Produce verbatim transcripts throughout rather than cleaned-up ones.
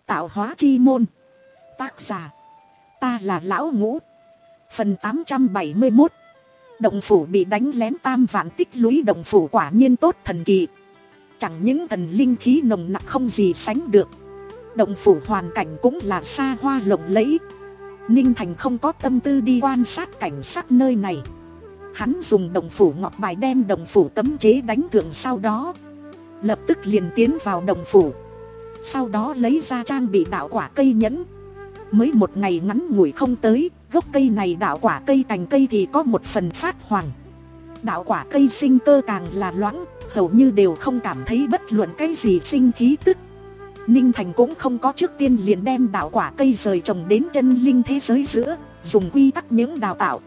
Tạo hóa chi môn. Tác giả, ta là Lão Ngũ. Phần tám trăm bảy mươi mốt. Động phủ bị đánh lén tam vạn tích lũy. Động phủ quả nhiên tốt thần kỳ. Chẳng những thần linh khí nồng nặc không gì sánh được, động phủ hoàn cảnh cũng là xa hoa lộng lẫy. Ninh Thành không có tâm tư đi quan sát cảnh sắc nơi này. Hắn dùng động phủ ngọc bài đem động phủ cấm chế đánh thượng, sau đó lập tức liền tiến vào động phủ. Sau đó lấy ra trang bị đạo quả cây nhẫn. Mới một ngày ngắn ngủi không tới, gốc cây này đạo quả cây cành cây thì có một phần phát hoàng. Đạo quả cây sinh cơ càng là loãng, hầu như đều không cảm thấy bất luận cái gì sinh khí tức. Ninh Thành cũng không có trước tiên liền đem đạo quả cây rời trồng đến chân linh thế giới giữa, dùng quy tắc những đào tạo,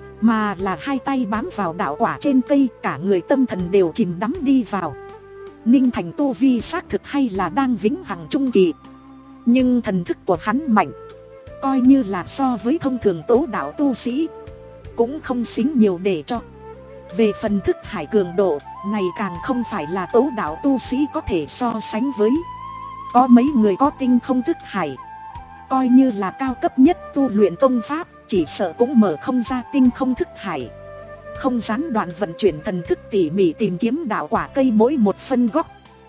mà là hai tay bám vào đạo quả trên cây, cả người tâm thần đều chìm đắm đi vào. Ninh Thành tu vi xác thực hay là đang vĩnh hằng trung kỳ, nhưng thần thức của hắn mạnh, coi như là so với thông thường tố đạo tu sĩ cũng không xính nhiều để cho. Về phần thức hải cường độ này càng không phải là tố đạo tu sĩ có thể so sánh với. Có mấy người có tinh không thức hải, coi như là cao cấp nhất tu luyện công pháp, chỉ sợ cũng mở không ra tinh không thức hải. Không gián đoạn vận chuyển thần thức tỉ mỉ tìm kiếm đạo quả cây mỗi một phân góc.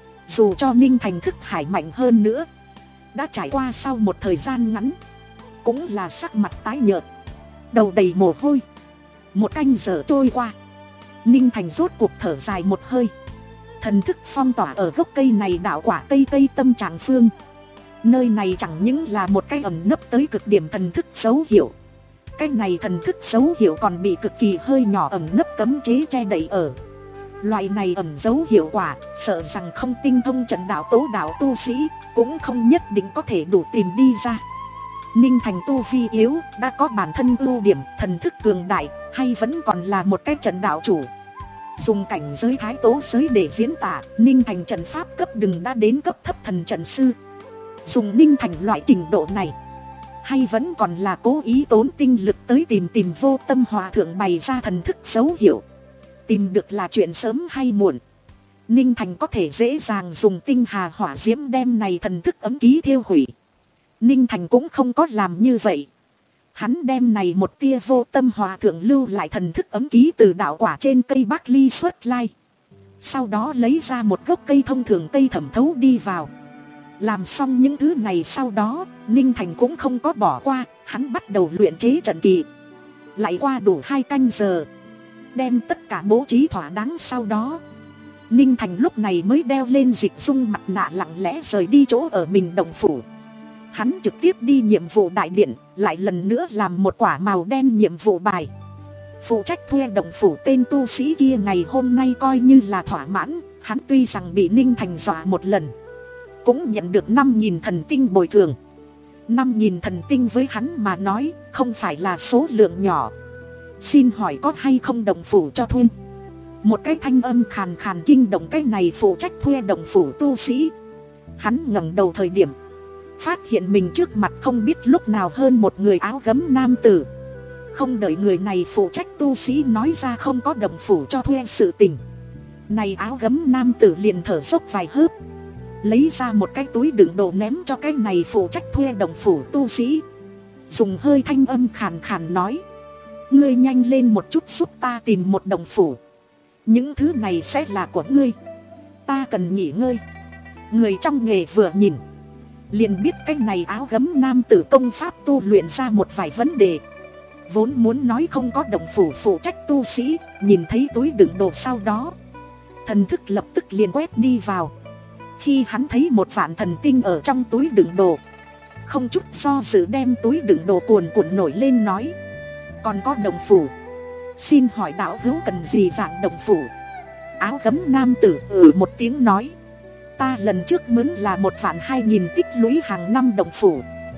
Dù cho Ninh Thành thức hải mạnh hơn nữa, đã trải qua sau một thời gian ngắn, cũng là sắc mặt tái nhợt, đầu đầy mồ hôi. Một canh giờ trôi qua, Ninh Thành rốt cuộc thở dài một hơi. Thần thức phong tỏa ở gốc cây này đạo quả cây cây tâm trạng phương. Nơi này chẳng những là một cái ẩn nấp tới cực điểm thần thức dấu hiệu, cái này thần thức dấu hiệu còn bị cực kỳ hơi nhỏ ẩn nấp cấm chế che đậy ở. Loại này ẩn dấu hiệu quả, sợ rằng không tinh thông trận đạo tố đạo tu sĩ cũng không nhất định có thể đủ tìm đi ra. Ninh Thành tu vi yếu, đã có bản thân ưu điểm, thần thức cường đại, hay vẫn còn là một cái trận đạo chủ. Dùng cảnh giới thái tố giới để diễn tả, Ninh Thành trận pháp cấp đừng đã đến cấp thấp thần trận sư. Dùng Ninh Thành loại trình độ này, hay vẫn còn là cố ý tốn tinh lực tới tìm tìm vô tâm hòa thượng bày ra thần thức dấu hiệu. Tìm được là chuyện sớm hay muộn. Ninh Thành có thể dễ dàng dùng tinh hà hỏa diễm đem này thần thức ấm ký thiêu hủy. Ninh Thành cũng không có làm như vậy. Hắn đem này một tia vô tâm hòa thượng lưu lại thần thức ấm ký từ đạo quả trên cây bác ly xuất lai. Sau đó lấy ra một gốc cây thông thường cây thẩm thấu đi vào. Làm xong những thứ này sau đó, Ninh Thành cũng không có bỏ qua, hắn bắt đầu luyện chế trận kỳ. Lại qua đủ hai canh giờ, đem tất cả bố trí thỏa đáng sau đó, Ninh Thành lúc này mới đeo lên dịch dung mặt nạ lặng lẽ rời đi chỗ ở mình động phủ. Hắn trực tiếp đi nhiệm vụ đại điện, lại lần nữa làm một quả màu đen nhiệm vụ bài. Phụ trách thuê động phủ tên tu sĩ kia ngày hôm nay coi như là thỏa mãn. Hắn tuy rằng bị Ninh Thành dọa một lần, cũng nhận được năm nghìn thần tinh bồi thường. Năm nghìn thần tinh với hắn mà nói không phải là số lượng nhỏ. Xin hỏi có hay không động phủ cho thuê? Một cái thanh âm khàn khàn kinh động cái này phụ trách thuê động phủ tu sĩ. Hắn ngẩng đầu thời điểm, phát hiện mình trước mặt không biết lúc nào hơn một người áo gấm nam tử. Không đợi người này phụ trách tu sĩ nói ra không có động phủ cho thuê sự tình, này áo gấm nam tử liền thở dốc vài hớp, lấy ra một cái túi đựng đồ ném cho cái này phụ trách thuê động phủ tu sĩ. Dùng hơi thanh âm khàn khàn nói: ngươi nhanh lên một chút giúp ta tìm một động phủ, những thứ này sẽ là của ngươi, ta cần nghỉ ngơi. Người trong nghề vừa nhìn liền biết cái này áo gấm nam tử công pháp tu luyện ra một vài vấn đề. Vốn muốn nói không có động phủ phụ trách tu sĩ, nhìn thấy túi đựng đồ sau đó, thần thức lập tức liền quét đi vào. Khi hắn thấy một vạn thần tinh ở trong túi đựng đồ, không chút do dự đem túi đựng đồ cuồn cuộn nổi lên nói: còn có động phủ, xin hỏi đạo hữu cần gì dạng động phủ? Áo gấm nam tử ừ một tiếng nói: ta lần trước mướn là một vạn hai nghìn tích lũy hàng năm động phủ,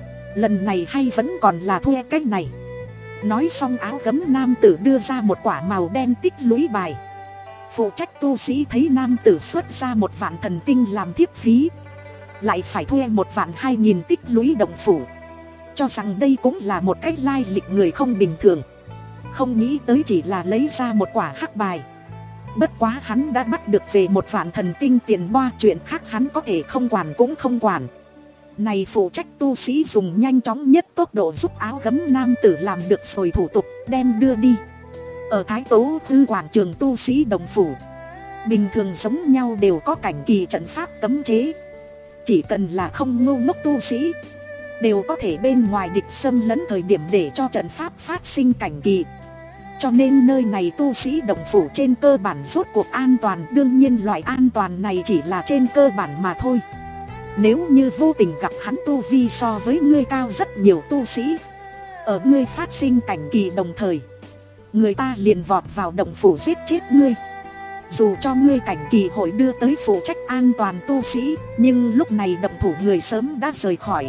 lần này hay vẫn còn là thuê cái này. Nói xong áo gấm nam tử đưa ra một quả màu đen tích lũy bài. Phụ trách tu sĩ thấy nam tử xuất ra một vạn thần tinh làm thiếp phí, lại phải thuê một vạn hai nghìn tích lũy động phủ, cho rằng đây cũng là một cái lai lịch người không bình thường. Không nghĩ tới chỉ là lấy ra một quả hắc bài. Bất quá hắn đã bắt được về một vạn thần tinh tiền boa, chuyện khác hắn có thể không quản cũng không quản. Này phụ trách tu sĩ dùng nhanh chóng nhất tốc độ giúp áo gấm nam tử làm được rồi thủ tục đem đưa đi. Ở Thái Tố Tư quảng trường tu sĩ đồng phủ bình thường giống nhau đều có cảnh kỳ trận pháp cấm chế. Chỉ cần là không ngu ngốc tu sĩ đều có thể bên ngoài địch xâm lấn thời điểm để cho trận pháp phát sinh cảnh kỳ. Cho nên nơi này tu sĩ đồng phủ trên cơ bản rốt cuộc an toàn. Đương nhiên loại an toàn này chỉ là trên cơ bản mà thôi. Nếu như vô tình gặp hắn tu vi so với ngươi cao rất nhiều tu sĩ, ở ngươi phát sinh cảnh kỳ đồng thời, người ta liền vọt vào đồng phủ giết chết ngươi. Dù cho ngươi cảnh kỳ hội đưa tới phụ trách an toàn tu sĩ, nhưng lúc này động thủ người sớm đã rời khỏi.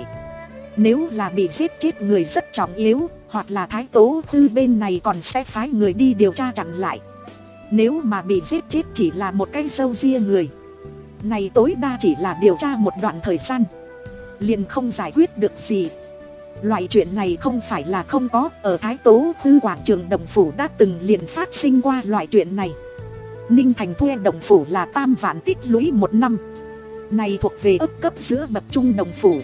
Nếu là bị giết chết người rất trọng yếu, hoặc là Thái Tố Tư bên này còn sẽ phái người đi điều tra chặn lại. Nếu mà bị giết chết chỉ là một cái râu ria người, này tối đa chỉ là điều tra một đoạn thời gian, liền không giải quyết được gì. Loại chuyện này không phải là không có, ở Thái Tố Tư quảng trường đồng phủ đã từng liền phát sinh qua loại chuyện này. Ninh Thành thuê đồng phủ là tam vạn tích lũy một năm, này thuộc về ấp cấp giữa bậc trung đồng phủ.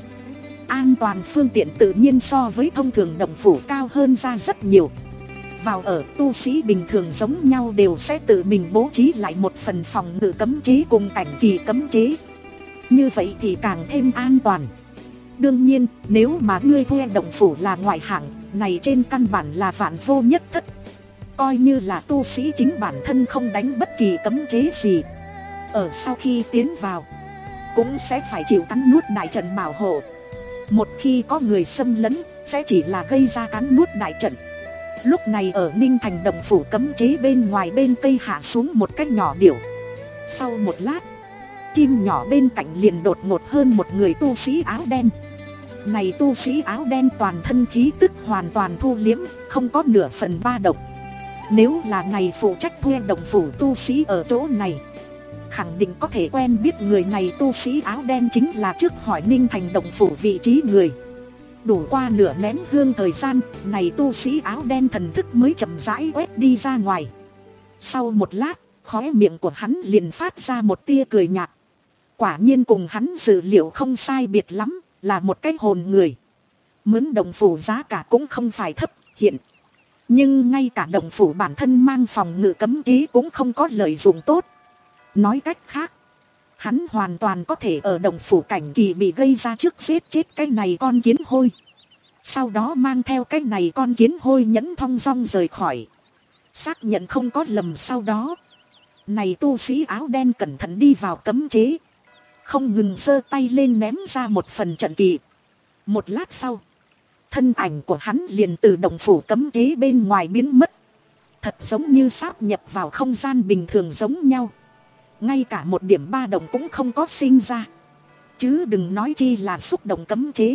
An toàn phương tiện tự nhiên so với thông thường đồng phủ cao hơn ra rất nhiều. Vào ở tu sĩ bình thường giống nhau đều sẽ tự mình bố trí lại một phần phòng ngự cấm chế cùng cảnh kỳ cấm chế. Như vậy thì càng thêm an toàn. Đương nhiên nếu mà ngươi thuê đồng phủ là ngoại hạng, này trên căn bản là vạn vô nhất thất. Coi như là tu sĩ chính bản thân không đánh bất kỳ cấm chế gì, ở sau khi tiến vào cũng sẽ phải chịu cắn nuốt đại trận bảo hộ. Một khi có người xâm lấn sẽ chỉ là gây ra cắn nuốt đại trận. Lúc này ở Ninh Thành đồng phủ cấm chế bên ngoài bên cây hạ xuống một cái nhỏ điểu. Sau một lát, chim nhỏ bên cạnh liền đột ngột hơn một người tu sĩ áo đen. Này tu sĩ áo đen toàn thân khí tức hoàn toàn thu liếm, không có nửa phần ba động. Nếu là này phụ trách thuê đồng phủ tu sĩ ở chỗ này, khẳng định có thể quen biết người này. Tu sĩ áo đen chính là trước hỏi Ninh Thành đồng phủ vị trí người. Đủ qua nửa nén hương thời gian, này tu sĩ áo đen thần thức mới chậm rãi quét đi ra ngoài. Sau một lát, khóe miệng của hắn liền phát ra một tia cười nhạt. Quả nhiên cùng hắn dự liệu không sai biệt lắm, là một cái hồn người. Mướn đồng phủ giá cả cũng không phải thấp hiện, nhưng ngay cả đồng phủ bản thân mang phòng ngự cấm chế cũng không có lợi dụng tốt. Nói cách khác, hắn hoàn toàn có thể ở đồng phủ cảnh kỳ bị gây ra trước giết chết cái này con kiến hôi, sau đó mang theo cái này con kiến hôi nhẫn thong dong rời khỏi. Xác nhận không có lầm sau đó, này tu sĩ áo đen cẩn thận đi vào cấm chế, không ngừng giơ tay lên ném ra một phần trận kỳ. Một lát sau, thân ảnh của hắn liền từ đồng phủ cấm chế bên ngoài biến mất, thật giống như sáp nhập vào không gian bình thường giống nhau. Ngay cả một điểm ba động cũng không có sinh ra, chứ đừng nói chi là xúc động cấm chế.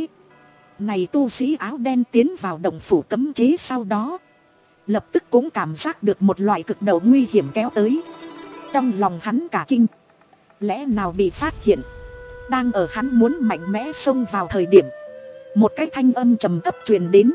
Này tu sĩ áo đen tiến vào đồng phủ cấm chế sau đó, lập tức cũng cảm giác được một loại cực độ nguy hiểm kéo tới. Trong lòng hắn cả kinh, lẽ nào bị phát hiện. Đang ở hắn muốn mạnh mẽ xông vào thời điểm, một cái thanh âm trầm thấp truyền đến.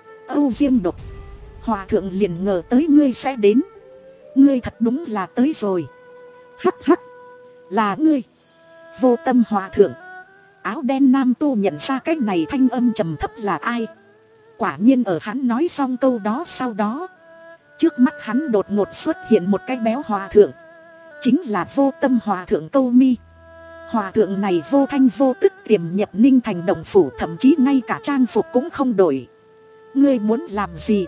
Âu Diêm Độc, hòa thượng liền ngờ tới ngươi sẽ đến. Ngươi thật đúng là tới rồi. Hắc hắc, là ngươi. Vô Tâm hòa thượng. Áo đen nam tu nhận ra cái này thanh âm trầm thấp là ai. Quả nhiên ở hắn nói xong câu đó sau đó, trước mắt hắn đột ngột xuất hiện một cái béo hòa thượng, chính là Vô Tâm hòa thượng Câu Mi. Hòa thượng này vô thanh vô tức tiềm nhập Ninh Thành đồng phủ, thậm chí ngay cả trang phục cũng không đổi. Ngươi muốn làm gì?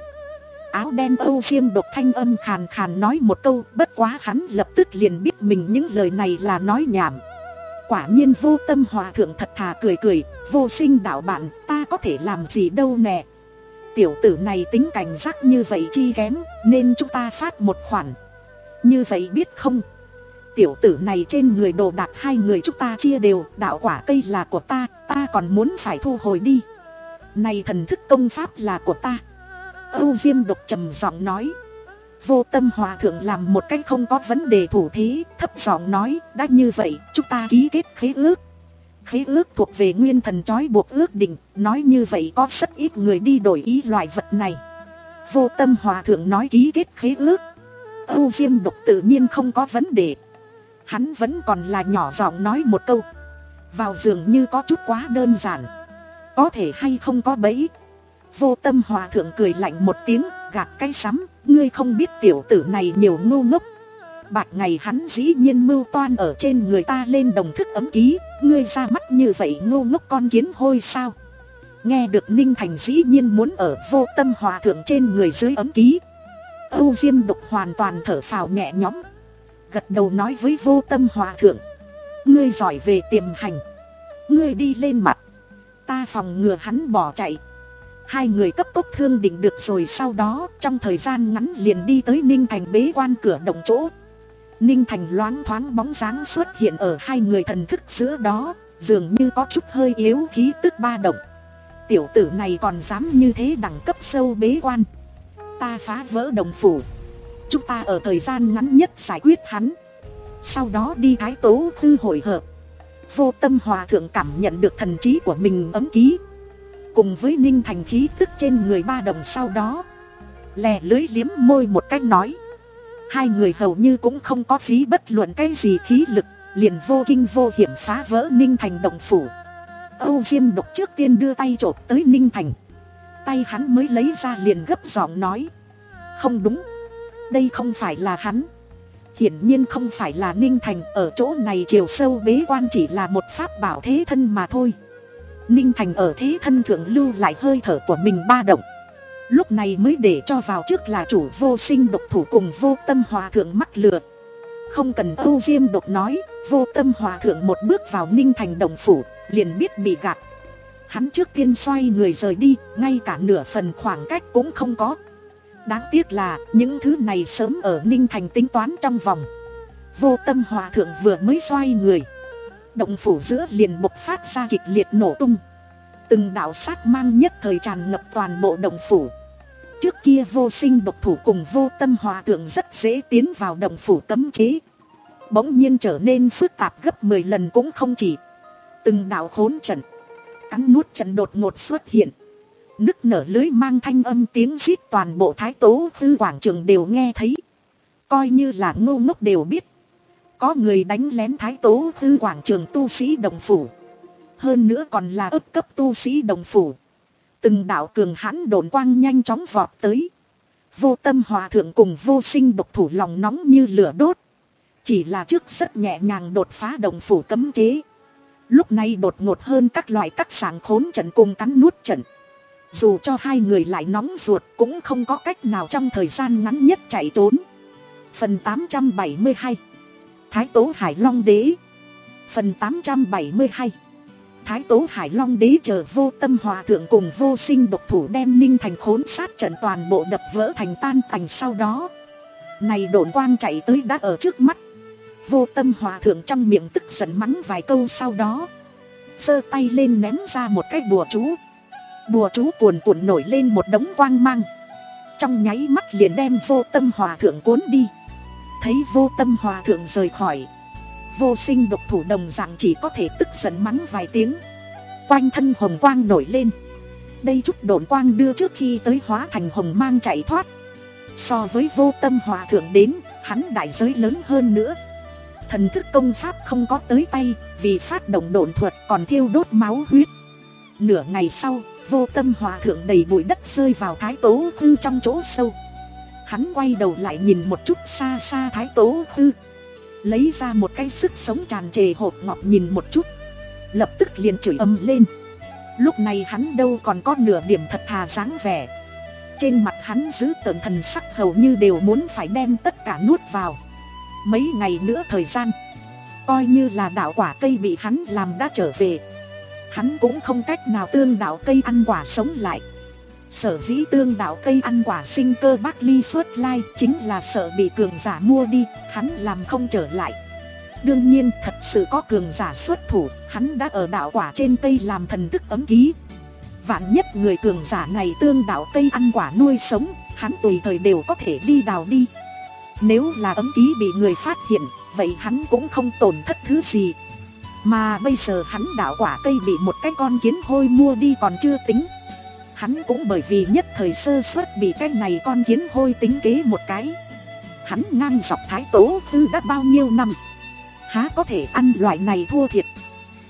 Áo đen Âu Diêm Độc thanh âm khàn khàn nói một câu, bất quá hắn lập tức liền biết mình những lời này là nói nhảm. Quả nhiên Vô Tâm hòa thượng thật thà cười cười. Vô Sinh đạo bạn, ta có thể làm gì đâu nè. Tiểu tử này tính cảnh giác như vậy chi kém, nên chúng ta phát một khoản. Như vậy biết không? Tiểu tử này trên người đồ đạc hai người chúng ta chia đều, đạo quả cây là của ta, ta còn muốn phải thu hồi đi. Này thần thức công pháp là của ta. Âu Diêm Độc trầm giọng nói. Vô Tâm hòa thượng làm một cách không có vấn đề thủ thế, thấp giọng nói, đã như vậy chúng ta ký kết khế ước. Khế ước thuộc về nguyên thần trói buộc ước định, nói như vậy có rất ít người đi đổi ý loại vật này. Vô Tâm hòa thượng nói ký kết khế ước, Âu Diêm Độc tự nhiên không có vấn đề. Hắn vẫn còn là nhỏ giọng nói một câu. vào dường như có chút quá đơn giản. Có thể hay không có bẫy. Vô Tâm Hòa thượng cười lạnh một tiếng, gạt cái sắm. Ngươi không biết tiểu tử này nhiều ngu ngốc. Bạch ngày hắn dĩ nhiên mưu toan ở trên người ta lên đồng thức ấm ký. Ngươi ra mắt như vậy ngu ngốc con kiến hôi sao? Nghe được Ninh Thành dĩ nhiên muốn ở Vô Tâm Hòa thượng trên người dưới ấm ký, Âu Diêm Độc hoàn toàn thở phào nhẹ nhõm, gật đầu nói với Vô Tâm Hòa thượng: ngươi giỏi về tiềm hành, ngươi đi lên mặt, ta phòng ngừa hắn bỏ chạy. Hai người cấp tốc thương định được rồi, sau đó trong thời gian ngắn liền đi tới Ninh Thành bế quan cửa động chỗ. Ninh Thành loáng thoáng bóng dáng xuất hiện ở hai người thần thức giữa đó, dường như có chút hơi yếu khí tức ba động. Tiểu tử này còn dám như thế đẳng cấp sâu bế quan. Ta phá vỡ đồng phủ, chúng ta ở thời gian ngắn nhất giải quyết hắn, sau đó đi Thái Tố Khư hội hợp. Vô Tâm Hòa thượng cảm nhận được thần trí của mình ấm ký, cùng với Ninh Thành khí tức trên người ba đồng, sau đó lè lưới liếm môi một cách nói. Hai người hầu như cũng không có phí bất luận cái gì khí lực, liền vô kinh vô hiểm phá vỡ Ninh Thành động phủ. Âu Diêm Độc trước tiên đưa tay chộp tới Ninh Thành, tay hắn mới lấy ra liền gấp giọng nói: không đúng, đây không phải là hắn. Hiển nhiên không phải là Ninh Thành, ở chỗ này chiều sâu bế quan chỉ là một pháp bảo thế thân mà thôi. Ninh Thành ở thế thân thượng lưu lại hơi thở của mình ba động, lúc này mới để cho vào trước là chủ Vô Sinh Độc thủ cùng Vô Tâm Hòa thượng mắc lừa. Không cần Âu Diêm Độc nói, Vô Tâm Hòa thượng một bước vào Ninh Thành đồng phủ liền biết bị gạt. Hắn trước tiên xoay người rời đi, ngay cả nửa phần khoảng cách cũng không có. Đáng tiếc là những thứ này sớm ở Ninh Thành tính toán trong vòng. Vô Tâm Hòa thượng vừa mới xoay người, động phủ giữa liền bộc phát ra kịch liệt nổ tung. Từng đạo sát mang nhất thời tràn ngập toàn bộ động phủ. Trước kia Vô Sinh Độc thủ cùng Vô Tâm Hòa thượng rất dễ tiến vào động phủ cấm chế, bỗng nhiên trở nên phức tạp gấp mười lần cũng không chỉ. Từng đạo khốn trận, cắn nuốt trận đột ngột xuất hiện, nức nở lưới mang thanh âm tiếng rít toàn bộ Thái Tố Khư quảng trường đều nghe thấy. Coi như là ngu ngốc đều biết, có người đánh lén Thái Tố Khư quảng trường tu sĩ đồng phủ, hơn nữa còn là ấp cấp tu sĩ đồng phủ. Từng đạo cường hãn độn quang nhanh chóng vọt tới. Vô Tâm Hòa thượng cùng Vô Sinh Độc thủ lòng nóng như lửa đốt, chỉ là trước rất nhẹ nhàng đột phá đồng phủ cấm chế, lúc này đột ngột hơn các loại cắt sảng khốn trận cùng cắn nuốt trận. Dù cho hai người lại nóng ruột cũng không có cách nào trong thời gian ngắn nhất chạy trốn. Phần tám trăm bảy mươi hai Thái Tố Hải Long Đế. Phần tám trăm bảy mươi hai Thái Tố Hải Long Đế chờ Vô Tâm Hòa thượng cùng Vô Sinh Độc thủ đem Ninh Thành khốn sát trận toàn bộ đập vỡ thành tan tành, sau đó này độn quang chạy tới đã ở trước mắt. Vô Tâm Hòa thượng trong miệng tức giận mắng vài câu, sau đó giơ tay lên ném ra một cái bùa chú. Bùa chú cuồn cuộn nổi lên một đống quang mang, trong nháy mắt liền đem Vô Tâm Hòa thượng cuốn đi. Thấy Vô Tâm Hòa thượng rời khỏi, Vô Sinh Độc thủ đồng dạng chỉ có thể tức giận mắng vài tiếng. Quanh thân hồng quang nổi lên, đây chút độn quang đưa trước khi tới hóa thành hồng mang chạy thoát. So với Vô Tâm Hòa thượng đến, hắn đại giới lớn hơn nữa. Thần thức công pháp không có tới tay, vì phát động độn thuật còn thiêu đốt máu huyết. Nửa ngày sau, Vô Tâm Hòa thượng đầy bụi đất rơi vào Thái Tố Khư trong chỗ sâu. Hắn quay đầu lại nhìn một chút xa xa Thái Tố Khư, lấy ra một cái sức sống tràn trề hộp ngọc nhìn một chút, lập tức liền chửi ầm lên. Lúc này hắn đâu còn có nửa điểm thật thà dáng vẻ, trên mặt hắn giữ tợn thần sắc hầu như đều muốn phải đem tất cả nuốt vào. Mấy ngày nữa thời gian, coi như là đạo quả cây bị hắn làm đã trở về, hắn cũng không cách nào tương đạo cây ăn quả sống lại. Sở dĩ tương đạo cây ăn quả sinh cơ bác ly xuất lai, chính là sợ bị cường giả mua đi, hắn làm không trở lại. Đương nhiên thật sự có cường giả xuất thủ, hắn đã ở đạo quả trên cây làm thần thức ấm ký. Vạn nhất người cường giả này tương đạo cây ăn quả nuôi sống, hắn tùy thời đều có thể đi đào đi. Nếu là ấm ký bị người phát hiện, vậy hắn cũng không tổn thất thứ gì. Mà bây giờ hắn đạo quả cây bị một cái con kiến hôi mua đi còn chưa tính, hắn cũng bởi vì nhất thời sơ suất bị cái này con kiến hôi tính kế một cái. Hắn ngang dọc Thái Tố Khư đã bao nhiêu năm, há có thể ăn loại này thua thiệt.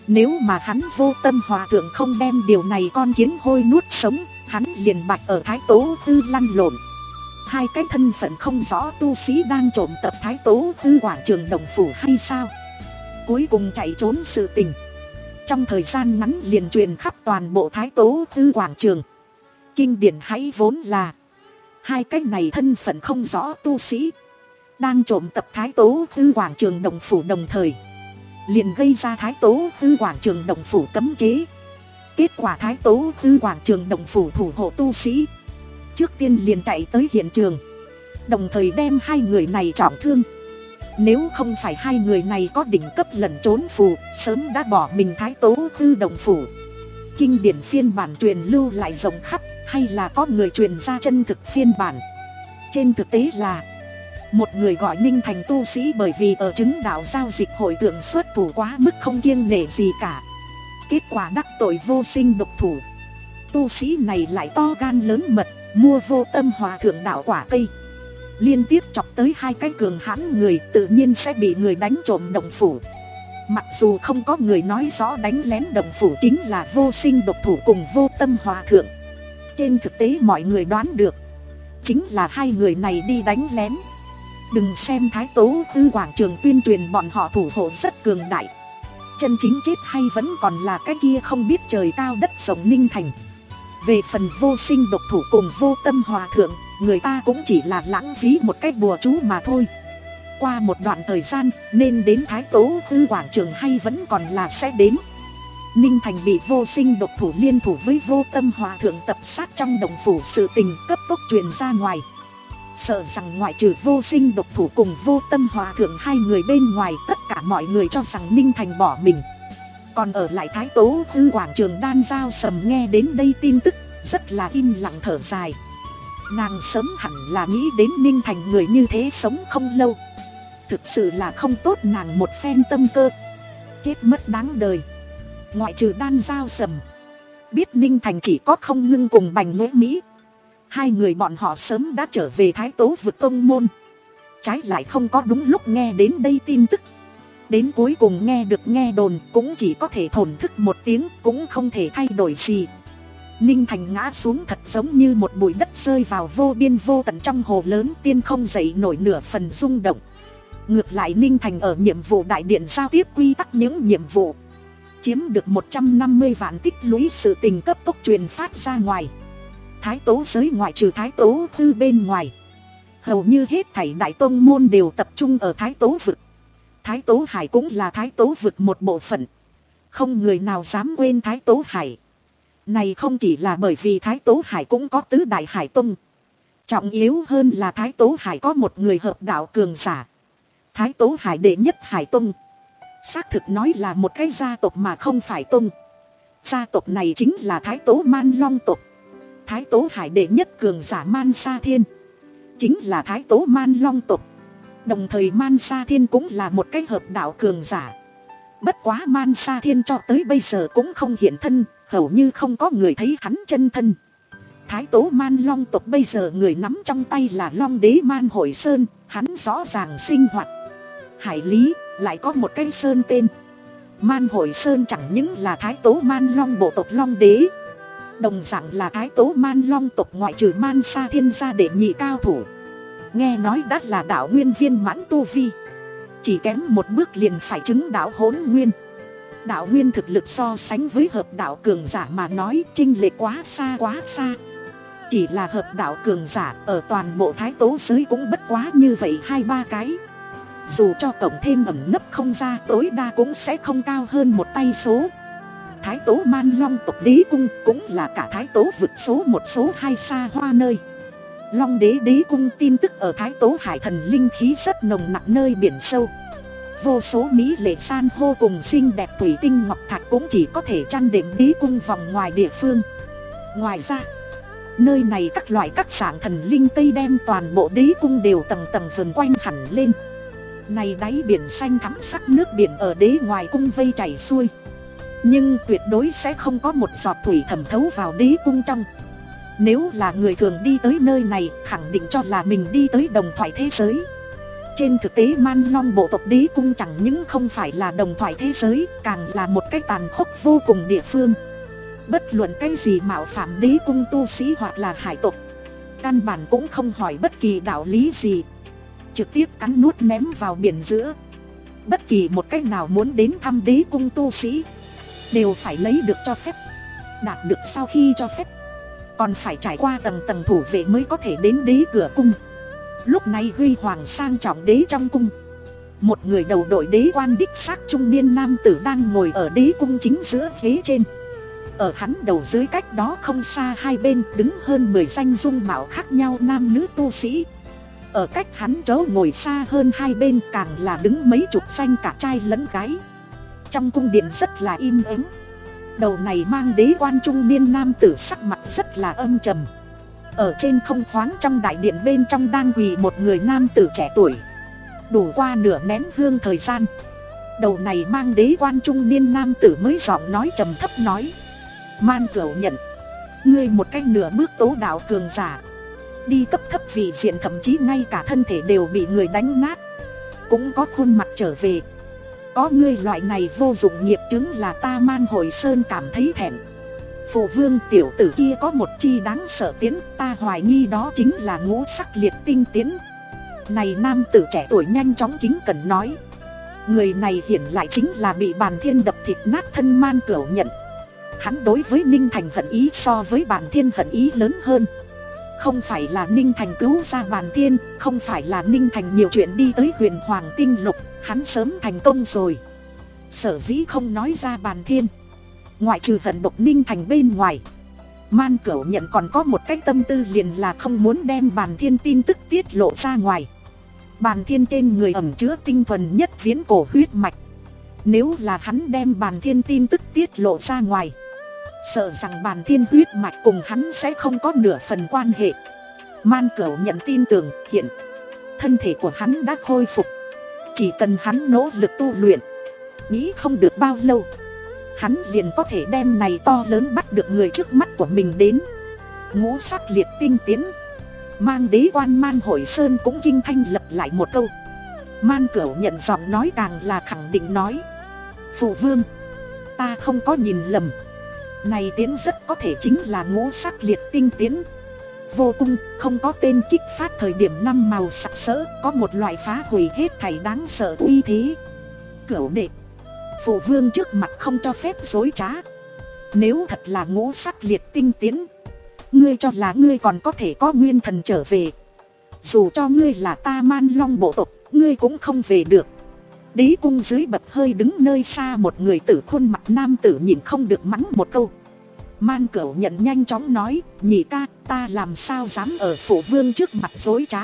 Nếu mà hắn Vô Tâm Hòa Thượng không đem điều này con kiến hôi nuốt sống, hắn liền bạch ở Thái Tố Tư lăn lộn. Hai cái thân phận không rõ tu sĩ đang trộm tập Thái Tố Tư quảng trường Đồng Phủ hay sao? Cuối cùng chạy trốn sự tình, trong thời gian ngắn liền truyền khắp toàn bộ Thái Tố Tư quảng trường. Kinh điển hãy vốn là hai cái này thân phận không rõ tu sĩ đang trộm tập Thái Tố Tư quảng trường Đồng Phủ, đồng thời liền gây ra Thái Tố Tư quảng trường Đồng Phủ cấm chế. Kết quả Thái Tố Tư quảng trường Đồng Phủ thủ hộ tu sĩ trước tiên liền chạy tới hiện trường, đồng thời đem hai người này trọng thương. Nếu không phải hai người này có đỉnh cấp lẩn trốn phù, sớm đã bỏ mình Thái Tố Tư Đồng Phủ. Kinh điển phiên bản truyền lưu lại rộng khắp, hay là có người truyền ra chân thực phiên bản? Trên thực tế là một người gọi Ninh Thành tu sĩ bởi vì ở chứng đạo giao dịch hội tượng xuất thủ quá mức không kiêng nể gì cả, kết quả đắc tội vô sinh độc thủ. Tu sĩ này lại to gan lớn mật mua Vô Tâm Hòa Thượng đạo quả cây, liên tiếp chọc tới hai cái cường hãn người, tự nhiên sẽ bị người đánh trộm Đồng Phủ. Mặc dù không có người nói rõ đánh lén Đồng Phủ chính là vô sinh độc thủ cùng Vô Tâm Hòa Thượng, trên thực tế mọi người đoán được chính là hai người này đi đánh lén. Đừng xem Thái Tố Tư quảng trường tuyên truyền bọn họ thủ hộ rất cường đại, chân chính chết hay vẫn còn là cái kia không biết trời cao đất rộng Ninh Thành. Về phần vô sinh độc thủ cùng Vô Tâm Hòa Thượng, người ta cũng chỉ là lãng phí một cái bùa chú mà thôi. Qua một đoạn thời gian, nên đến Thái Tố Tư quảng trường hay vẫn còn là sẽ đến. Ninh Thành bị vô sinh độc thủ liên thủ với Vô Tâm Hòa Thượng tập sát trong Đồng Phủ, sự tình cấp tốc truyền ra ngoài. Sợ rằng ngoại trừ vô sinh độc thủ cùng Vô Tâm Hòa Thượng hai người bên ngoài, tất cả mọi người cho rằng Ninh Thành bỏ mình. Còn ở lại Thái Tố Tư quảng trường Đan Giao Sầm nghe đến đây tin tức, rất là im lặng thở dài. Nàng sớm hẳn là nghĩ đến Ninh Thành người như thế sống không lâu, thực sự là không tốt nàng một phen tâm cơ, chết mất đáng đời. Ngoại trừ Đan Giao Sầm, biết Ninh Thành chỉ có Không Ngưng cùng Bành Nguyễn Mỹ, hai người bọn họ sớm đã trở về Thái Tố vực tông môn, trái lại không có đúng lúc nghe đến đây tin tức. Đến cuối cùng nghe được nghe đồn cũng chỉ có thể thổn thức một tiếng, cũng không thể thay đổi gì. Ninh Thành ngã xuống thật giống như một bụi đất rơi vào vô biên vô tận trong hồ lớn, tiên không dậy nổi nửa phần rung động. Ngược lại Ninh Thành ở nhiệm vụ đại điện giao tiếp quy tắc những nhiệm vụ, chiếm được một trăm năm mươi vạn tích lũy, sự tình cấp tốc truyền phát ra ngoài. Thái Tố giới ngoại trừ Thái Tố Tư bên ngoài, hầu như hết thảy đại tông môn đều tập trung ở Thái Tố vực. Thái Tố Hải cũng là Thái Tố vực một bộ phận, không người nào dám quên Thái Tố Hải. Này không chỉ là bởi vì Thái Tố Hải cũng có tứ đại hải tông, trọng yếu hơn là Thái Tố Hải có một người hợp đạo cường giả. Thái Tố Hải đệ nhất hải tông, xác thực nói là một cái gia tộc mà không phải tông. Gia tộc này chính là Thái Tố Man Long tộc. Thái Tố Hải đệ nhất cường giả Man Sa Thiên chính là Thái Tố Man Long tộc. Đồng thời Man Sa Thiên cũng là một cái hợp đạo cường giả. Bất quá Man Sa Thiên cho tới bây giờ cũng không hiện thân, hầu như không có người thấy hắn chân thân. Thái Tố Man Long tộc bây giờ người nắm trong tay là Long Đế Man Hội Sơn, hắn rõ ràng sinh hoạt hải lý, lại có một cái sơn tên Man Hội Sơn, chẳng những là Thái Tố Man Long bộ tộc Long Đế, đồng dạng là Thái Tố Man Long tộc ngoại trừ Man Sa Thiên gia đệ nhị cao thủ. Nghe nói đã là đạo nguyên viên mãn tu vi, chỉ kém một bước liền phải chứng đạo hỗn nguyên. Đạo nguyên thực lực so sánh với hợp đạo cường giả mà nói chênh lệch quá xa quá xa. Chỉ là hợp đạo cường giả ở toàn bộ Thái Tố giới cũng bất quá như vậy hai ba cái. Dù cho cộng thêm ẩn nấp không ra, tối đa cũng sẽ không cao hơn một tay số. Thái Tố Man Long tộc đế cung cũng là cả Thái Tố vực số một số hai xa hoa nơi. Long Đế đế cung tin tức ở Thái Tố Hải thần linh khí rất nồng nặc nơi biển sâu. Vô số mỹ lệ san hô cùng xinh đẹp thủy tinh ngọc thạch cũng chỉ có thể chăn đệm đế cung vòng ngoài địa phương. Ngoài ra, nơi này các loại các dạng thần linh cây đem toàn bộ đế cung đều tầng tầng vần quanh hẳn lên. Này đáy biển xanh thắm sắc nước biển ở đế ngoài cung vây chảy xuôi, nhưng tuyệt đối sẽ không có một giọt thủy thẩm thấu vào đế cung trong. Nếu là người thường đi tới nơi này, khẳng định cho là mình đi tới đồng thoại thế giới. trên thực tế Man Long bộ tộc đế cung chẳng những không phải là đồng thoại thế giới, càng là một cái tàn khốc vô cùng địa phương. Bất luận cái gì mạo phạm đế cung tu sĩ hoặc là hải tộc, căn bản cũng không hỏi bất kỳ đạo lý gì, trực tiếp cắn nuốt ném vào biển giữa. Bất kỳ một cách nào muốn đến thăm đế cung tu sĩ đều phải lấy được cho phép. Đạt được sau khi cho phép, còn phải trải qua tầng tầng thủ vệ mới có thể đến đế cửa cung. Lúc này huy hoàng sang trọng đế trong cung, một người đầu đội đế quan đích xác trung niên nam tử đang ngồi ở đế cung chính giữa ghế trên. Ở hắn đầu dưới cách đó không xa hai bên đứng hơn mười danh dung mạo khác nhau nam nữ tu sĩ. Ở cách hắn chỗ ngồi xa hơn hai bên càng là đứng mấy chục danh cả trai lẫn gái. Trong cung điện rất là im ắng. Đầu này mang đế quan trung niên nam tử sắc mặt rất là âm trầm. Ở trên không khoáng trong đại điện bên trong đang quỳ một người nam tử trẻ tuổi. Đủ qua nửa nén hương thời gian, đầu này mang đế quan trung niên nam tử mới giọng nói trầm thấp nói: Man Cửu Nhận, ngươi một cách nửa bước tố đạo cường giả, đi cấp thấp vị diện, thậm chí ngay cả thân thể đều bị người đánh nát, cũng có khuôn mặt trở về. Có ngươi loại này vô dụng nghiệp chứng là ta Man Hội Sơn cảm thấy thẹn. Phụ vương tiểu tử kia có một chi đáng sợ tiến, ta hoài nghi đó chính là ngũ sắc liệt tinh tiến. Này nam tử trẻ tuổi nhanh chóng kính cẩn nói: người này hiển lại chính là bị Bàn Thiên đập thịt nát thân Man Cửu Nhận. Hắn đối với Ninh Thành hận ý so với Bàn Thiên hận ý lớn hơn. Không phải là Ninh Thành cứu ra Bàn Thiên, không phải là Ninh Thành nhiều chuyện đi tới huyền hoàng tinh lục, hắn sớm thành công rồi. Sở dĩ không nói ra Bàn Thiên, ngoại trừ hận độc Ninh Thành bên ngoài, Man Cửu Nhận còn có một cái tâm tư, liền là không muốn đem Bàn Thiên tin tức tiết lộ ra ngoài. Bàn Thiên trên người ẩn chứa tinh thuần nhất viễn cổ huyết mạch, nếu là hắn đem Bàn Thiên tin tức tiết lộ ra ngoài, sợ rằng Bàn Thiên huyết mạch cùng hắn sẽ không có nửa phần quan hệ. Man Cửu Nhận tin tưởng hiện thân thể của hắn đã khôi phục, chỉ cần hắn nỗ lực tu luyện, nghĩ không được bao lâu hắn liền có thể đem này to lớn bắt được người trước mắt của mình đến. Ngũ sắc liệt tinh tiến, mang đế quan Man Hội Sơn cũng kinh thanh lập lại một câu. Man Cửu Nhận giọng nói càng là khẳng định nói: phụ vương, ta không có nhìn lầm, này tiến rất có thể chính là ngũ sắc liệt tinh tiến. Vô cung không có tên kích phát thời điểm năm màu sặc sỡ, có một loại phá hủy hết thảy đáng sợ uy thế. Cửu đệ, phụ vương trước mặt không cho phép dối trá. Nếu thật là ngũ sắc liệt tinh tiến, ngươi cho là ngươi còn có thể có nguyên thần trở về. Dù cho ngươi là ta Man Long bộ tộc, ngươi cũng không về được. Đế cung dưới bậc hơi đứng nơi xa một người tử khuôn mặt nam tử nhìn không được mắng một câu. Man Cửu Nhận nhanh chóng nói: nhị ca, ta làm sao dám ở phụ vương trước mặt dối trá.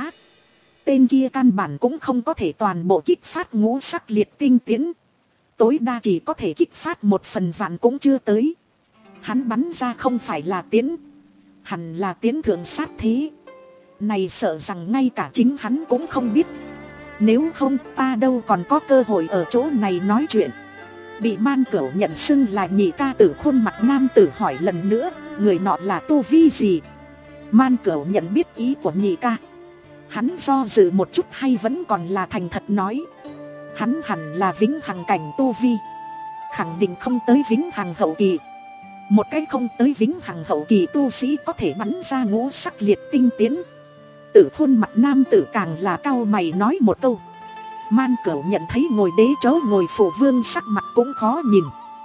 Tên kia căn bản cũng không có thể toàn bộ kích phát ngũ sắc liệt tinh tiến, tối đa chỉ có thể kích phát một phần vạn cũng chưa tới. Hắn bắn ra không phải là tiến, hẳn là tiến thượng sát thế. Này sợ rằng ngay cả chính hắn cũng không biết. Nếu không ta đâu còn có cơ hội ở chỗ này nói chuyện. Bị Man Cửu Nhận xưng là nhị ca tử khuôn mặt nam tử hỏi lần nữa: người nọ là tu vi gì? Man Cửu Nhận biết ý của nhị ca, hắn do dự một chút hay vẫn còn là thành thật nói: hắn hẳn là vĩnh hằng cảnh tu vi, khẳng định không tới vĩnh hằng hậu kỳ. Một cái không tới vĩnh hằng hậu kỳ tu sĩ có thể bắn ra ngũ sắc liệt tinh tiến. Tử khuôn mặt nam tử càng là cau mày nói một câu. Man Cửu Nhận thấy ngồi đế chỗ ngồi phụ vương sắc mặt cũng khó nhìn,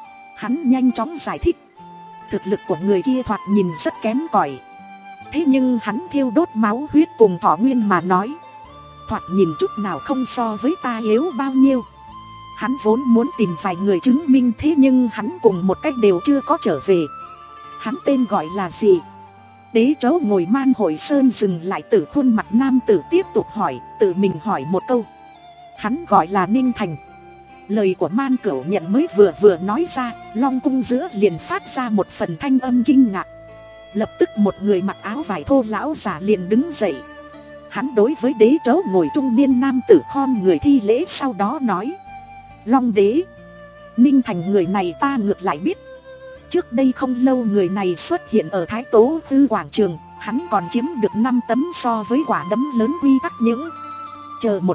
hắn nhanh chóng giải thích: thực lực của người kia thoạt nhìn rất kém cỏi, thế nhưng hắn thiêu đốt máu huyết cùng thọ nguyên mà nói, thoạt nhìn chút nào không so với ta yếu bao nhiêu. Hắn vốn muốn tìm vài người chứng minh, thế nhưng hắn cùng một cách đều chưa có trở về. Hắn tên gọi là gì? Đế chỗ ngồi Man Hội Sơn dừng lại từ khuôn mặt nam tử tiếp tục hỏi, tự mình hỏi một câu. Hắn gọi là Ninh Thành. Lời của Man Cửu Nhận mới vừa vừa nói ra, long cung giữa liền phát ra một phần thanh âm kinh ngạc. Lập tức một người mặc áo vải thô lão giả liền đứng dậy. Hắn đối với đế chỗ ngồi trung niên nam tử khom người thi lễ, sau đó nói: Long đế, Ninh Thành người này ta ngược lại biết. Trước đây không lâu người này xuất hiện ở Thái Tố Hư quảng trường, hắn còn chiếm được năm tấm so với quả đấm lớn quy tắc những. Chờ một chút,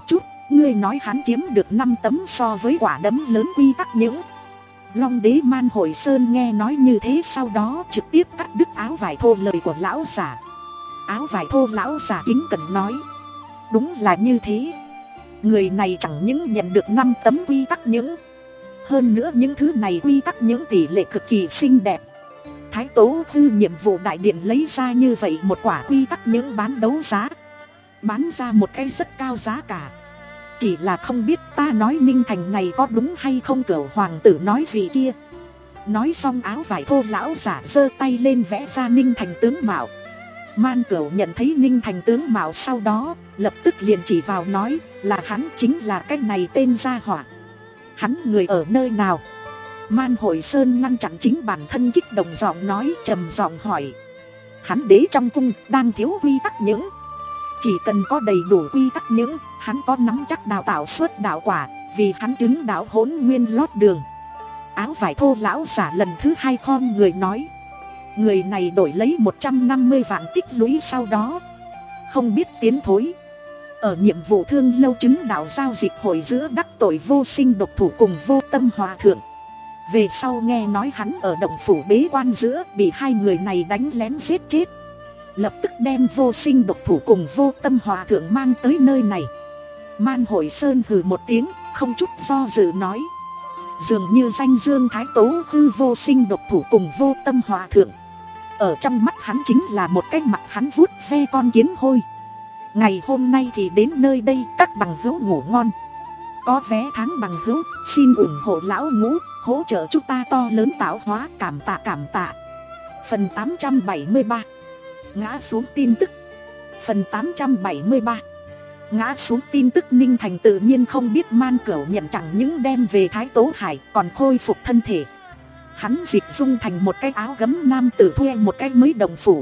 Ngươi nói hắn chiếm được năm tấm so với quả đấm lớn quy tắc những. Long đế Man Hội Sơn nghe nói như thế, sau đó trực tiếp cắt đứt áo vải thô lời của lão giả. Áo vải thô lão giả kính cẩn nói, đúng là như thế. Người này chẳng những nhận được năm tấm quy tắc những, hơn nữa những thứ này quy tắc những tỷ lệ cực kỳ xinh đẹp. Thái Tố Thư nhiệm vụ đại điện lấy ra như vậy một quả quy tắc những bán đấu giá, bán ra một cái rất cao giá cả. Chỉ là không biết ta nói Ninh Thành này có đúng hay không, cửu hoàng tử nói vị kia. Nói xong áo vải thô lão giả giơ tay lên vẽ ra Ninh Thành tướng mạo. Man Cửu nhận thấy Ninh Thành tướng mạo sau đó lập tức liền chỉ vào nói là hắn, chính là cái này tên gia hỏa. Hắn người ở nơi nào? Man Hội Sơn ngăn chặn chính bản thân kích động giọng nói, trầm giọng hỏi. Hắn đế trong cung đang thiếu quy tắc những. Chỉ cần có đầy đủ quy tắc những, hắn có nắm chắc đào tạo xuất đạo quả, vì hắn chứng đạo hỗn nguyên lót đường. Áo vải thô lão giả lần thứ hai khom người nói. Người này đổi lấy một trăm năm mươi vạn tích lũy, sau đó không biết tiến thối. Ở nhiệm vụ Thương Lâu chứng đạo giao dịch hội giữa đắc tội Vô Sinh độc thủ cùng Vô Tâm hòa thượng. Về sau nghe nói hắn ở động phủ bế quan giữa bị hai người này đánh lén giết chết, lập tức đem Vô Sinh độc thủ cùng Vô Tâm hòa thượng mang tới nơi này. Man Hội Sơn hừ một tiếng, không chút do dự nói. Dường như danh dương Thái Tố Hư Vô Sinh độc thủ cùng Vô Tâm hòa thượng, ở trong mắt hắn chính là một cái mặt hắn vuốt ve con kiến hôi. Ngày hôm nay thì đến nơi đây, các bằng hữu ngủ ngon. Có vé tháng bằng hữu, xin ủng hộ lão ngũ, hỗ trợ chúng ta to lớn tạo hóa, cảm tạ cảm tạ. Phần tám trăm bảy mươi ba, ngã xuống tin tức. Phần tám trăm bảy mươi ba, ngã xuống tin tức. Ninh Thành tự nhiên không biết Man Cửu nhận chẳng những đem về Thái Tố Hải, còn khôi phục thân thể. Hắn dịch dung thành một cái áo gấm nam tử, thuê một cái mới động phủ.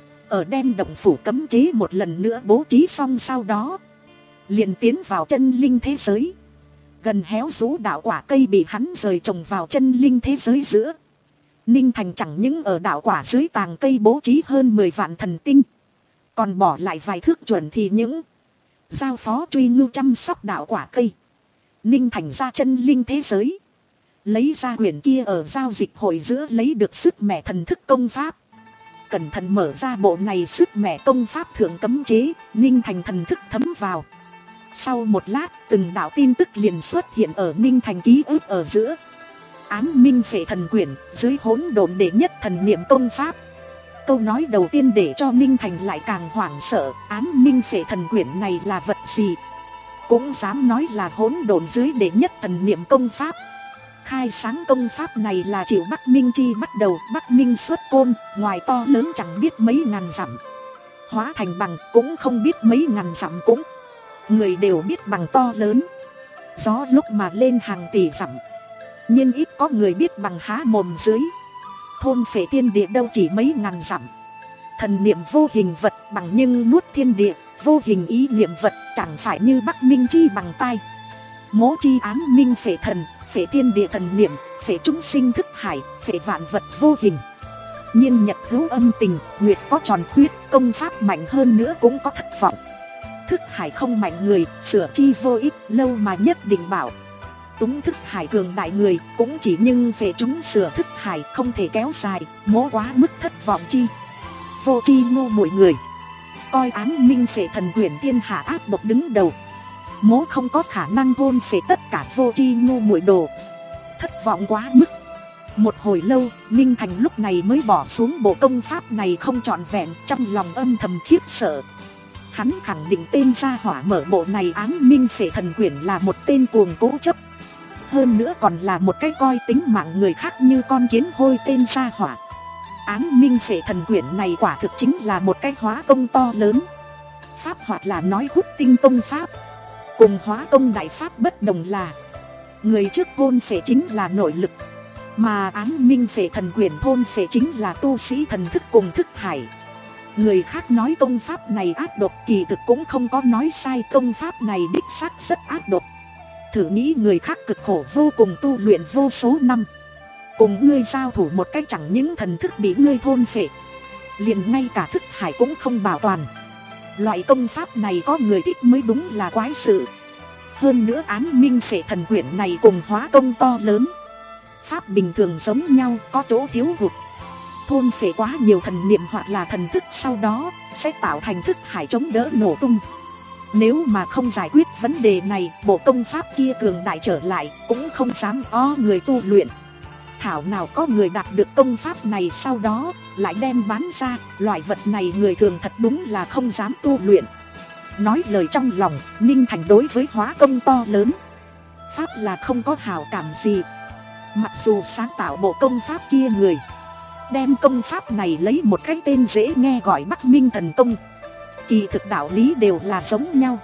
Ở đem động phủ cấm chế một lần nữa bố trí xong, sau đó liền tiến vào chân linh thế giới. Gần héo rũ đạo quả cây bị hắn rời trồng vào chân linh thế giới giữa. Ninh Thành chẳng những ở đạo quả dưới tàng cây bố trí hơn mười vạn thần tinh, còn bỏ lại vài thước chuẩn thì những giao phó truy ngưu chăm sóc đạo quả cây. Ninh Thành ra chân linh thế giới, lấy ra quyển kia ở giao dịch hội giữa lấy được sức mẹ thần thức công pháp. Cẩn thận mở ra bộ này sức mẹ công pháp thượng cấm chế, Ninh Thành thần thức thấm vào. Sau một lát, từng đạo tin tức liền xuất hiện ở Ninh Thành ký ức ở giữa. Ám minh phệ thần quyển, dưới hỗn độn đệ nhất thần niệm công pháp. Câu nói đầu tiên để cho Ninh Thành lại càng hoảng sợ, ám minh phệ thần quyển này là vật gì? Cũng dám nói là hỗn độn dưới đệ nhất thần niệm công pháp. Khai sáng công pháp này là chịu Bắc Minh Chi bắt đầu, Bắc Minh xuất côn, ngoài to lớn chẳng biết mấy ngàn dặm. Hóa thành bằng cũng không biết mấy ngàn dặm, cũng người đều biết bằng to lớn. Gió lúc mà lên hàng tỷ dặm, nhưng ít có người biết bằng há mồm dưới. Thôn phệ thiên địa đâu chỉ mấy ngàn dặm. Thần niệm vô hình vật bằng nhưng nuốt thiên địa, vô hình ý niệm vật chẳng phải như Bắc Minh Chi bằng tai. Mố chi ám minh phệ thần, phệ thiên địa thần niệm, phệ chúng sinh thức hải, phệ vạn vật vô hình. Nhiên nhật hữu âm tình, nguyệt có tròn khuyết, công pháp mạnh hơn nữa cũng có thất vọng. Thức hải không mạnh người, sửa chi vô ích, lâu mà nhất định bảo. Túng thức hải cường đại người, cũng chỉ nhưng phệ chúng sửa thức hải không thể kéo dài, mố quá mức thất vọng chi. Vô chi ngu muội người, coi ám minh phệ thần quyển thiên hạ ác độc đứng đầu. Mố không có khả năng hôn phệ tất cả vô chi ngu muội đồ, thất vọng quá mức. Một hồi lâu, Ninh Thành lúc này mới bỏ xuống bộ công pháp này không trọn vẹn, trong lòng âm thầm khiếp sợ. Hắn khẳng định tên gia hỏa mở bộ này ám minh phệ thần quyển là một tên cuồng cố chấp. Hơn nữa còn là một cái coi tính mạng người khác như con kiến hôi tên gia hỏa. Ám minh phệ thần quyển này quả thực chính là một cái hóa công to lớn. Pháp hoặc là nói hút tinh công pháp, cùng hóa công đại pháp bất đồng là người trước hôn phệ chính là nội lực, mà ám minh phệ thần quyển thôn phệ chính là tu sĩ thần thức cùng thức hải. Người khác nói công pháp này ác độc, kỳ thực cũng không có nói sai, công pháp này đích xác rất ác độc. Thử nghĩ người khác cực khổ vô cùng tu luyện vô số năm, cùng ngươi giao thủ một cách chẳng những thần thức bị ngươi thôn phệ, liền ngay cả thức hải cũng không bảo toàn. Loại công pháp này có người thích mới đúng là quái sự. Hơn nữa án minh phệ thần quyển này cùng hóa công to lớn. Pháp bình thường giống nhau, có chỗ thiếu hụt. Thôn phệ quá nhiều thần niệm hoặc là thần thức sau đó sẽ tạo thành thức hải chống đỡ nổ tung. Nếu mà không giải quyết vấn đề này, bộ công pháp kia cường đại trở lại cũng không dám o người tu luyện. Thảo nào có người đạt được công pháp này sau đó lại đem bán ra, loại vật này người thường thật đúng là không dám tu luyện. Nói lời trong lòng, Ninh Thành đối với hóa công to lớn pháp là không có hảo cảm gì. Mặc dù sáng tạo bộ công pháp kia người đem công pháp này lấy một cái tên dễ nghe gọi Bắc Minh Thần Công, kỳ thực đạo lý đều là giống nhau,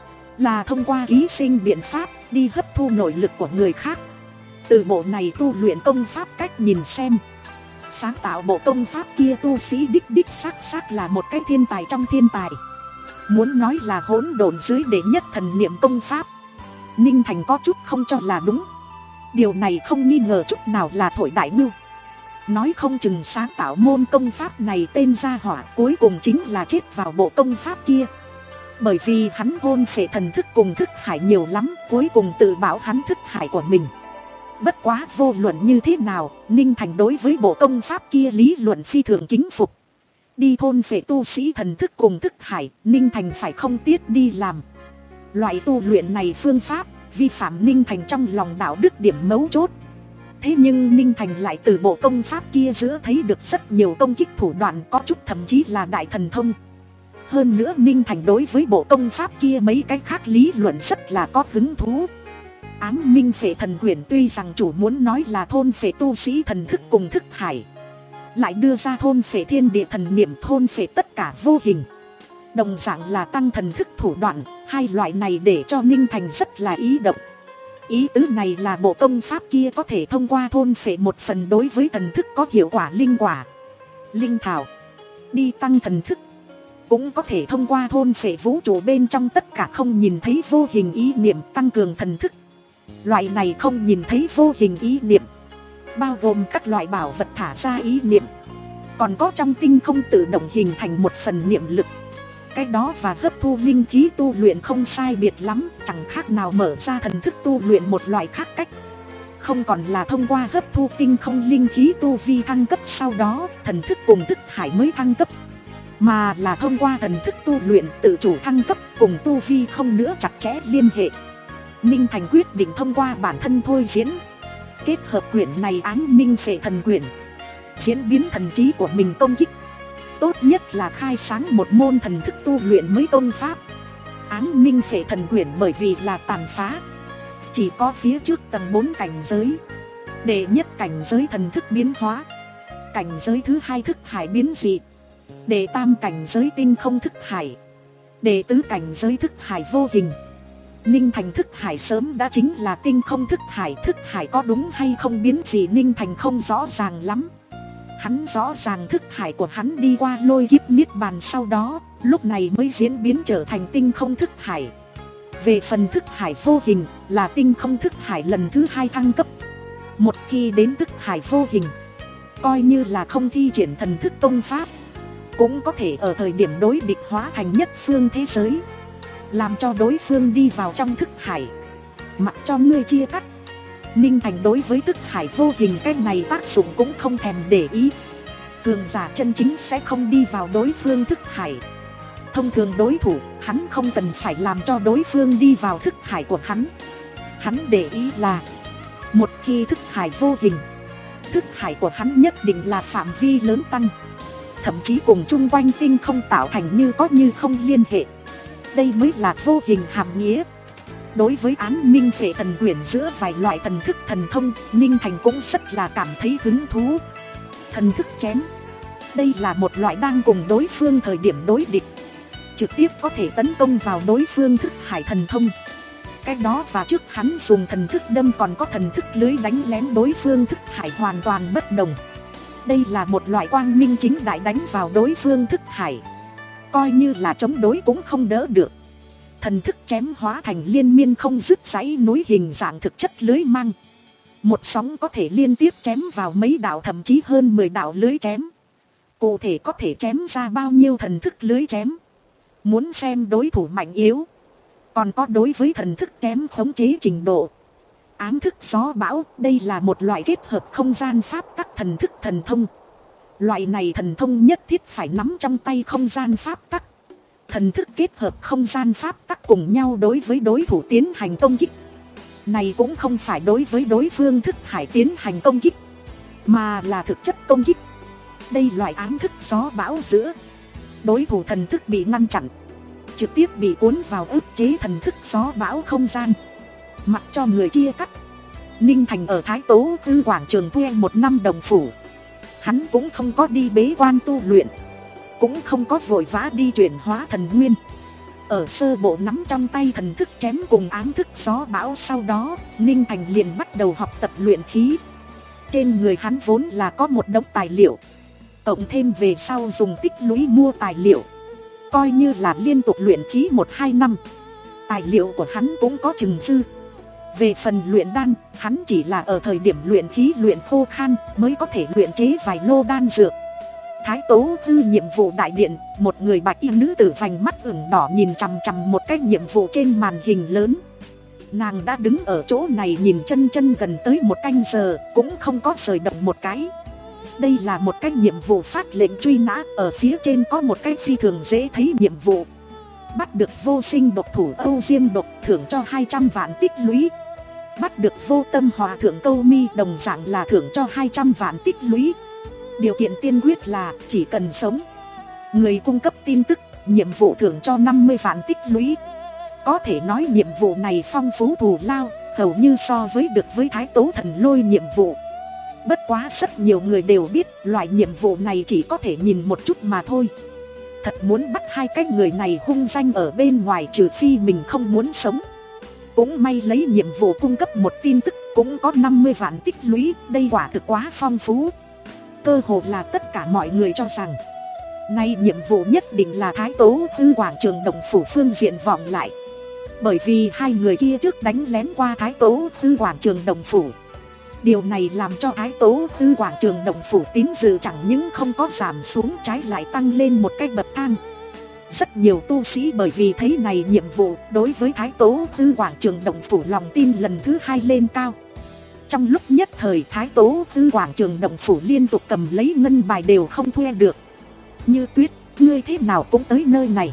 là thông qua ký sinh biện pháp đi hấp thu nội lực của người khác. Từ bộ này tu luyện công pháp cách nhìn xem, sáng tạo bộ công pháp kia tu sĩ đích đích xác xác là một cái thiên tài trong thiên tài. Muốn nói là hỗn độn dưới đệ nhất thần niệm công pháp, Ninh Thành có chút không cho là đúng. Điều này không nghi ngờ chút nào là thổi đại ngưu. Nói không chừng sáng tạo môn công pháp này tên gia hỏa cuối cùng chính là chết vào bộ công pháp kia. Bởi vì hắn hôn phệ thần thức cùng thức hải nhiều lắm, cuối cùng tự bảo hắn thức hải của mình. Bất quá vô luận như thế nào, Ninh Thành đối với bộ công pháp kia lý luận phi thường kính phục. Đi thôn phệ tu sĩ thần thức cùng thức hải, Ninh Thành phải không tiếc đi làm. Loại tu luyện này phương pháp vi phạm Ninh Thành trong lòng đạo đức điểm mấu chốt. Thế nhưng Ninh Thành lại từ bộ công pháp kia giữa thấy được rất nhiều công kích thủ đoạn, có chút thậm chí là đại thần thông. Hơn nữa Ninh Thành đối với bộ công pháp kia mấy cái khác lý luận rất là có hứng thú. Ám minh phệ thần quyển tuy rằng chủ muốn nói là thôn phệ tu sĩ thần thức cùng thức hải, lại đưa ra thôn phệ thiên địa thần niệm, thôn phệ tất cả vô hình, đồng dạng là tăng thần thức thủ đoạn. Hai loại này để cho Ninh Thành rất là ý động. Ý tứ này là bộ công pháp kia có thể thông qua thôn phệ một phần đối với thần thức có hiệu quả linh quả, linh thảo đi tăng thần thức, cũng có thể thông qua thôn phệ vũ trụ bên trong tất cả không nhìn thấy vô hình ý niệm tăng cường thần thức. Loại này không nhìn thấy vô hình ý niệm bao gồm các loại bảo vật thả ra ý niệm, còn có trong tinh không tự động hình thành một phần niệm lực. Cái đó và hấp thu linh khí tu luyện không sai biệt lắm, chẳng khác nào mở ra thần thức tu luyện một loại khác cách. Không còn là thông qua hấp thu tinh không linh khí tu vi thăng cấp sau đó thần thức cùng thức hải mới thăng cấp, mà là thông qua thần thức tu luyện tự chủ thăng cấp, cùng tu vi không nữa chặt chẽ liên hệ. Ninh Thành quyết định thông qua bản thân thôi diễn, kết hợp quyển này Ám minh phệ thần quyển, diễn biến thần trí của mình công kích. Tốt nhất là khai sáng một môn thần thức tu luyện mới công pháp. Ám minh phệ thần quyển bởi vì là tàn phá, chỉ có phía trước tầng bốn cảnh giới. Đệ nhất cảnh giới thần thức biến hóa, cảnh giới thứ hai thức hải biến dị, đệ tam cảnh giới tinh không thức hải, đệ tứ cảnh giới thức hải vô hình. Ninh Thành thức hải sớm đã chính là tinh không thức hải. Thức hải có đúng hay không biến gì Ninh Thành không rõ ràng lắm. Hắn rõ ràng thức hải của hắn đi qua lôi kiếp niết bàn sau đó, lúc này mới diễn biến trở thành tinh không thức hải. Về phần thức hải vô hình là tinh không thức hải lần thứ hai thăng cấp. Một khi đến thức hải vô hình, coi như là không thi triển thần thức công pháp, cũng có thể ở thời điểm đối địch hóa thành nhất phương thế giới, làm cho đối phương đi vào trong thức hải, mặc cho ngươi chia cắt. Ninh Thành đối với thức hải vô hình cái này tác dụng cũng không thèm để ý. Cường giả chân chính sẽ không đi vào đối phương thức hải. Thông thường đối thủ, hắn không cần phải làm cho đối phương đi vào thức hải của hắn. Hắn để ý là một khi thức hải vô hình, thức hải của hắn nhất định là phạm vi lớn tăng, thậm chí cùng chung quanh tinh không tạo thành như có như không liên hệ. Đây mới là vô hình hàm nghĩa. Đối với Ám minh phệ thần quyển giữa vài loại thần thức thần thông, Ninh Thành cũng rất là cảm thấy hứng thú. Thần thức chém, đây là một loại đang cùng đối phương thời điểm đối địch, trực tiếp có thể tấn công vào đối phương thức hải thần thông. Cái đó và trước hắn dùng thần thức đâm còn có thần thức lưới đánh lén đối phương thức hải hoàn toàn bất đồng. Đây là một loại quang minh chính đại đánh vào đối phương thức hải, coi như là chống đối cũng không đỡ được. Thần thức chém hóa thành liên miên không dứt dãy núi hình dạng thực chất lưới mang. Một sóng có thể liên tiếp chém vào mấy đạo thậm chí hơn mười đạo lưới chém. Cụ thể có thể chém ra bao nhiêu thần thức lưới chém, muốn xem đối thủ mạnh yếu. Còn có đối với thần thức chém khống chế trình độ. Ám thức gió bão, đây là một loại kết hợp không gian pháp tắc thần thức thần thông. Loại này thần thông nhất thiết phải nắm trong tay không gian pháp tắc. Thần thức kết hợp không gian pháp tắc cùng nhau đối với đối thủ tiến hành công kích. Này cũng không phải đối với đối phương thức hải tiến hành công kích, mà là thực chất công kích. Đây loại ám thức gió bão giữa đối thủ thần thức bị ngăn chặn, trực tiếp bị cuốn vào ức chế thần thức gió bão không gian, mặc cho người chia cắt. Ninh Thành ở Thái Tố Tư quảng trường thuê một năm đồng phủ. Hắn cũng không có đi bế quan tu luyện, cũng không có vội vã đi chuyển hóa thần nguyên. Ở sơ bộ nắm trong tay thần thức chém cùng ám thức gió bão, sau đó Ninh Thành liền bắt đầu học tập luyện khí. Trên người hắn vốn là có một đống tài liệu, cộng thêm về sau dùng tích lũy mua tài liệu, coi như là liên tục luyện khí một hai năm, tài liệu của hắn cũng có chừng dư. Về phần luyện đan, hắn chỉ là ở thời điểm luyện khí luyện khô khan mới có thể luyện chế vài lô đan dược. Thái Tố Tư nhiệm vụ đại điện, một người bạch y nữ tử vành mắt ửng đỏ nhìn chằm chằm một cái nhiệm vụ trên màn hình lớn. Nàng đã đứng ở chỗ này nhìn chân chân gần tới một canh giờ, cũng không có rời động một cái. Đây là một cái nhiệm vụ phát lệnh truy nã, ở phía trên có một cái phi thường dễ thấy nhiệm vụ. Bắt được vô sinh độc thủ Âu Diêm Độc, thưởng cho hai trăm vạn tích lũy. Bắt được vô tâm hòa thượng Câu Mi, đồng dạng là thưởng cho hai trăm vạn tích lũy. Điều kiện tiên quyết là chỉ cần sống. Người cung cấp tin tức, nhiệm vụ thưởng cho năm mươi vạn tích lũy. Có thể nói nhiệm vụ này phong phú thù lao, hầu như so với được với Thái Tố Thần Lôi nhiệm vụ. Bất quá rất nhiều người đều biết loại nhiệm vụ này chỉ có thể nhìn một chút mà thôi. Thật muốn bắt hai cái người này hung danh ở bên ngoài, trừ phi mình không muốn sống. Cũng may lấy nhiệm vụ cung cấp một tin tức cũng có năm mươi vạn tích lũy, đây quả thực quá phong phú. Cơ hồ là tất cả mọi người cho rằng nay nhiệm vụ nhất định là Thái Tố Tư quảng trường Đồng phủ phương diện vọng lại. Bởi vì hai người kia trước đánh lén qua Thái Tố Tư quảng trường Đồng phủ. Điều này làm cho Thái Tố Tư quảng trường Đồng phủ tín dự chẳng những không có giảm xuống, trái lại tăng lên một cái bậc thang. Rất nhiều tu sĩ bởi vì thấy này nhiệm vụ, đối với Thái Tố Tư quảng trường Đồng phủ lòng tin lần thứ hai lên cao. Trong lúc nhất thời Thái Tố Tư quảng trường Đồng phủ liên tục cầm lấy ngân bài đều không thuê được. Như Tuyết, ngươi thế nào cũng tới nơi này.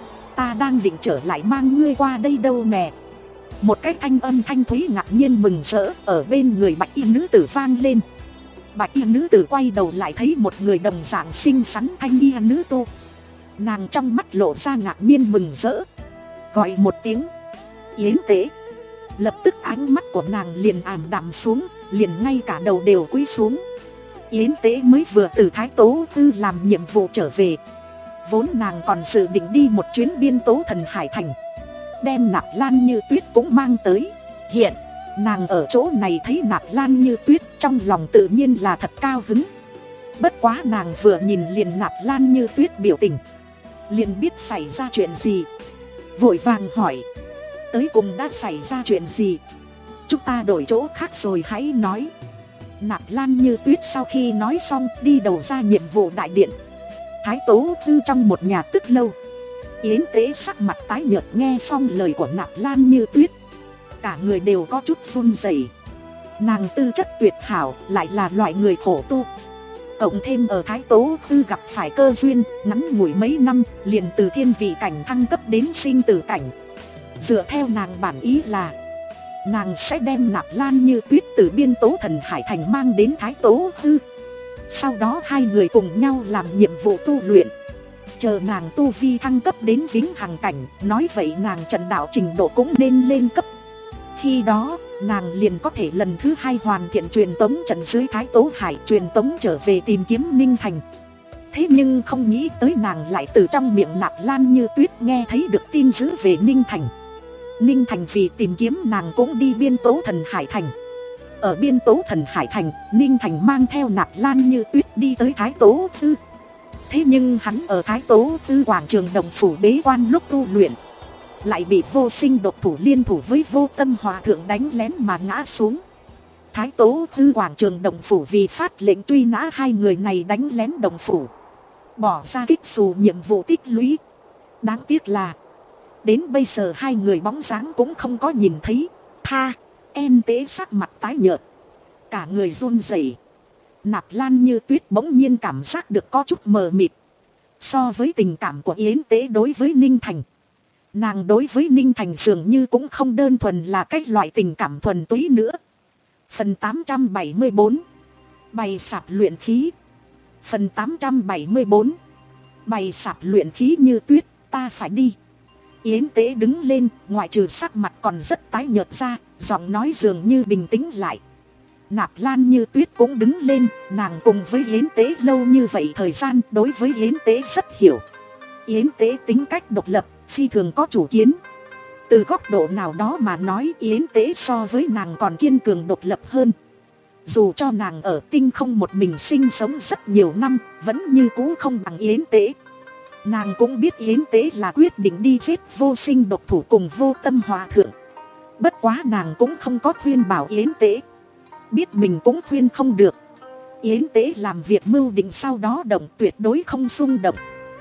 Ta đang định trở lại mang ngươi qua đây đâu nè. Một cái thanh âm thanh thúy ngạc nhiên mừng rỡ ở bên người bạch y nữ tử vang lên. Bạch y nữ tử quay đầu lại thấy một người đồng dạng xinh xắn thanh y nữ tu. Nàng trong mắt lộ ra ngạc nhiên mừng rỡ, gọi một tiếng Yến Tế. Lập tức ánh mắt của nàng liền ảm đạm xuống, liền ngay cả đầu đều cúi xuống. Yến Tế mới vừa từ Thái Tố Tư làm nhiệm vụ trở về. Vốn nàng còn dự định đi một chuyến biên tố thần Hải Thành, đem Nạp Lan Như Tuyết cũng mang tới. Hiện nàng ở chỗ này thấy Nạp Lan Như Tuyết, trong lòng tự nhiên là thật cao hứng. Bất quá nàng vừa nhìn liền Nạp Lan Như Tuyết biểu tình, liền biết xảy ra chuyện gì. Vội vàng hỏi, tới cùng đã xảy ra chuyện gì? Chúng ta đổi chỗ khác rồi hãy nói. Nạp Lan Như Tuyết sau khi nói xong đi đầu ra nhiệm vụ đại điện. Thái Tố Tư trong một nhà tức lâu. Yến Tế sắc mặt tái nhợt nghe xong lời của Nạp Lan Như Tuyết, cả người đều có chút run rẩy. Nàng tư chất tuyệt hảo, lại là loại người khổ tu, cộng thêm ở Thái Tố Tư gặp phải cơ duyên, ngắn ngủi mấy năm liền từ thiên vị cảnh thăng cấp đến sinh tử cảnh. Dựa theo nàng bản ý là nàng sẽ đem Nạp Lan Như Tuyết từ biên tố thần Hải Thành mang đến Thái Tố Tư. Sau đó hai người cùng nhau làm nhiệm vụ tu luyện. Chờ nàng tu vi thăng cấp đến vĩnh hằng cảnh, nói vậy nàng trận đạo trình độ cũng nên lên cấp. Khi đó nàng liền có thể lần thứ hai hoàn thiện truyền tống trận dưới Thái Tố Hải, truyền tống trở về tìm kiếm Ninh Thành. Thế nhưng không nghĩ tới nàng lại từ trong miệng Nạp Lan Như Tuyết nghe thấy được tin dữ về Ninh Thành. Ninh Thành vì tìm kiếm nàng cũng đi biên tố thần Hải Thành. Ở biên tố thần Hải Thành, Ninh Thành mang theo Nạp Lan Như Tuyết đi tới Thái Tố Tư. Thế nhưng hắn ở Thái Tố Tư quảng trường Đồng phủ bế quan lúc tu luyện, lại bị vô sinh độc thủ liên thủ với vô tâm hòa thượng đánh lén mà ngã xuống. Thái Tố Tư quảng trường Đồng phủ vì phát lệnh truy nã hai người này đánh lén Đồng phủ, bỏ ra kích xù nhiệm vụ tích lũy. Đáng tiếc là Đến bây giờ hai người bóng dáng cũng không có nhìn thấy. Tha, Em Tế sắc mặt tái nhợt, cả người run rẩy. Nạp Lan Như Tuyết bỗng nhiên cảm giác được có chút mờ mịt. So với tình cảm của Yến Tế đối với Ninh Thành, nàng đối với Ninh Thành dường như cũng không đơn thuần là cái loại tình cảm thuần túy nữa. Phần tám trăm bảy mươi bốn. Bày sạp luyện khí. Phần tám trăm bảy mươi bốn. Bày sạp luyện khí Như Tuyết, ta phải đi. Yến Tế đứng lên, ngoại trừ sắc mặt còn rất tái nhợt ra, giọng nói dường như bình tĩnh lại. Nạp Lan Như Tuyết cũng đứng lên, nàng cùng với Yến Tế lâu như vậy thời gian, đối với Yến Tế rất hiểu. Yến Tế tính cách độc lập, phi thường có chủ kiến. Từ góc độ nào đó mà nói, Yến Tế so với nàng còn kiên cường độc lập hơn. Dù cho nàng ở tinh không một mình sinh sống rất nhiều năm, vẫn như cũ không bằng Yến Tế. Nàng cũng biết Yến Tế là quyết định đi giết Vô Sinh độc thủ cùng Vô Tâm Hòa Thượng. Bất quá nàng cũng không có khuyên bảo Yến Tế, biết mình cũng khuyên không được. Yến Tế làm việc mưu định sau đó động, tuyệt đối không xung động.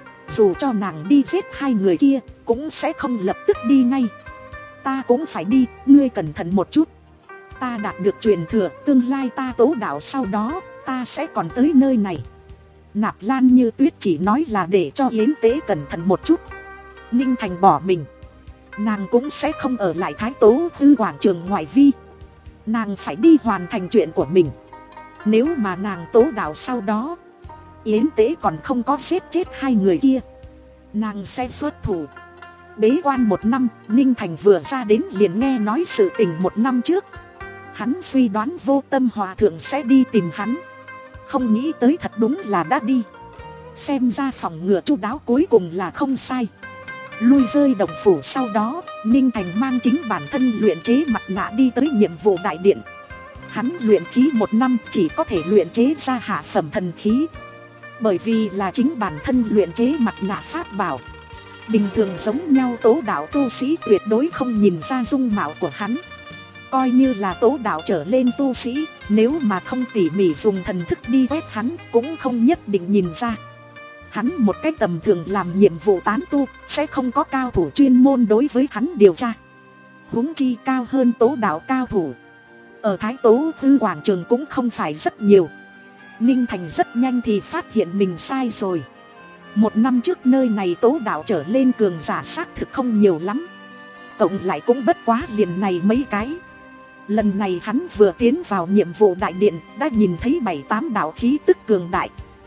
Dù cho nàng đi giết hai người kia, cũng sẽ không lập tức đi ngay. Ta cũng phải đi, ngươi cẩn thận một chút. Ta đạt được truyền thừa, tương lai ta tố đạo sau đó, ta sẽ còn tới nơi này. Nạp Lan Như Tuyết chỉ nói là để cho Yến Tế cẩn thận một chút. Ninh Thành bỏ mình, nàng cũng sẽ không ở lại Thái Tố Hư quảng trường ngoại vi. Nàng phải đi hoàn thành chuyện của mình. Nếu mà nàng tố đạo sau đó, Yến Tế còn không có giết chết hai người kia, nàng sẽ xuất thủ. Bế quan một năm, Ninh Thành vừa ra đến liền nghe nói sự tình một năm trước. Hắn suy đoán Vô Tâm Hòa Thượng sẽ đi tìm hắn, không nghĩ tới thật đúng là đã đi. Xem ra phòng ngừa chu đáo cuối cùng là không sai. Lui rơi động phủ sau đó, Ninh Thành mang chính bản thân luyện chế mặt nạ đi tới nhiệm vụ đại điện. Hắn luyện khí một năm chỉ có thể luyện chế ra hạ phẩm thần khí. Bởi vì là chính bản thân luyện chế mặt nạ pháp bảo, bình thường giống nhau tố đạo tu sĩ tuyệt đối không nhìn ra dung mạo của hắn. Coi như là tố đạo trở lên tu sĩ, nếu mà không tỉ mỉ dùng thần thức đi quét hắn, cũng không nhất định nhìn ra. Hắn một cách tầm thường làm nhiệm vụ tán tu, sẽ không có cao thủ chuyên môn đối với hắn điều tra. Huống chi cao hơn tố đạo cao thủ ở Thái Tố Hư quảng trường cũng không phải rất nhiều. Ninh Thành rất nhanh thì phát hiện mình sai rồi. Một năm trước nơi này tố đạo trở lên cường giả xác thực không nhiều lắm, cộng lại cũng bất quá liền này mấy cái. Lần này hắn vừa tiến vào nhiệm vụ đại điện, đã nhìn thấy bảy tám đạo khí tức cường đại.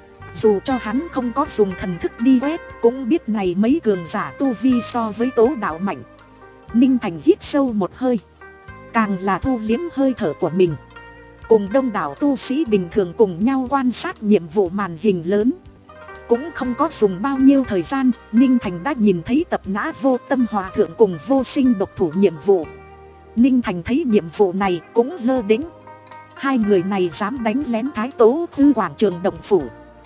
Dù cho hắn không có dùng thần thức đi quét, cũng biết này mấy cường giả tu vi so với tố đạo mạnh. Ninh Thành hít sâu một hơi, càng là thu liếm hơi thở của mình, cùng đông đảo tu sĩ bình thường cùng nhau quan sát nhiệm vụ màn hình lớn. Cũng không có dùng bao nhiêu thời gian, Ninh Thành đã nhìn thấy tập nã Vô Tâm Hòa Thượng cùng Vô Sinh độc thủ nhiệm vụ. Ninh Thành thấy nhiệm vụ này cũng lơ đễnh. Hai người này dám đánh lén Thái Tố Hư quảng trường động phủ,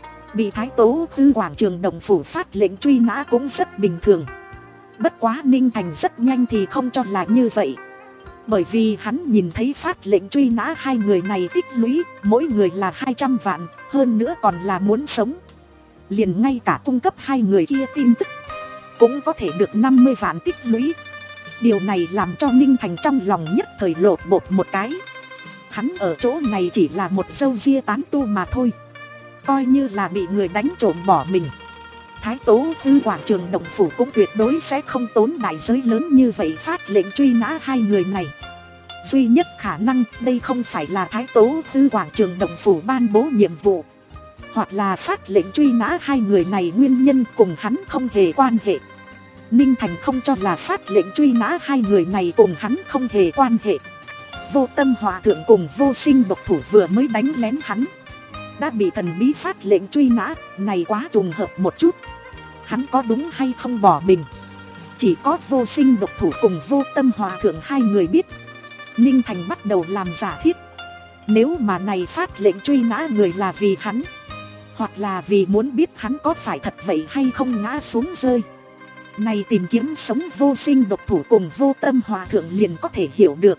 bị Thái Tố Hư quảng trường động phủ phát lệnh truy nã cũng rất bình thường. Bất quá Ninh Thành rất nhanh thì không cho là như vậy. Bởi vì hắn nhìn thấy phát lệnh truy nã hai người này tích lũy, mỗi người là hai trăm vạn, hơn nữa còn là muốn sống. Liền ngay cả cung cấp hai người kia tin tức, cũng có thể được năm mươi vạn tích lũy. Điều này làm cho Ninh Thành trong lòng nhất thời lột bột một cái. Hắn ở chỗ này chỉ là một râu ria tán tu mà thôi, coi như là bị người đánh trộm bỏ mình, Thái Tố Hư quảng trường động phủ cũng tuyệt đối sẽ không tốn đại giới lớn như vậy phát lệnh truy nã hai người này. Duy nhất khả năng đây không phải là Thái Tố Hư quảng trường động phủ ban bố nhiệm vụ, hoặc là phát lệnh truy nã hai người này nguyên nhân cùng hắn không hề quan hệ. Ninh Thành không cho là phát lệnh truy nã hai người này cùng hắn không hề quan hệ. Vô Tâm Hòa Thượng cùng Vô Sinh độc thủ vừa mới đánh lén hắn, đã bị thần bí phát lệnh truy nã, này quá trùng hợp một chút. Hắn có đúng hay không bỏ mình, chỉ có Vô Sinh độc thủ cùng Vô Tâm Hòa Thượng hai người biết. Ninh Thành bắt đầu làm giả thiết. Nếu mà này phát lệnh truy nã người là vì hắn, hoặc là vì muốn biết hắn có phải thật vậy hay không ngã xuống rơi, này tìm kiếm sống Vô Sinh độc thủ cùng Vô Tâm Hòa Thượng liền có thể hiểu được.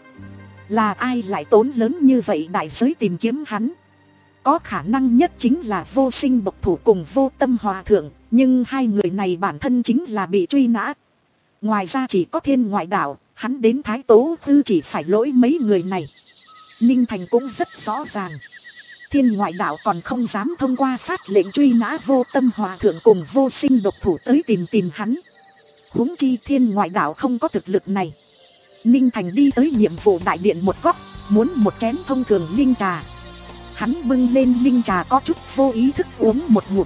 Là ai lại tốn lớn như vậy đại giới tìm kiếm hắn? Có khả năng nhất chính là Vô Sinh độc thủ cùng Vô Tâm Hòa Thượng, nhưng hai người này bản thân chính là bị truy nã. Ngoài ra chỉ có Thiên Ngoại Đạo, hắn đến Thái Tố Tư chỉ phải lỗi mấy người này. Ninh Thành cũng rất rõ ràng. Thiên Ngoại Đạo còn không dám thông qua phát lệnh truy nã Vô Tâm Hòa Thượng cùng Vô Sinh độc thủ tới tìm tìm hắn. Huống chi Thiên Ngoại Đạo không có thực lực này. Ninh Thành đi tới nhiệm vụ đại điện một góc, muốn một chén thông thường linh trà. Hắn bưng lên linh trà có chút vô ý thức uống một ngụm.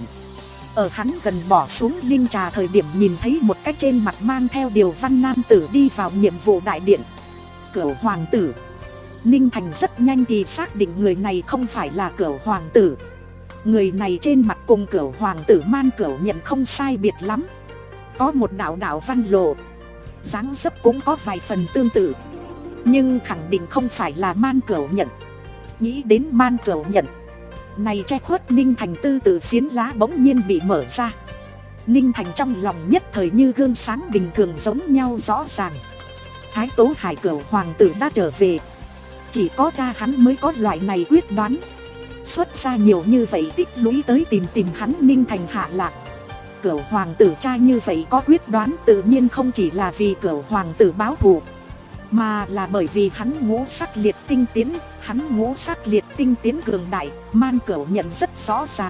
Ở hắn gần bỏ xuống linh trà thời điểm nhìn thấy một cái trên mặt mang theo điều văn nam tử đi vào nhiệm vụ đại điện. Cửu hoàng tử. Ninh Thành rất nhanh thì xác định người này không phải là Cửu hoàng tử. Người này trên mặt cùng Cửu hoàng tử Man Cửu Nhận không sai biệt lắm. Có một đạo đạo văn lộ, dáng dấp cũng có vài phần tương tự, nhưng khẳng định không phải là Man Cửu Nhận. Nghĩ đến Man Cửu Nhận này che khuất Ninh Thành tư tử phiến lá bỗng nhiên bị mở ra. Ninh Thành trong lòng nhất thời như gương sáng bình thường giống nhau rõ ràng. Thái Tố Hải Cửu hoàng tử đã trở về. Chỉ có cha hắn mới có loại này quyết đoán. Xuất ra nhiều như vậy tích lũy tới tìm tìm hắn Ninh Thành hạ lạc. Cửu hoàng tử cha như vậy có quyết đoán tự nhiên không chỉ là vì Cửu hoàng tử báo thù, mà là bởi vì hắn ngũ sắc liệt tinh tiến. Hắn ngũ sắc liệt tinh tiến cường đại, Man Cửu Nhận rất rõ ràng.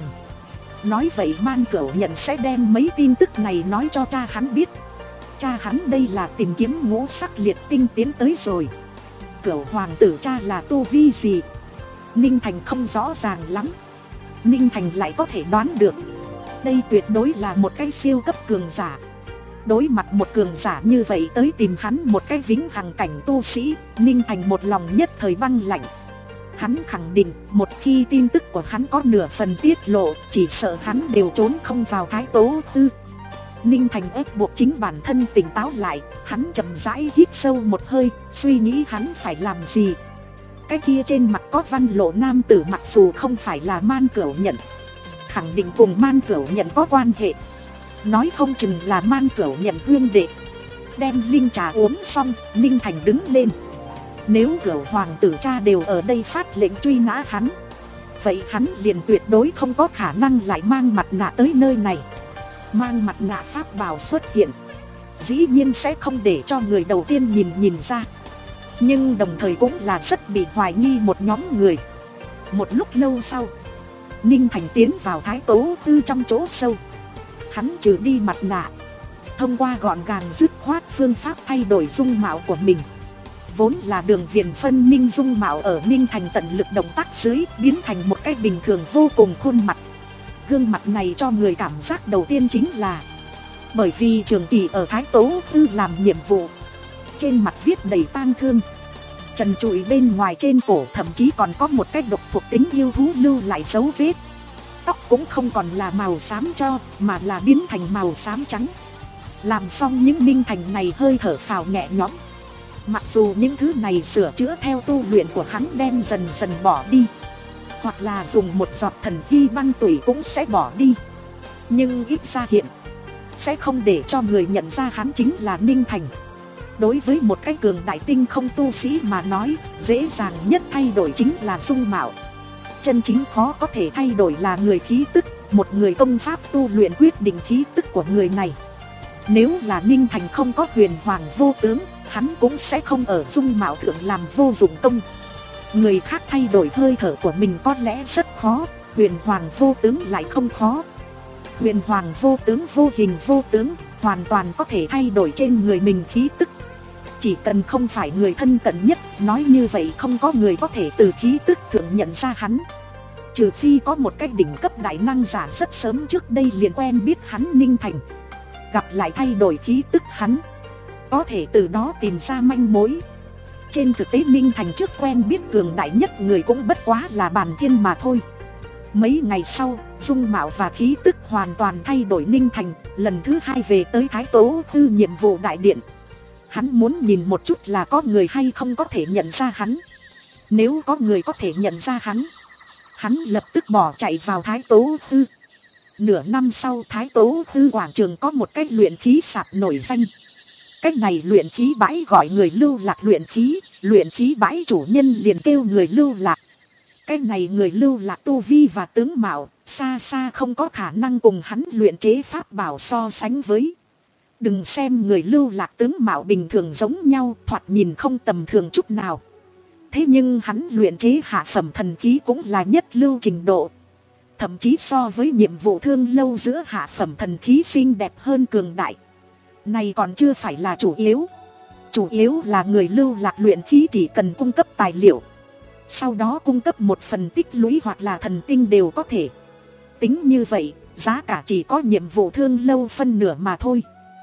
Nói vậy Man Cửu Nhận sẽ đem mấy tin tức này nói cho cha hắn biết. Cha hắn đây là tìm kiếm ngũ sắc liệt tinh tiến tới rồi. Cửu hoàng tử cha là tu vi gì? Ninh Thành không rõ ràng lắm. Ninh Thành lại có thể đoán được. Đây tuyệt đối là một cái siêu cấp cường giả. Đối mặt một cường giả như vậy tới tìm hắn một cái vĩnh hằng cảnh tu sĩ, Ninh Thành một lòng nhất thời băng lạnh. Hắn khẳng định một khi tin tức của hắn có nửa phần tiết lộ, chỉ sợ hắn đều trốn không vào Thái Tố Tư. Ninh Thành ép buộc chính bản thân tỉnh táo lại, hắn chậm rãi hít sâu một hơi, suy nghĩ hắn phải làm gì. Cái kia trên mặt có văn lộ nam tử mặc dù không phải là Man Cửu Nhận, khẳng định cùng Man Cửu Nhận có quan hệ. Nói không chừng là Man Cửu Nhận huynh đệ. Đem linh trà uống xong, Ninh Thành đứng lên. Nếu Cửu hoàng tử cha đều ở đây phát lệnh truy nã hắn, vậy hắn liền tuyệt đối không có khả năng lại mang mặt nạ tới nơi này. Mang mặt nạ pháp bảo xuất hiện, dĩ nhiên sẽ không để cho người đầu tiên nhìn nhìn ra. Nhưng đồng thời cũng là rất bị hoài nghi một nhóm người. Một lúc lâu sau, Ninh Thành tiến vào Thái Tố Tư trong chỗ sâu. Hắn trừ đi mặt nạ, thông qua gọn gàng dứt khoát phương pháp thay đổi dung mạo của mình. Vốn là đường viền phân minh dung mạo ở Ninh Thành tận lực động tác dưới biến thành một cái bình thường vô cùng khuôn mặt. Gương mặt này cho người cảm giác đầu tiên chính là bởi vì trường kỳ ở Thái Tố Tư làm nhiệm vụ, trên mặt viết đầy tang thương. Trần trụi bên ngoài trên cổ thậm chí còn có một cái độc thuộc tính yêu thú lưu lại dấu vết. Tóc cũng không còn là màu xám cho, mà là biến thành màu xám trắng. Làm xong những Ninh Thành này hơi thở phào nhẹ nhõm. Mặc dù những thứ này sửa chữa theo tu luyện của hắn đem dần dần bỏ đi, hoặc là dùng một giọt thần hy băng tủy cũng sẽ bỏ đi, nhưng ít ra hiện sẽ không để cho người nhận ra hắn chính là Ninh Thành. Đối với một cái cường đại tinh không tu sĩ mà nói, dễ dàng nhất thay đổi chính là dung mạo. Chân chính khó có thể thay đổi là người khí tức. Một người công pháp tu luyện quyết định khí tức của người này. Nếu là Ninh Thành không có huyền hoàng vô tướng, hắn cũng sẽ không ở dung mạo thượng làm vô dụng công. Người khác thay đổi hơi thở của mình có lẽ rất khó, huyền hoàng vô tướng lại không khó. Huyền hoàng vô tướng vô hình vô tướng, hoàn toàn có thể thay đổi trên người mình khí tức. Chỉ cần không phải người thân cận nhất, nói như vậy không có người có thể từ khí tức thượng nhận ra hắn. Trừ phi có một cái đỉnh cấp đại năng giả rất sớm trước đây liền quen biết hắn Ninh Thành, gặp lại thay đổi khí tức hắn, có thể từ đó tìm ra manh mối. Trên thực tế Ninh Thành trước quen biết cường đại nhất người cũng bất quá là Bàn Thiên mà thôi. Mấy ngày sau, dung mạo và khí tức hoàn toàn thay đổi. Ninh Thành lần thứ hai về tới Thái Tố Tư nhiệm vụ đại điện. Hắn muốn nhìn một chút là có người hay không có thể nhận ra hắn. Nếu có người có thể nhận ra hắn, hắn lập tức bỏ chạy vào Thái Tố Tư. Nửa năm sau, Thái Tố Tư quảng trường có một cái luyện khí sạp nổi danh. Cái này luyện khí bãi gọi người lưu lạc luyện khí, luyện khí bãi chủ nhân liền kêu người lưu lạc. Cái này người lưu lạc tu vi và tướng mạo xa xa không có khả năng cùng hắn luyện chế pháp bảo so sánh với. Đừng xem người Lưu Lạc tướng mạo bình thường giống nhau, thoạt nhìn không tầm thường chút nào. Thế nhưng hắn luyện chế hạ phẩm thần khí cũng là nhất lưu trình độ. Thậm chí so với nhiệm vụ thương lâu giữa hạ phẩm thần khí xinh đẹp hơn cường đại. Này còn chưa phải là chủ yếu. Chủ yếu là người Lưu Lạc luyện khí chỉ cần cung cấp tài liệu. Sau đó cung cấp một phần tích lũy hoặc là thần tinh đều có thể. Tính như vậy, giá cả chỉ có nhiệm vụ thương lâu phân nửa mà thôi.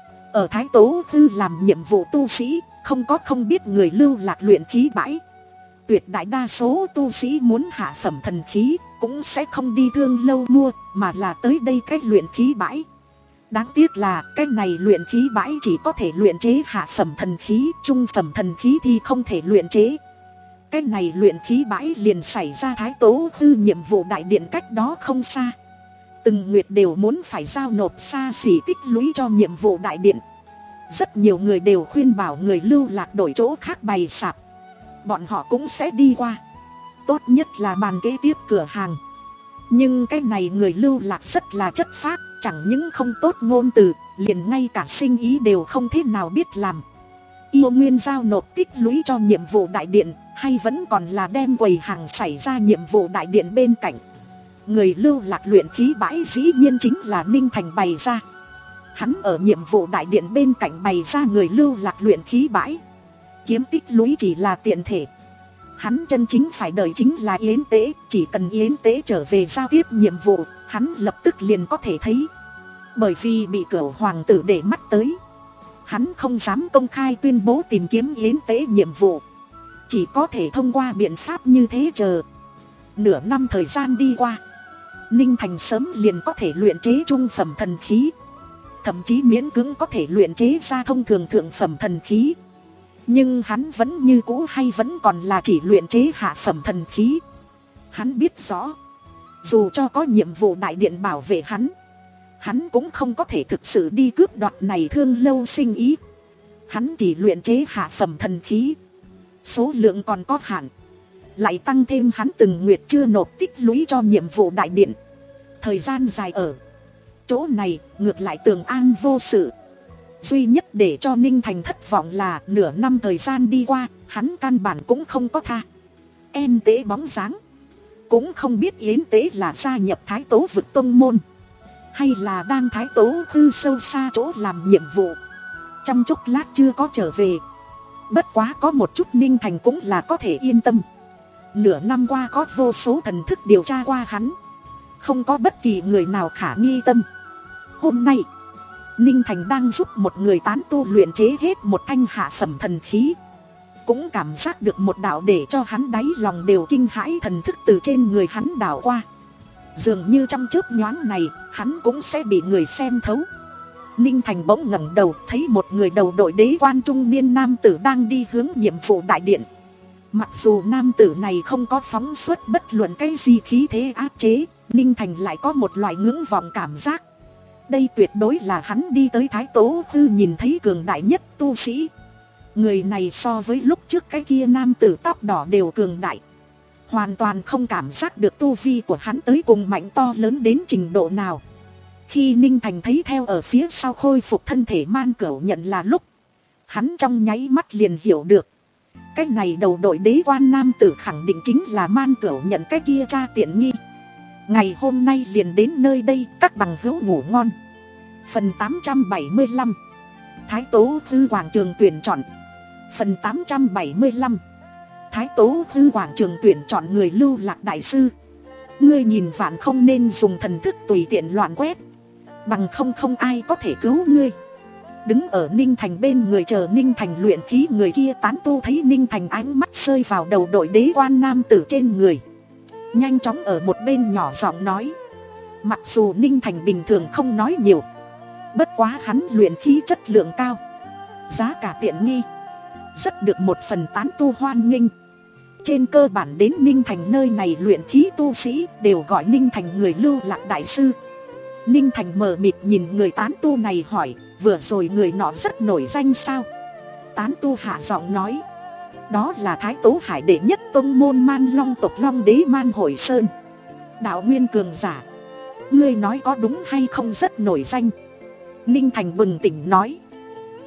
Ở Thái Tố Tư làm nhiệm vụ tu sĩ, không có không biết người Lưu Lạc luyện khí bãi. Tuyệt đại đa số tu sĩ muốn hạ phẩm thần khí cũng sẽ không đi thương lâu mua, mà là tới đây cái luyện khí bãi. Đáng tiếc là cái này luyện khí bãi chỉ có thể luyện chế hạ phẩm thần khí, trung phẩm thần khí thì không thể luyện chế. Cái này luyện khí bãi liền xảy ra Thái Tố Tư nhiệm vụ đại điện cách đó không xa. Từng nguyệt đều muốn phải giao nộp xa xỉ tích lũy cho nhiệm vụ đại điện. Rất nhiều người đều khuyên bảo người Lưu Lạc đổi chỗ khác bày sạp. Bọn họ cũng sẽ đi qua. Tốt nhất là bàn kế tiếp cửa hàng. Nhưng cái này người Lưu Lạc rất là chất phác, chẳng những không tốt ngôn từ, liền ngay cả sinh ý đều không thế nào biết làm. Yêu nguyên giao nộp tích lũy cho nhiệm vụ đại điện, hay vẫn còn là đem quầy hàng xảy ra nhiệm vụ đại điện bên cạnh. Người Lưu Lạc luyện khí bãi dĩ nhiên chính là Ninh Thành bày ra. Hắn ở nhiệm vụ đại điện bên cạnh bày ra người Lưu Lạc luyện khí bãi. Kiếm tích lũy chỉ là tiện thể. Hắn chân chính phải đợi chính là yến tế. Chỉ cần yến tế trở về giao tiếp nhiệm vụ, hắn lập tức liền có thể thấy. Bởi vì bị Cửu hoàng tử để mắt tới, hắn không dám công khai tuyên bố tìm kiếm yến tế nhiệm vụ. Chỉ có thể thông qua biện pháp như thế chờ. Nửa năm thời gian đi qua, Ninh Thành sớm liền có thể luyện chế trung phẩm thần khí. Thậm chí miễn cưỡng có thể luyện chế ra thông thường thượng phẩm thần khí. Nhưng hắn vẫn như cũ hay vẫn còn là chỉ luyện chế hạ phẩm thần khí. Hắn biết rõ, dù cho có nhiệm vụ đại điện bảo vệ hắn, hắn cũng không có thể thực sự đi cướp đoạt này thương lâu sinh ý. Hắn chỉ luyện chế hạ phẩm thần khí, số lượng còn có hạn. Lại tăng thêm hắn từng nguyệt chưa nộp tích lũy cho nhiệm vụ đại điện. Thời gian dài ở chỗ này ngược lại tường an vô sự. Duy nhất để cho Ninh Thành thất vọng là nửa năm thời gian đi qua, hắn căn bản cũng không có tha em tế bóng dáng. Cũng không biết yến tế là gia nhập Thái Tố vực tông môn, hay là đang Thái Tố Tư sâu xa chỗ làm nhiệm vụ. Trong chốc lát chưa có trở về. Bất quá có một chút Ninh Thành cũng là có thể yên tâm. Nửa năm qua có vô số thần thức điều tra qua hắn, không có bất kỳ người nào khả nghi tâm. Hôm nay Ninh Thành đang giúp một người tán tu luyện chế hết một thanh hạ phẩm thần khí. Cũng cảm giác được một đạo để cho hắn đáy lòng đều kinh hãi thần thức từ trên người hắn đảo qua. Dường như trong chớp nhoáng này hắn cũng sẽ bị người xem thấu. Ninh Thành bỗng ngẩng đầu thấy một người đầu đội đế quan trung niên nam tử đang đi hướng nhiệm vụ đại điện. Mặc dù nam tử này không có phóng xuất bất luận cái gì khí thế áp chế, Ninh Thành lại có một loại ngưỡng vọng cảm giác. Đây tuyệt đối là hắn đi tới Thái Tố Tư nhìn thấy cường đại nhất tu sĩ. Người này so với lúc trước cái kia nam tử tóc đỏ đều cường đại. Hoàn toàn không cảm giác được tu vi của hắn tới cùng mạnh to lớn đến trình độ nào. Khi Ninh Thành thấy theo ở phía sau khôi phục thân thể Man Cửu Nhận là lúc, hắn trong nháy mắt liền hiểu được. Cái này đầu đội đế quan nam tử khẳng định chính là Man Cửu Nhận cái kia cha tiện nghi. Ngày hôm nay liền đến nơi đây, các bằng hữu ngủ ngon. Phần tám trăm bảy mươi lăm Thái Tố Tư quảng trường tuyển chọn. Phần tám trăm bảy mươi lăm Thái Tố Tư quảng trường tuyển chọn người Lưu Lạc đại sư. Ngươi nhìn vạn không nên dùng thần thức tùy tiện loạn quét, bằng không không ai có thể cứu ngươi. Đứng ở Ninh Thành bên người chờ Ninh Thành luyện khí người kia tán tu thấy Ninh Thành ánh mắt rơi vào đầu đội đế quan nam tử trên người, nhanh chóng ở một bên nhỏ giọng nói. Mặc dù Ninh Thành bình thường không nói nhiều, bất quá hắn luyện khí chất lượng cao, giá cả tiện nghi, rất được một phần tán tu hoan nghênh. Trên cơ bản đến Ninh Thành nơi này luyện khí tu sĩ đều gọi Ninh Thành người Lưu Lạc đại sư. Ninh Thành mờ mịt nhìn người tán tu này hỏi, vừa rồi người nọ rất nổi danh sao? Tán tu hạ giọng nói, đó là Thái Tố Hải đệ nhất tông môn Man Long tộc Long đế Man Hồi Sơn, đạo nguyên cường giả. Ngươi nói có đúng hay không rất nổi danh? Ninh Thành bừng tỉnh nói,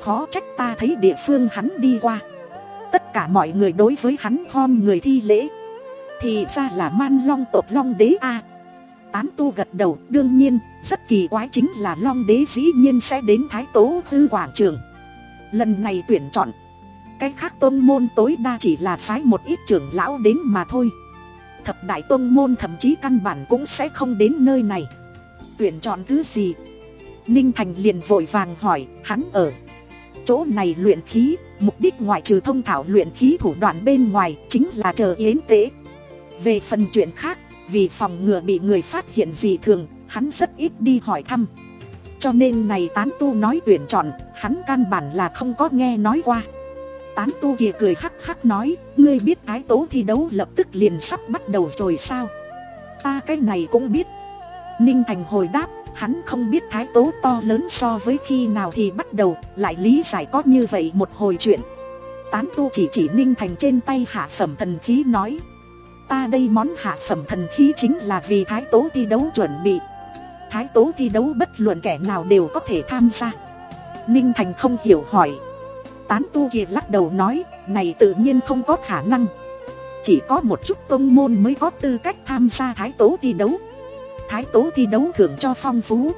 khó trách ta thấy địa phương hắn đi qua. Tất cả mọi người đối với hắn khom người thi lễ. Thì ra là Man Long tộc Long đế a. Tán tu gật đầu, đương nhiên, rất kỳ quái chính là Long đế dĩ nhiên sẽ đến Thái Tố Hư quảng trường. Lần này tuyển chọn, cái khác tôn môn tối đa chỉ là phái một ít trưởng lão đến mà thôi. Thập đại tôn môn thậm chí căn bản cũng sẽ không đến nơi này. Tuyển chọn thứ gì? Ninh Thành liền vội vàng hỏi. Hắn ở chỗ này luyện khí, mục đích ngoại trừ thông thảo luyện khí thủ đoạn bên ngoài chính là chờ yến tế. Về phần chuyện khác, vì phòng ngừa bị người phát hiện gì thường, hắn rất ít đi hỏi thăm. Cho nên này tán tu nói tuyển chọn, hắn căn bản là không có nghe nói qua. Tán tu kia cười hắc hắc nói, ngươi biết Thái Tố thi đấu lập tức liền sắp bắt đầu rồi sao? Ta cái này cũng biết. Ninh Thành hồi đáp, hắn không biết Thái Tố to lớn so với khi nào thì bắt đầu, lại lý giải có như vậy một hồi chuyện. Tán tu chỉ chỉ Ninh Thành trên tay hạ phẩm thần khí nói, ta đây món hạ phẩm thần khí chính là vì Thái Tố thi đấu chuẩn bị. Thái Tố thi đấu bất luận kẻ nào đều có thể tham gia. Ninh Thành không hiểu hỏi. Tán tu kia lắc đầu nói, này tự nhiên không có khả năng. Chỉ có một chút tông môn mới có tư cách tham gia Thái Tố thi đấu. Thái Tố thi đấu thưởng cho phong phú,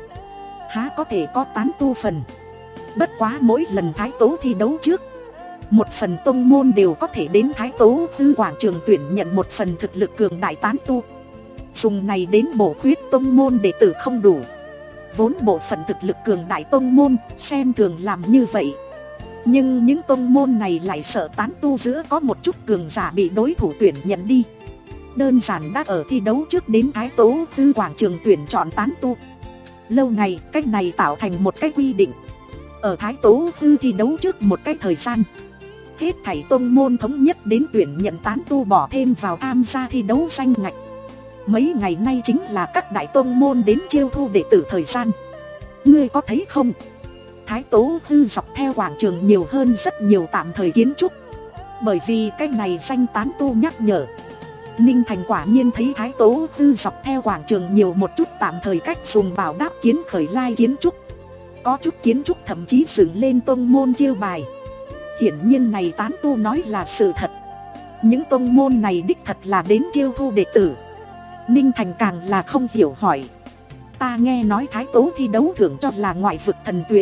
há có thể có tán tu phần. Bất quá mỗi lần Thái Tố thi đấu trước, một phần tông môn đều có thể đến Thái Tố Hư quảng trường tuyển nhận một phần thực lực cường đại tán tu. Dùng này đến bổ khuyết tông môn đệ tử không đủ. Vốn bộ phận thực lực cường đại tông môn xem thường làm như vậy, nhưng những tông môn này lại sợ tán tu giữa có một chút cường giả bị đối thủ tuyển nhận đi. Đơn giản đã ở thi đấu trước đến Thái Tố Hư quảng trường tuyển chọn tán tu. Lâu ngày cách này tạo thành một cái quy định. Ở Thái Tố Hư thi đấu trước một cái thời gian, hết thảy tông môn thống nhất đến tuyển nhận tán tu bỏ thêm vào tham gia thi đấu danh ngạch. Mấy ngày nay chính là các đại tông môn đến chiêu thu đệ tử thời gian. Ngươi có thấy không? Thái Tố Hư dọc theo quảng trường nhiều hơn rất nhiều tạm thời kiến trúc. Bởi vì cái này danh tán tu nhắc nhở. Ninh Thành quả nhiên thấy Thái Tố Hư dọc theo quảng trường nhiều một chút tạm thời cách dùng bảo đáp kiến khởi lai kiến trúc. Có chút kiến trúc thậm chí dựng lên tông môn chiêu bài. Hiển nhiên này tán tu nói là sự thật. Những tông môn này đích thật là đến chiêu thu đệ tử. Ninh Thành càng là không hiểu hỏi. Ta nghe nói Thái Tố thi đấu thưởng cho là ngoại vực thần tuyển.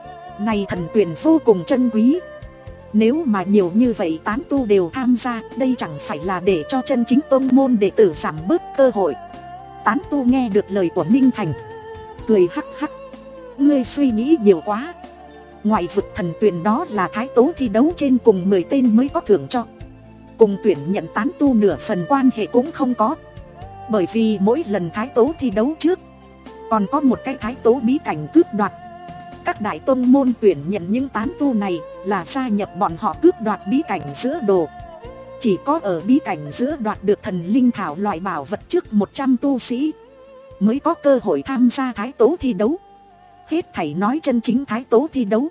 Này thần tuyển vô cùng chân quý. Nếu mà nhiều như vậy tán tu đều tham gia, đây chẳng phải là để cho chân chính tông môn đệ tử giảm bớt cơ hội. Tán tu nghe được lời của Ninh Thành, cười hắc hắc. Ngươi suy nghĩ nhiều quá. Ngoại vực thần tuyển đó là Thái Tố thi đấu trên cùng mười tên mới có thưởng cho. Cùng tuyển nhận tán tu nửa phần quan hệ cũng không có. Bởi vì mỗi lần Thái Tố thi đấu trước, còn có một cái Thái Tố bí cảnh cướp đoạt. Các đại tông môn tuyển nhận những tán tu này là gia nhập bọn họ cướp đoạt bí cảnh giữa đồ. Chỉ có ở bí cảnh giữa đoạt được thần linh thảo loại bảo vật trước một trăm tu sĩ mới có cơ hội tham gia Thái Tố thi đấu. Hết thảy nói chân chính Thái Tố thi đấu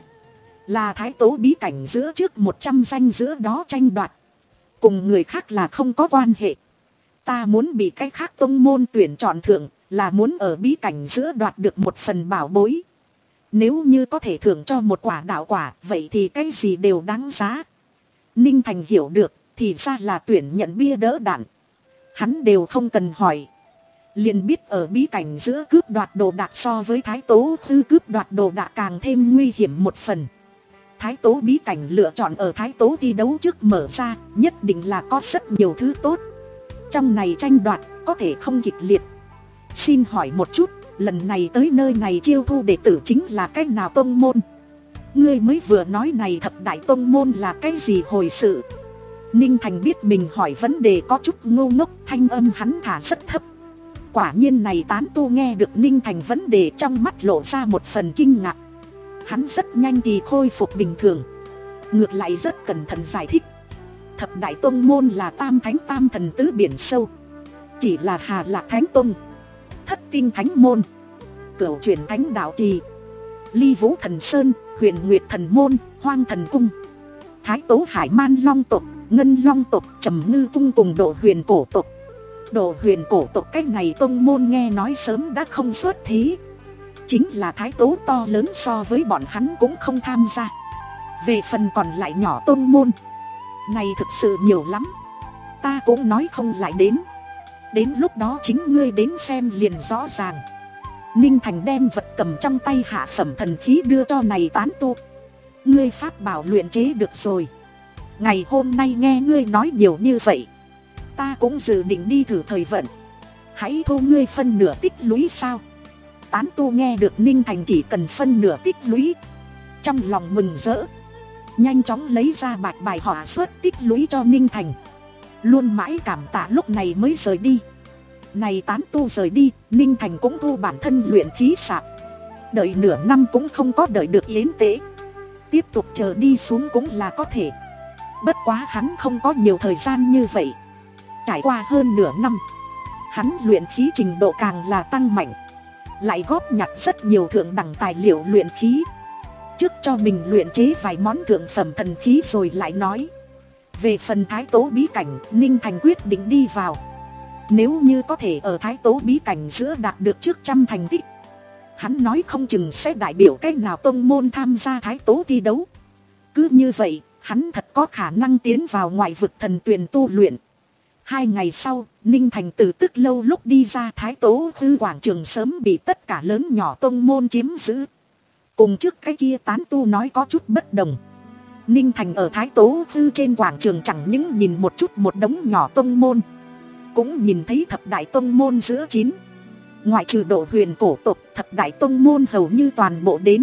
là Thái Tố bí cảnh giữa trước một trăm danh giữa đó tranh đoạt. Cùng người khác là không có quan hệ. Ta muốn bị cái khác tông môn tuyển chọn thưởng là muốn ở bí cảnh giữa đoạt được một phần bảo bối. Nếu như có thể thưởng cho một quả đạo quả, vậy thì cái gì đều đáng giá. Ninh Thành hiểu được, thì ra là tuyển nhận bia đỡ đạn. Hắn đều không cần hỏi, liền biết ở bí cảnh giữa cướp đoạt đồ đạc so với Thái Tố Hư cướp đoạt đồ đạc càng thêm nguy hiểm một phần. Thái Tố bí cảnh lựa chọn ở Thái Tố thi đấu trước mở ra, nhất định là có rất nhiều thứ tốt. Trong này tranh đoạt có thể không kịch liệt. Xin hỏi một chút, lần này tới nơi này chiêu thu đệ tử chính là cái nào tông môn? Ngươi mới vừa nói này thập đại tông môn là cái gì hồi sự? Ninh Thành biết mình hỏi vấn đề có chút ngu ngốc, thanh âm hắn thả rất thấp. Quả nhiên này tán tu nghe được Ninh Thành vấn đề trong mắt lộ ra một phần kinh ngạc. Hắn rất nhanh thì khôi phục bình thường, ngược lại rất cẩn thận giải thích. Thập đại tông môn là Tam Thánh Tam Thần Tứ Biển Sâu, chỉ là Hà Lạc Thánh Tông, Thất Tinh Thánh Môn, Cửu Truyền Thánh Đạo Trì, Ly Vũ Thần Sơn, Huyền Nguyệt Thần Môn, Hoang Thần Cung, Thái Tố Hải Man Long Tộc, Ngân Long Tộc, Trầm Ngư Cung cùng Độ Huyền Cổ Tộc. Độ Huyền Cổ Tộc cách này tông môn nghe nói sớm đã không xuất thế. Chính là Thái Tố to lớn so với bọn hắn cũng không tham gia. Về phần còn lại nhỏ tôn môn, này thực sự nhiều lắm, ta cũng nói không lại đến. Đến lúc đó chính ngươi đến xem liền rõ ràng. Ninh Thành đem vật cầm trong tay hạ phẩm thần khí đưa cho này tán tu. Ngươi pháp bảo luyện chế được rồi. Ngày hôm nay nghe ngươi nói nhiều như vậy, ta cũng dự định đi thử thời vận. Hãy thu ngươi phân nửa tích lũy sao? Tán tu nghe được Ninh Thành chỉ cần phân nửa tích lũy, trong lòng mừng rỡ, nhanh chóng lấy ra bạch bài hỏa suất tích lũy cho Ninh Thành. Luôn mãi cảm tạ lúc này mới rời đi. Này tán tu rời đi, Ninh Thành cũng thu bản thân luyện khí sạp. Đợi nửa năm cũng không có đợi được yến tế, tiếp tục chờ đi xuống cũng là có thể. Bất quá hắn không có nhiều thời gian như vậy. Trải qua hơn nửa năm, hắn luyện khí trình độ càng là tăng mạnh, lại góp nhặt rất nhiều thượng đẳng tài liệu luyện khí. Trước cho mình luyện chế vài món thượng phẩm thần khí rồi lại nói. Về phần Thái Tố bí cảnh, Ninh Thành quyết định đi vào. Nếu như có thể ở Thái Tố bí cảnh giữa đạt được trước trăm thành tích, hắn nói không chừng sẽ đại biểu cách nào tông môn tham gia Thái Tố thi đấu. Cứ như vậy, hắn thật có khả năng tiến vào ngoại vực thần tuyền tu luyện. Hai ngày sau, Ninh Thành từ tức lâu lúc đi ra Thái Tố Hư quảng trường sớm bị tất cả lớn nhỏ tông môn chiếm giữ. Cùng trước cái kia tán tu nói có chút bất đồng. Ninh Thành ở Thái Tố Hư trên quảng trường chẳng những nhìn một chút một đống nhỏ tông môn, cũng nhìn thấy thập đại tông môn giữa chín. Ngoại trừ độ huyền cổ tộc, thập đại tông môn hầu như toàn bộ đến.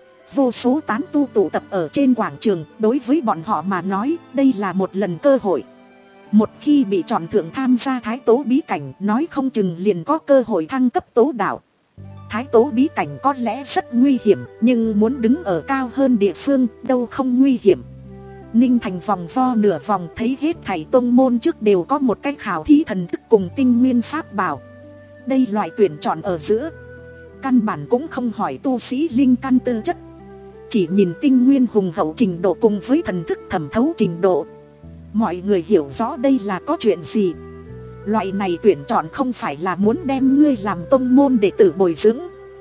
Vô số tán tu tụ tập ở trên quảng trường, đối với bọn họ mà nói, đây là một lần cơ hội. Một khi bị chọn thượng tham gia Thái Tố bí cảnh, nói không chừng liền có cơ hội thăng cấp tố đạo. Thái Tố bí cảnh có lẽ rất nguy hiểm, nhưng muốn đứng ở cao hơn địa phương, đâu không nguy hiểm. Ninh Thành vòng vo nửa vòng, thấy hết thảy tông môn trước đều có một cái khảo thí thần thức cùng tinh nguyên pháp bảo. Đây loại tuyển chọn ở giữa, căn bản cũng không hỏi tu sĩ linh căn tư chất, chỉ nhìn tinh nguyên hùng hậu trình độ cùng với thần thức thẩm thấu trình độ. Mọi người hiểu rõ đây là có chuyện gì. Loại này tuyển chọn không phải là muốn đem ngươi làm tông môn đệ tử bồi dưỡng,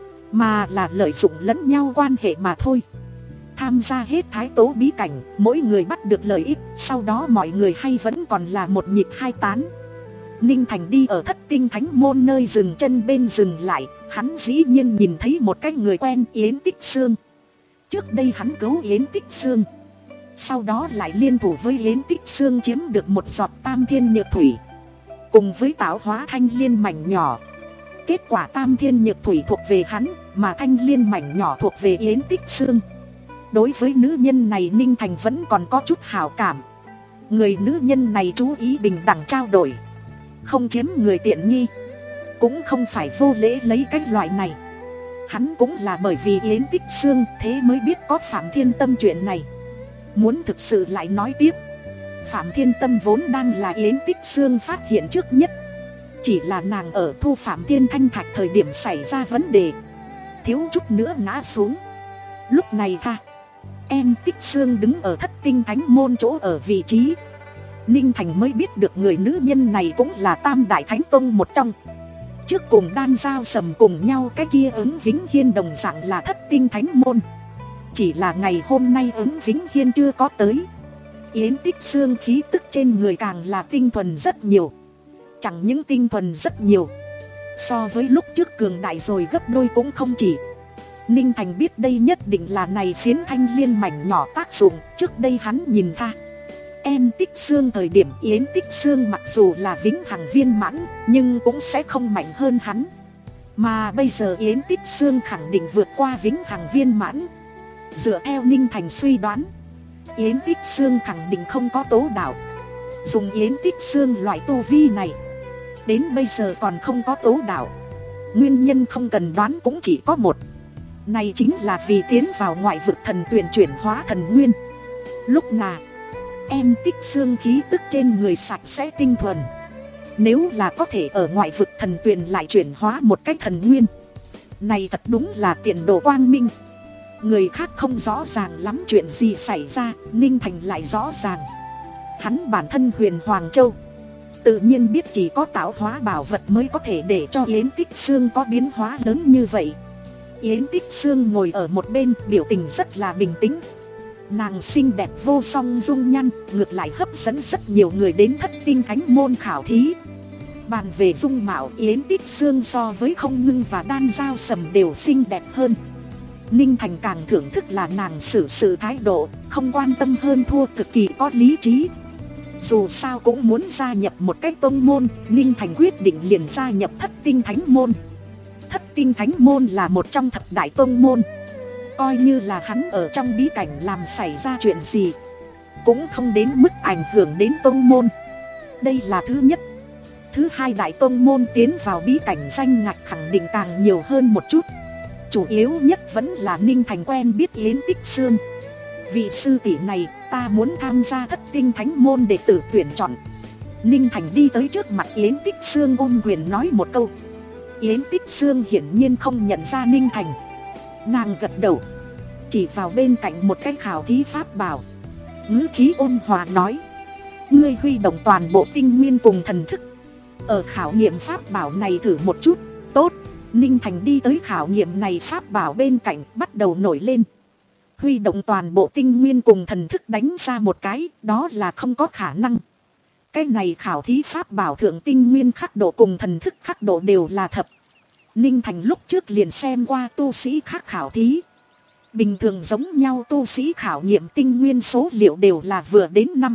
mà là lợi dụng lẫn nhau quan hệ mà thôi. Tham gia hết Thái Tố bí cảnh, mỗi người bắt được lợi ích, sau đó mọi người hay vẫn còn là một nhịp hai tán. Ninh Thành đi ở Thất Tinh Thánh môn nơi dừng chân bên dừng lại, hắn dĩ nhiên nhìn thấy một cái người quen, Yến Tích Xương. Trước đây hắn cứu Yến Tích Xương, sau đó lại liên thủ với Yến Tích Xương chiếm được một giọt tam thiên nhược thủy, cùng với tạo hóa thanh liên mảnh nhỏ. Kết quả tam thiên nhược thủy thuộc về hắn, mà thanh liên mảnh nhỏ thuộc về Yến Tích Xương. Đối với nữ nhân này Ninh Thành vẫn còn có chút hảo cảm. Người nữ nhân này chú ý bình đẳng trao đổi, không chiếm người tiện nghi, cũng không phải vô lễ lấy cái loại này. Hắn cũng là bởi vì Yến Tích Xương thế mới biết có Phạm Thiên Tâm chuyện này. Muốn thực sự lại nói tiếp, Phạm Thiên Tâm vốn đang là Yến Tích Xương phát hiện trước nhất. Chỉ là nàng ở thu Phạm Thiên Thanh Thạch thời điểm xảy ra vấn đề, thiếu chút nữa ngã xuống. Lúc này tha Yến Tích Xương đứng ở Thất Tinh Thánh môn chỗ ở vị trí. Ninh Thành mới biết được người nữ nhân này cũng là Tam Đại Thánh Tông một trong. Trước cùng Đan Giao Sầm cùng nhau, cái kia Ứng Vĩnh Hiên đồng dạng là Thất Tinh Thánh môn. Chỉ là ngày hôm nay Ứng Vĩnh Hiên chưa có tới. Yến Tích Xương khí tức trên người càng là tinh thuần rất nhiều. Chẳng những tinh thuần rất nhiều, so với lúc trước cường đại rồi gấp đôi cũng không chỉ. Ninh Thành biết đây nhất định là này phiến thanh liên mảnh nhỏ tác dụng. Trước đây hắn nhìn tha Yến Tích Xương thời điểm, Yến Tích Xương mặc dù là vĩnh hằng viên mãn, nhưng cũng sẽ không mạnh hơn hắn. Mà bây giờ Yến Tích Xương khẳng định vượt qua vĩnh hằng viên mãn. Dựa theo Ninh Thành suy đoán, Yến Tích Xương khẳng định không có tố đạo. Dùng Yến Tích Xương loại tu vi này, đến bây giờ còn không có tố đạo, nguyên nhân không cần đoán cũng chỉ có một. Này chính là vì tiến vào ngoại vực thần tuyền chuyển hóa thần nguyên. Lúc nào Yến Tích Xương khí tức trên người sạch sẽ tinh thuần, nếu là có thể ở ngoại vực thần tuyền lại chuyển hóa một cách thần nguyên, này thật đúng là tiền đồ quang minh. Người khác không rõ ràng lắm chuyện gì xảy ra, Ninh Thành lại rõ ràng. Hắn bản thân Huyền Hoàng Châu, tự nhiên biết chỉ có tạo hóa bảo vật mới có thể để cho Yến Tích Xương có biến hóa lớn như vậy. Yến Tích Xương ngồi ở một bên, biểu tình rất là bình tĩnh. Nàng xinh đẹp vô song dung nhan, ngược lại hấp dẫn rất nhiều người đến Thất Tinh Thánh Môn khảo thí. Bàn về dung mạo, Yến Tích Xương so với Không Ngưng và Đan Giao Sầm đều xinh đẹp hơn. Ninh Thành càng thưởng thức là nàng xử sự thái độ, không quan tâm hơn thua, cực kỳ có lý trí. Dù sao cũng muốn gia nhập một cái tông môn, Ninh Thành quyết định liền gia nhập Thất Tinh Thánh Môn. Thất Tinh Thánh Môn là một trong thập đại tông môn. Coi như là hắn ở trong bí cảnh làm xảy ra chuyện gì, cũng không đến mức ảnh hưởng đến tông môn. Đây là thứ nhất. Thứ hai, đại tông môn tiến vào bí cảnh danh ngạch khẳng định càng nhiều hơn một chút. Chủ yếu nhất vẫn là Ninh Thành quen biết Yến Tích Xương. Vị sư tỷ này, ta muốn tham gia Thất Tinh Thánh Môn để tử tuyển chọn. Ninh Thành đi tới trước mặt Yến Tích Xương ôm quyền nói một câu. Yến Tích Xương hiển nhiên không nhận ra Ninh Thành. Nàng gật đầu, chỉ vào bên cạnh một cái khảo thí pháp bảo, ngữ khí ôn hòa nói: ngươi huy động toàn bộ tinh nguyên cùng thần thức, ở khảo nghiệm pháp bảo này thử một chút. Tốt. Ninh Thành đi tới khảo nghiệm này pháp bảo bên cạnh, bắt đầu nổi lên. Huy động toàn bộ tinh nguyên cùng thần thức đánh ra một cái, đó là không có khả năng. Cái này khảo thí pháp bảo thượng tinh nguyên khắc độ cùng thần thức khắc độ đều là thập. Ninh Thành lúc trước liền xem qua tu sĩ khác khảo thí. Bình thường giống nhau tu sĩ khảo nghiệm tinh nguyên số liệu đều là vừa đến năm.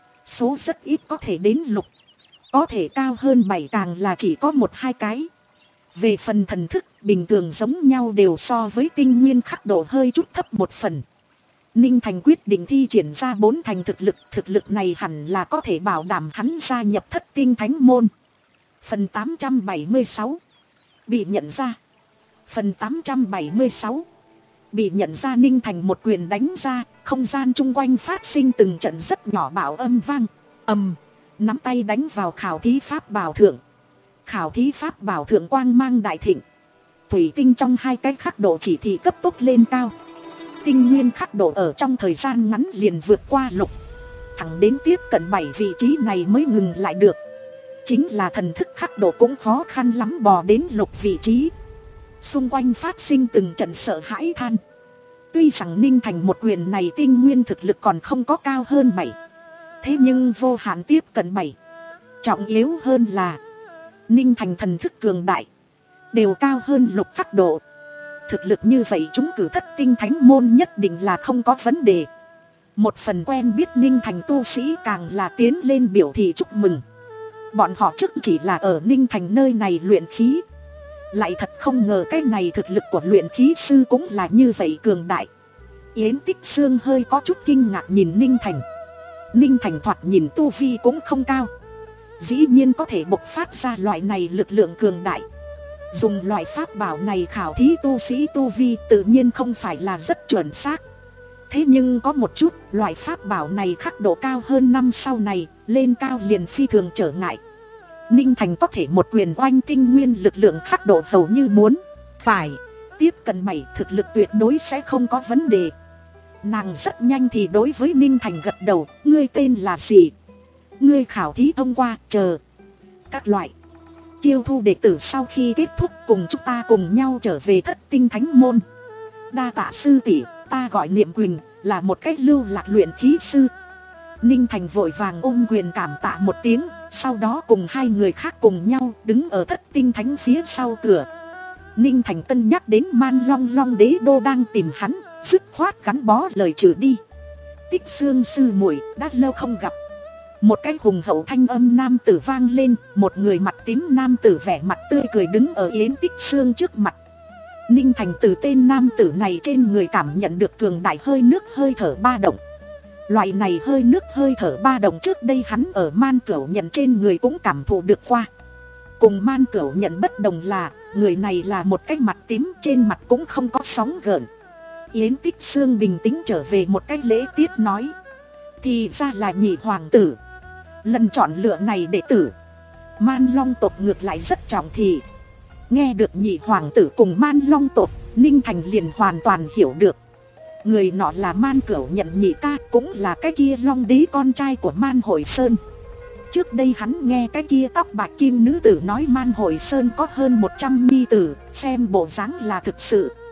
Số rất ít có thể đến lục. Có thể cao hơn bảy, càng là chỉ có một hai cái. Về phần thần thức, bình thường giống nhau đều so với tinh nguyên khắc độ hơi chút thấp một phần. Ninh Thành quyết định thi triển ra bốn thành thực lực. Thực lực này hẳn là có thể bảo đảm hắn gia nhập Thất Tinh Thánh Môn. Phần tám trăm bảy mươi sáu. Bị nhận ra. Phần tám trăm bảy mươi sáu. Bị nhận ra. Ninh Thành một quyền đánh ra, không gian chung quanh phát sinh từng trận rất nhỏ bạo âm vang. Ầm, nắm tay đánh vào khảo thí pháp bảo thượng. Khảo thí pháp bảo thượng quang mang đại thịnh. Thủy tinh trong hai cái khắc độ chỉ thị cấp tốc lên cao. Tinh nguyên khắc độ ở trong thời gian ngắn liền vượt qua lục, thẳng đến tiếp cận bảy vị trí này mới ngừng lại được. Chính là thần thức khắc độ cũng khó khăn lắm bò đến lục vị trí. Xung quanh phát sinh từng trận sợ hãi than. Tuy rằng Ninh Thành một quyền này tinh nguyên thực lực còn không có cao hơn bảy, thế nhưng vô hạn tiếp cận bảy. Trọng yếu hơn là Ninh Thành thần thức cường đại, đều cao hơn lục khắc độ. Thực lực như vậy chúng cử Thất Tinh Thánh Môn nhất định là không có vấn đề. Một phần quen biết Ninh Thành tu sĩ càng là tiến lên biểu thị chúc mừng. Bọn họ trước chỉ là ở Ninh Thành nơi này luyện khí, lại thật không ngờ cái này thực lực của luyện khí sư cũng là như vậy cường đại. Yến Tích Xương hơi có chút kinh ngạc nhìn Ninh Thành. Ninh Thành thoạt nhìn tu vi cũng không cao, dĩ nhiên có thể bộc phát ra loại này lực lượng cường đại. Dùng loại pháp bảo này khảo thí tu sĩ tu vi tự nhiên không phải là rất chuẩn xác. Thế nhưng có một chút, loại pháp bảo này khắc độ cao hơn năm sau này, lên cao liền phi thường trở ngại. Ninh Thành có thể một quyền oanh tinh nguyên lực lượng khắc độ hầu như muốn phải tiếp cận bảy, thực lực tuyệt đối sẽ không có vấn đề. Nàng rất nhanh thì đối với Ninh Thành gật đầu. Ngươi tên là gì? Ngươi khảo thí thông qua, chờ các loại chiêu thu đệ tử sau khi kết thúc cùng chúng ta cùng nhau trở về Thất Tinh Thánh Môn. Đa tạ sư tỷ, ta gọi Niệm Quỳnh, là một cách lưu lạc luyện khí sư. Ninh Thành vội vàng ôm quyền cảm tạ một tiếng, sau đó cùng hai người khác cùng nhau đứng ở Thất Tinh Thánh phía sau cửa. Ninh Thành cân nhắc đến Man Long Long Đế Đô đang tìm hắn, dứt khoát gắn bó lời trừ đi. Tích Xương sư muội, đã lâu không gặp. Một cái hùng hậu thanh âm nam tử vang lên. Một người mặt tím nam tử vẻ mặt tươi cười đứng ở Yến Tích Xương trước mặt. Ninh Thành từ tên nam tử này trên người cảm nhận được cường đại hơi nước hơi thở ba động. Loại này hơi nước hơi thở ba động trước đây hắn ở Man Cửu Nhận trên người cũng cảm thụ được qua. Cùng Man Cửu Nhận bất đồng là người này là một cái mặt tím, trên mặt cũng không có sóng gợn. Yến Tích Xương bình tĩnh trở về một cách lễ tiết nói: thì ra là nhị hoàng tử. Lần chọn lựa này đệ tử, Man Long tộc ngược lại rất trọng thị. Nghe được nhị hoàng tử cùng Man Long tộc, Ninh Thành liền hoàn toàn hiểu được. Người nọ là Man Cửu Nhận nhị ca, cũng là cái kia Long Đế con trai của Man Hội Sơn. Trước đây hắn nghe cái kia tóc bạc kim nữ tử nói Man Hội Sơn có hơn một trăm nhi tử, xem bộ dáng là thực sự.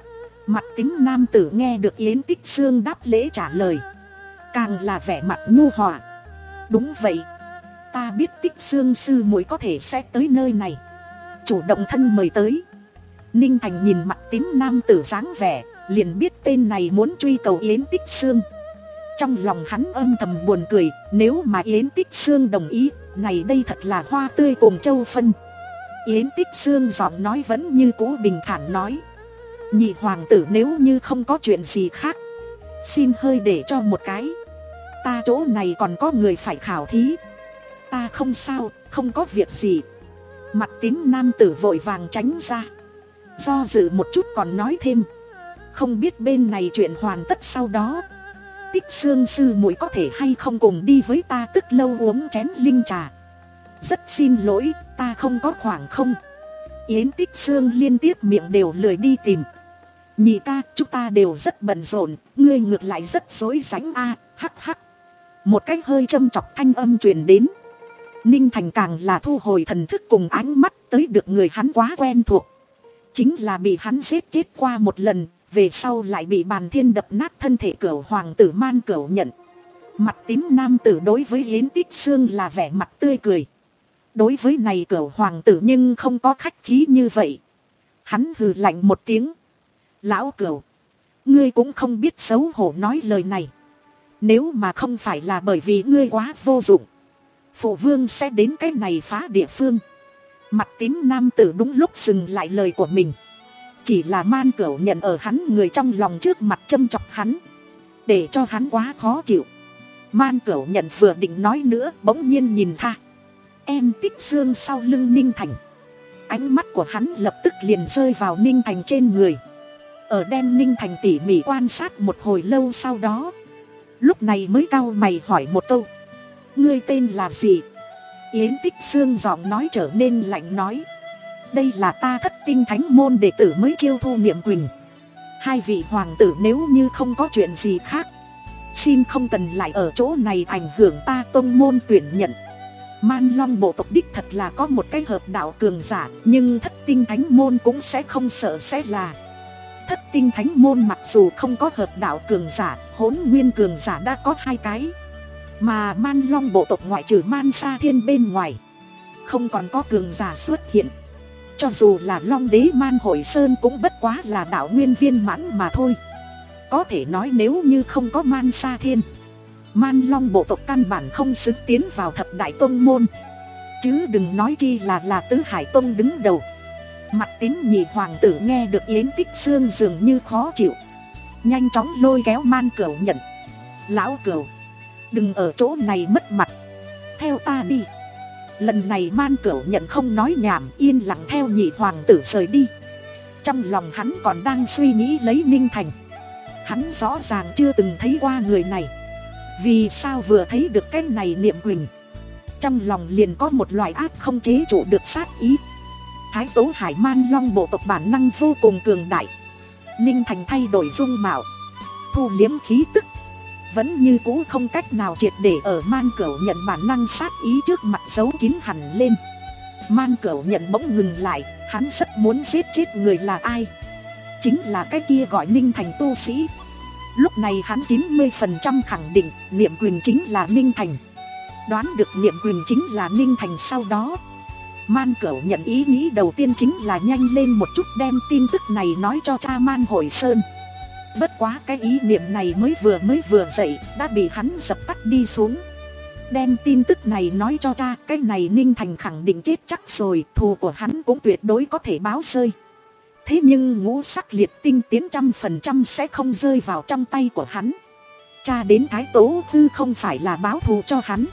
Mặt tím nam tử nghe được Yến Tích Xương đáp lễ trả lời, càng là vẻ mặt nhu hòa. Đúng vậy, ta biết Tích Xương sư muội có thể sẽ tới nơi này, chủ động thân mời tới. Ninh Thành nhìn mặt tím nam tử dáng vẻ, liền biết tên này muốn truy cầu Yến Tích Xương. Trong lòng hắn âm thầm buồn cười, nếu mà Yến Tích Xương đồng ý, này đây thật là hoa tươi cùng châu phân. Yến Tích Xương giọng nói vẫn như cũ bình thản nói, nhị hoàng tử nếu như không có chuyện gì khác, xin hơi để cho một cái, ta chỗ này còn có người phải khảo thí. Ta không sao, không có việc gì. Mặt tím nam tử vội vàng tránh ra, do dự một chút còn nói thêm, không biết bên này chuyện hoàn tất sau đó, Tích Xương sư muội có thể hay không cùng đi với ta tức lâu uống chén linh trà. Rất xin lỗi, ta không có khoảng không. Yến Tích Xương liên tiếp miệng đều lười đi tìm. Nhị ca, chúng ta đều rất bận rộn, ngươi ngược lại rất rối rãnh a. Hắc hắc. Một cách hơi châm chọc thanh âm truyền đến. Ninh Thành càng là thu hồi thần thức cùng ánh mắt tới được người hắn quá quen thuộc. Chính là bị hắn giết chết qua một lần, về sau lại bị bàn thiên đập nát thân thể Cửu hoàng tử Man Cửu Nhận. Mặt tím nam tử đối với Yến Tích Xương là vẻ mặt tươi cười. Đối với này Cửu hoàng tử nhưng không có khách khí như vậy. Hắn hừ lạnh một tiếng. Lão Cửu, ngươi cũng không biết xấu hổ nói lời này. Nếu mà không phải là bởi vì ngươi quá vô dụng, phụ vương sẽ đến cái này phá địa phương. Mặt tím nam tử đúng lúc dừng lại lời của mình. Chỉ là Man Cửu Nhận ở hắn người trong lòng trước mặt châm chọc hắn, để cho hắn quá khó chịu. Man Cửu Nhận vừa định nói nữa, bỗng nhiên nhìn tha em Tích Xương sau lưng Ninh Thành. Ánh mắt của hắn lập tức liền rơi vào Ninh Thành trên người. Ở đen Ninh Thành tỉ mỉ quan sát một hồi lâu sau đó, lúc này mới cau mày hỏi một câu, ngươi tên là gì? Yến Tích Xương giọng nói trở nên lạnh nói, đây là ta Thất Tinh Thánh môn đệ tử mới chiêu thu Niệm Quỳnh. Hai vị hoàng tử nếu như không có chuyện gì khác, xin không cần lại ở chỗ này ảnh hưởng ta tông môn tuyển nhận. Man Long bộ tộc đích thật là có một cái hợp đạo cường giả, nhưng Thất Tinh Thánh môn cũng sẽ không sợ sẽ là. Thất Tinh Thánh môn mặc dù không có hợp đạo cường giả, Hỗn Nguyên cường giả đã có hai cái, mà Man Long bộ tộc ngoại trừ Man Sa Thiên bên ngoài, không còn có cường giả xuất hiện. Cho dù là Long đế Man Hội Sơn cũng bất quá là đạo nguyên viên mãn mà thôi. Có thể nói nếu như không có Man Sa Thiên, Man Long bộ tộc căn bản không xứng tiến vào thập đại tông môn, chứ đừng nói chi là là tứ hải tông đứng đầu. Mặt tím nhị hoàng tử nghe được Yến Tích Xương dường như khó chịu, nhanh chóng lôi kéo Man Cửu Nhận. Lão Cửu, đừng ở chỗ này mất mặt, theo ta đi. Lần này Man Cửu Nhận không nói nhảm, yên lặng theo nhị hoàng tử rời đi. Trong lòng hắn còn đang suy nghĩ lấy Ninh Thành. Hắn rõ ràng chưa từng thấy qua người này, vì sao vừa thấy được cái này Niệm Quỳnh, trong lòng liền có một loại ác không chế trụ được sát ý. Thái Tố Hải Man Long bộ tộc bản năng vô cùng cường đại. Ninh Thành thay đổi dung mạo, thu liếm khí tức, vẫn như cũ không cách nào triệt để ở Man Cửu Nhận bản năng sát ý trước mặt giấu kín hẳn lên. Man Cửu Nhận bỗng ngừng lại, hắn rất muốn giết chết người là ai. Chính là cái kia gọi Ninh Thành tu sĩ. Lúc này hắn chín mươi phần trăm khẳng định Niệm Quỳnh chính là Ninh Thành. Đoán được Niệm Quỳnh chính là Ninh Thành sau đó, Man Cửu Nhận ý nghĩ đầu tiên chính là nhanh lên một chút đem tin tức này nói cho cha Man Hội Sơn. Bất quá cái ý niệm này mới vừa mới vừa dậy đã bị hắn dập tắt đi xuống. Đem tin tức này nói cho cha, cái này Ninh Thành khẳng định chết chắc rồi, thù của hắn cũng tuyệt đối có thể báo rơi. Thế nhưng ngũ sắc liệt tinh tiến trăm phần trăm sẽ không rơi vào trong tay của hắn. Cha đến Thái Tố Tư không phải là báo thù cho hắn,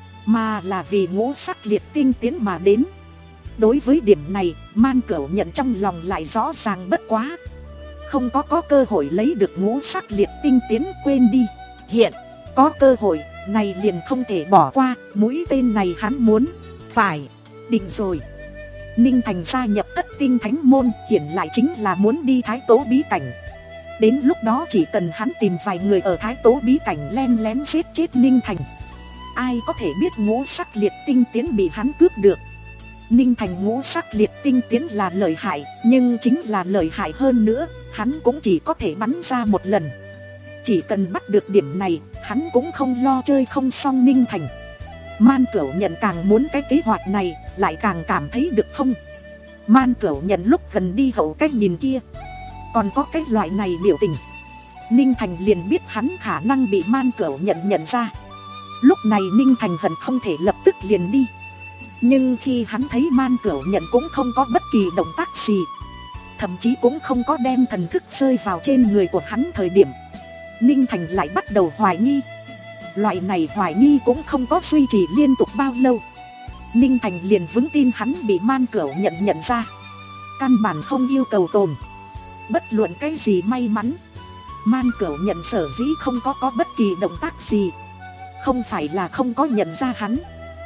mà là vì ngũ sắc liệt tinh tiến mà đến. Đối với điểm này, Man Cửu Nhận trong lòng lại rõ ràng bất quá. Không có có cơ hội lấy được ngũ sắc liệt tinh tiến, quên đi. Hiện có cơ hội này liền không thể bỏ qua, mũi tên này hắn muốn. Phải, định rồi. Ninh Thành gia nhập Thất Tinh Thánh môn hiện lại chính là muốn đi Thái Tố bí cảnh. Đến lúc đó chỉ cần hắn tìm vài người ở Thái Tố bí cảnh len lén giết chết Ninh Thành, ai có thể biết ngũ sắc liệt tinh tiến bị hắn cướp được. Ninh Thành ngũ sắc liệt tinh tiến là lợi hại, nhưng chính là lợi hại hơn nữa, hắn cũng chỉ có thể bắn ra một lần. Chỉ cần bắt được điểm này, hắn cũng không lo chơi không xong Ninh Thành. Man Cửu Nhận càng muốn cái kế hoạch này, lại càng cảm thấy được không. Man Cửu Nhận lúc gần đi hậu cách nhìn kia, còn có cái loại này biểu tình, Ninh Thành liền biết hắn khả năng bị Man Cửu Nhận nhận ra. Lúc này Ninh Thành hận không thể lập tức liền đi. Nhưng khi hắn thấy Man Cửu Nhận cũng không có bất kỳ động tác gì, thậm chí cũng không có đem thần thức rơi vào trên người của hắn thời điểm, Ninh Thành lại bắt đầu hoài nghi. Loại này hoài nghi cũng không có duy trì liên tục bao lâu, Ninh Thành liền vững tin hắn bị Man Cửu Nhận nhận ra. Căn bản không yêu cầu tồn bất luận cái gì may mắn. Man Cửu Nhận sở dĩ không có có bất kỳ động tác gì, không phải là không có nhận ra hắn,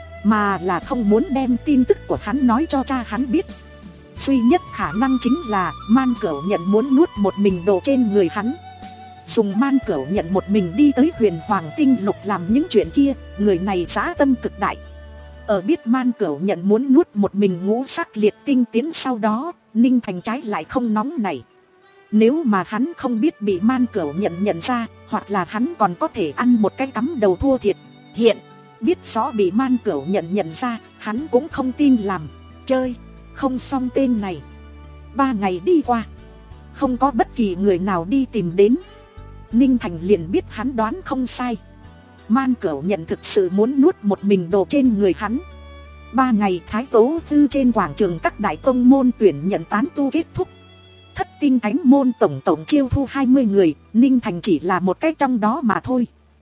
mà là không muốn đem tin tức của hắn nói cho cha hắn biết. Duy nhất khả năng chính là Man Cửu Nhận muốn nuốt một mình đồ trên người hắn. Dùng Man Cửu Nhận một mình đi tới Huyền Hoàng Tinh Lục làm những chuyện kia, người này dã tâm cực đại. Ở biết Man Cửu Nhận muốn nuốt một mình ngũ sắc liệt tinh tiến sau đó, Ninh Thành trái lại không nóng này. Nếu mà hắn không biết bị Man Cửu Nhận nhận ra, hoặc là hắn còn có thể ăn một cái cắm đầu thua thiệt. Hiện biết rõ bị Man Cửu Nhận nhận ra, hắn cũng không tin làm chơi không xong tên này. Ba ngày đi qua, không có bất kỳ người nào đi tìm đến. Ninh Thành liền biết hắn đoán không sai, Man Cửu Nhận thực sự muốn nuốt một mình đồ trên người hắn. Ba ngày Thái Tố Tư trên quảng trường các đại tông môn tuyển nhận tán tu kết thúc. Thất Tinh Thánh môn tổng tổng chiêu thu hai mươi người, Ninh Thành chỉ là một cái trong đó mà thôi.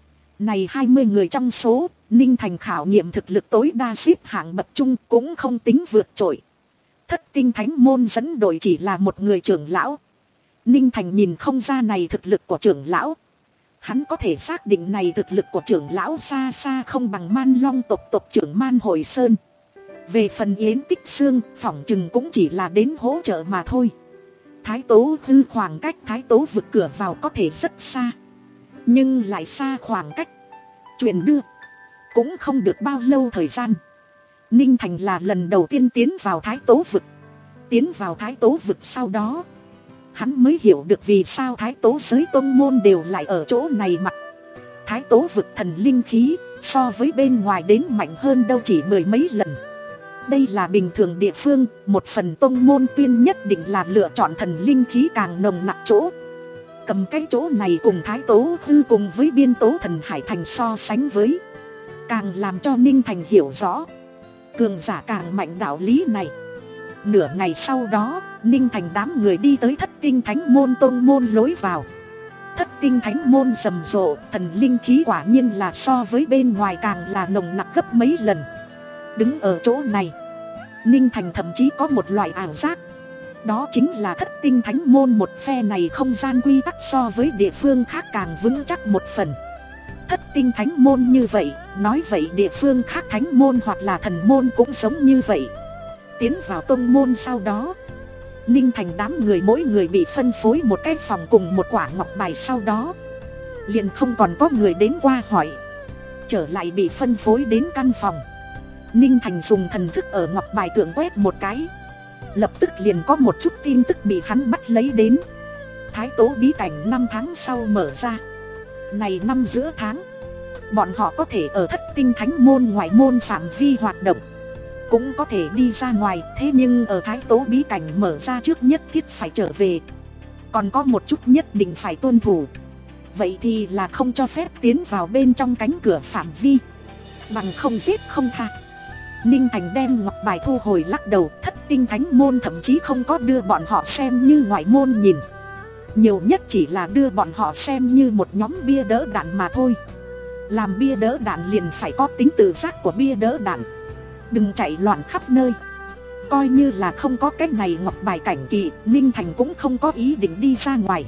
Này hai mươi người trong số, Ninh Thành khảo nghiệm thực lực tối đa xếp hạng bậc trung cũng không tính vượt trội. Thất Tinh Thánh môn dẫn đội chỉ là một người trưởng lão. Ninh Thành nhìn không ra này thực lực của trưởng lão. Hắn có thể xác định này thực lực của trưởng lão xa xa không bằng Man Long tộc tộc trưởng Man Hồi Sơn. Về phần Yến Tích Xương, phỏng chừng cũng chỉ là đến hỗ trợ mà thôi. Thái Tố Hư khoảng cách Thái Tố vực cửa vào có thể rất xa, nhưng lại xa khoảng cách chuyển đưa cũng không được bao lâu thời gian. Ninh Thành là lần đầu tiên tiến vào Thái Tố vực. Tiến vào Thái Tố vực sau đó, hắn mới hiểu được vì sao Thái Tố giới tông môn đều lại ở chỗ này mặc. Thái Tố vực thần linh khí so với bên ngoài đến mạnh hơn đâu chỉ mười mấy lần. Đây là bình thường địa phương, một phần tông môn tuyên nhất định là lựa chọn thần linh khí càng nồng nặc chỗ. Cầm cái chỗ này cùng Thái Tố Hư cùng với biên tố thần Hải Thành so sánh với, càng làm cho Ninh Thành hiểu rõ cường giả càng mạnh đạo lý này. Nửa ngày sau đó, Ninh Thành đám người đi tới Thất Tinh Thánh môn tông môn lối vào. Thất Tinh Thánh môn rầm rộ, thần linh khí quả nhiên là so với bên ngoài càng là nồng nặc gấp mấy lần. Đứng ở chỗ này, Ninh Thành thậm chí có một loại ảo giác, đó chính là Thất Tinh Thánh môn một phe này không gian quy tắc so với địa phương khác càng vững chắc một phần. Thất Tinh Thánh môn như vậy, nói vậy địa phương khác thánh môn hoặc là thần môn cũng giống như vậy. Tiến vào tông môn sau đó, Ninh Thành đám người mỗi người bị phân phối một cái phòng cùng một quả ngọc bài, sau đó liền không còn có người đến qua hỏi. Trở lại bị phân phối đến căn phòng, Ninh Thành dùng thần thức ở ngọc bài tượng quét một cái, lập tức liền có một chút tin tức bị hắn bắt lấy đến. Thái Tố bí cảnh năm tháng sau mở ra. Này năm giữa tháng, bọn họ có thể ở Thất Tinh Thánh môn ngoại môn phạm vi hoạt động, cũng có thể đi ra ngoài. Thế nhưng ở Thái Tố bí cảnh mở ra trước nhất thiết phải trở về, còn có một chút nhất định phải tuân thủ. Vậy thì là không cho phép tiến vào bên trong cánh cửa phạm vi, bằng không giết không tha. Ninh Thành đem ngọc bài thu hồi lắc đầu. Thất Tinh Thánh môn thậm chí không có đưa bọn họ xem như ngoại môn nhìn, nhiều nhất chỉ là đưa bọn họ xem như một nhóm bia đỡ đạn mà thôi. Làm bia đỡ đạn liền phải có tính tự giác của bia đỡ đạn, đừng chạy loạn khắp nơi. Coi như là không có cái này ngọc bài cảnh kỵ, Ninh Thành cũng không có ý định đi ra ngoài.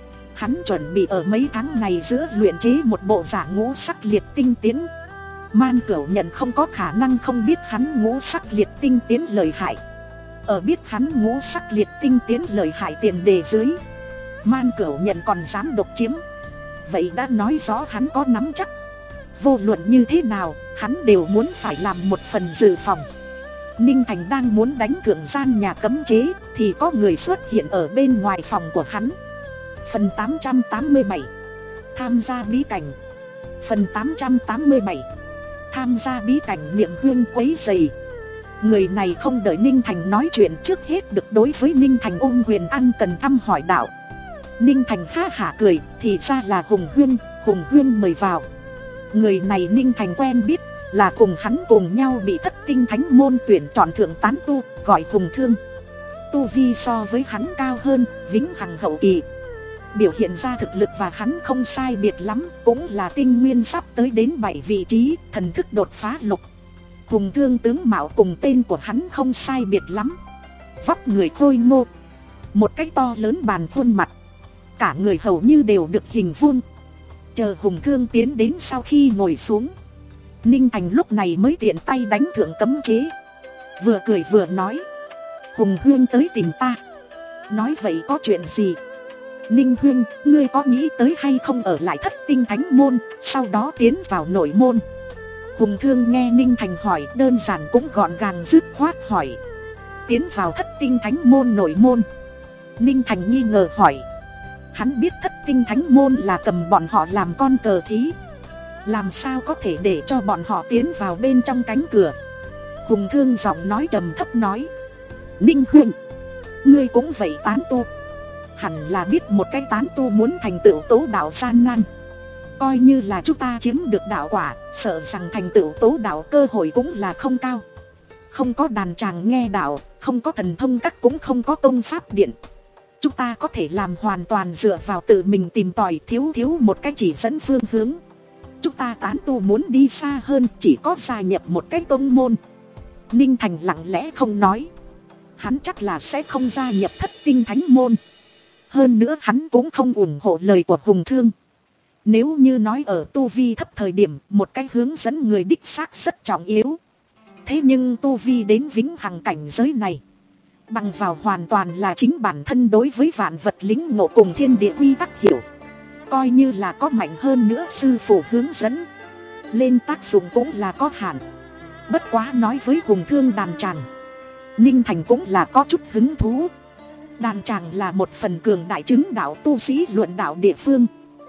Hắn chuẩn bị ở mấy tháng này giữa luyện chế một bộ giả ngũ sắc liệt tinh tiến. Man Cửu Nhận không có khả năng không biết hắn ngũ sắc liệt tinh tiến lợi hại. Ở biết hắn ngũ sắc liệt tinh tiến lợi hại tiền đề dưới, Man Cửu Nhận còn dám độc chiếm, vậy đã nói rõ hắn có nắm chắc. Vô luận như thế nào, hắn đều muốn phải làm một phần dự phòng. Ninh Thành đang muốn đánh thượng gian nhà cấm chế thì có người xuất hiện ở bên ngoài phòng của hắn. Phần tám trăm tám mươi bảy. Tham gia bí cảnh. Phần tám trăm tám mươi bảy. Tham gia bí cảnh Niệm Huyên quấy rầy. Người này không đợi Ninh Thành nói chuyện, trước hết được đối với Ninh Thành ôm quyền ăn cần thăm hỏi đạo. Ninh Thành ha hả cười, thì ra là Hùng Huyên. Hùng Huyên mời vào. Người này Ninh Thành quen biết, là cùng hắn cùng nhau bị Thất Tinh Thánh Môn tuyển chọn thượng tán tu, gọi Hùng Thương. Tu vi so với hắn cao hơn, vĩnh hằng hậu kỳ. Biểu hiện ra thực lực và hắn không sai biệt lắm, cũng là tinh nguyên sắp tới đến bảy vị trí, thần thức đột phá lục. Hùng Thương tướng mạo cùng tên của hắn không sai biệt lắm. Vóc người khôi ngô, một cái to lớn bàn khuôn mặt, cả người hầu như đều được hình vuông. Chờ Hùng Thương tiến đến sau khi ngồi xuống, Ninh Thành lúc này mới tiện tay đánh thượng cấm chế. Vừa cười vừa nói, Hùng Huyên tới tìm ta. Nói vậy có chuyện gì? Ninh Huyên, ngươi có nghĩ tới hay không ở lại Thất Tinh Thánh Môn, sau đó tiến vào nội môn? Hùng Thương nghe Ninh Thành hỏi đơn giản cũng gọn gàng dứt khoát hỏi. Tiến vào Thất Tinh Thánh Môn nội môn? Ninh Thành nghi ngờ hỏi. Hắn biết Thất Tinh Thánh Môn là cầm bọn họ làm con cờ thí, làm sao có thể để cho bọn họ tiến vào bên trong cánh cửa. Hùng Thương giọng nói trầm thấp nói, Ninh Huyên, ngươi cũng vậy tán tu, hẳn là biết một cái tán tu muốn thành tựu tố đạo gian nan. Coi như là chúng ta chiếm được đạo quả, sợ rằng thành tựu tố đạo cơ hội cũng là không cao. Không có đàn tràng nghe đạo, không có thần thông các, cũng không có công pháp điện. Chúng ta có thể làm hoàn toàn dựa vào tự mình tìm tòi, thiếu thiếu một cái chỉ dẫn phương hướng. Chúng ta tán tu muốn đi xa hơn, chỉ có gia nhập một cái tông môn. Ninh Thành lặng lẽ không nói. Hắn chắc là sẽ không gia nhập Thất Tinh Thánh Môn. Hơn nữa hắn cũng không ủng hộ lời của Hùng Thương. Nếu như nói ở tu vi thấp thời điểm, một cái hướng dẫn người đích xác rất trọng yếu. Thế nhưng tu vi đến vĩnh hằng cảnh giới này, bằng vào hoàn toàn là chính bản thân đối với vạn vật lĩnh ngộ cùng thiên địa quy tắc hiểu. Coi như là có mạnh hơn nữa sư phụ hướng dẫn, lên tác dụng cũng là có hạn. Bất quá nói với Hùng Thương đàn tràng, Ninh Thành cũng là có chút hứng thú. Đàn tràng là một phần cường đại chứng đạo tu sĩ luận đạo địa phương.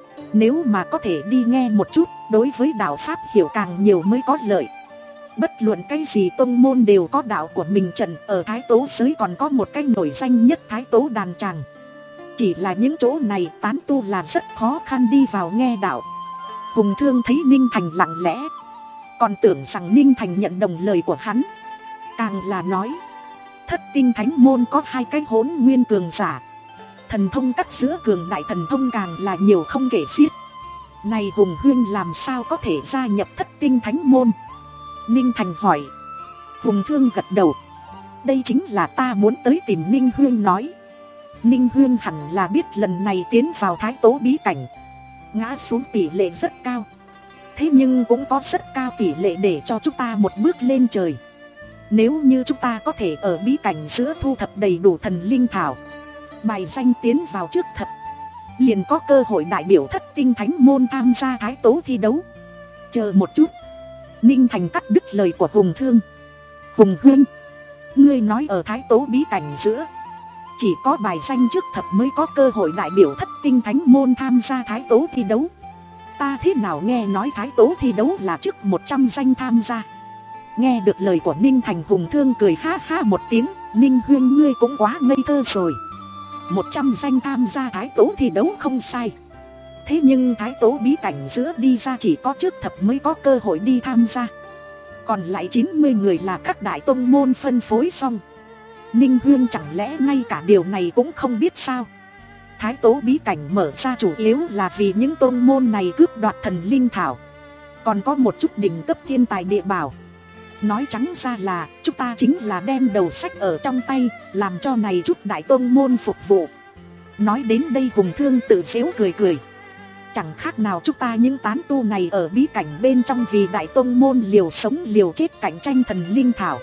Nếu mà có thể đi nghe một chút, đối với đạo pháp hiểu càng nhiều mới có lợi. Bất luận cái gì tông môn đều có đạo của mình trần. Ở Thái Tố giới còn có một cái nổi danh nhất Thái Tố đàn tràng. Chỉ là những chỗ này tán tu là rất khó khăn đi vào nghe đạo. Hùng Thương thấy Ninh Thành lặng lẽ, còn tưởng rằng Ninh Thành nhận đồng lời của hắn, càng là nói, Thất Tinh Thánh Môn có hai cái hỗn nguyên cường giả, thần thông các giữa cường đại thần thông càng là nhiều không kể xiết. Này Hùng Huyên làm sao có thể gia nhập Thất Tinh Thánh Môn? Ninh Thành hỏi. Hùng Thương gật đầu. Đây chính là ta muốn tới tìm Ninh Huyên nói. Ninh Huyên hẳn là biết lần này tiến vào Thái Tố bí cảnh, ngã xuống tỷ lệ rất cao. Thế nhưng cũng có rất cao tỷ lệ để cho chúng ta một bước lên trời. Nếu như chúng ta có thể ở bí cảnh giữa thu thập đầy đủ thần linh thảo, bài danh tiến vào trước thập, liền có cơ hội đại biểu Thất Tinh Thánh Môn tham gia Thái Tố thi đấu. Chờ một chút. Ninh Thành cắt đứt lời của Hùng Thương. Hùng Huyên, ngươi nói ở Thái Tố bí cảnh giữa, chỉ có bài danh trước thập mới có cơ hội đại biểu Thất Tinh Thánh Môn tham gia Thái Tố thi đấu. Ta thế nào nghe nói Thái Tố thi đấu là trước một trăm danh tham gia. Nghe được lời của Ninh Thành, Hùng Thương cười ha ha một tiếng. Ninh Huyên ngươi cũng quá ngây thơ rồi. Một trăm danh tham gia Thái Tố thi đấu không sai. Thế nhưng Thái Tố bí cảnh giữa đi ra chỉ có trước thập mới có cơ hội đi tham gia. Còn lại chín mươi người là các đại tông môn phân phối xong. Ninh Huyên chẳng lẽ ngay cả điều này cũng không biết sao? Thái Tố bí cảnh mở ra chủ yếu là vì những tôn môn này cướp đoạt thần linh thảo, còn có một chút đỉnh cấp thiên tài địa bảo. Nói trắng ra là chúng ta chính là đem đầu sách ở trong tay, làm cho này chút đại tôn môn phục vụ. Nói đến đây Hùng Thương tự giễu cười cười. Chẳng khác nào chúng ta những tán tu này ở bí cảnh bên trong vì đại tôn môn liều sống liều chết cạnh tranh thần linh thảo.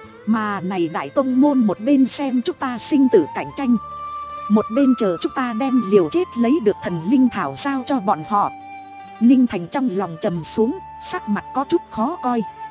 Mà này đại tôn môn một bên xem chúng ta sinh tử cạnh tranh, một bên chờ chúng ta đem liều chết lấy được thần linh thảo giao cho bọn họ. Ninh Thành trong lòng trầm xuống, sắc mặt có chút khó coi.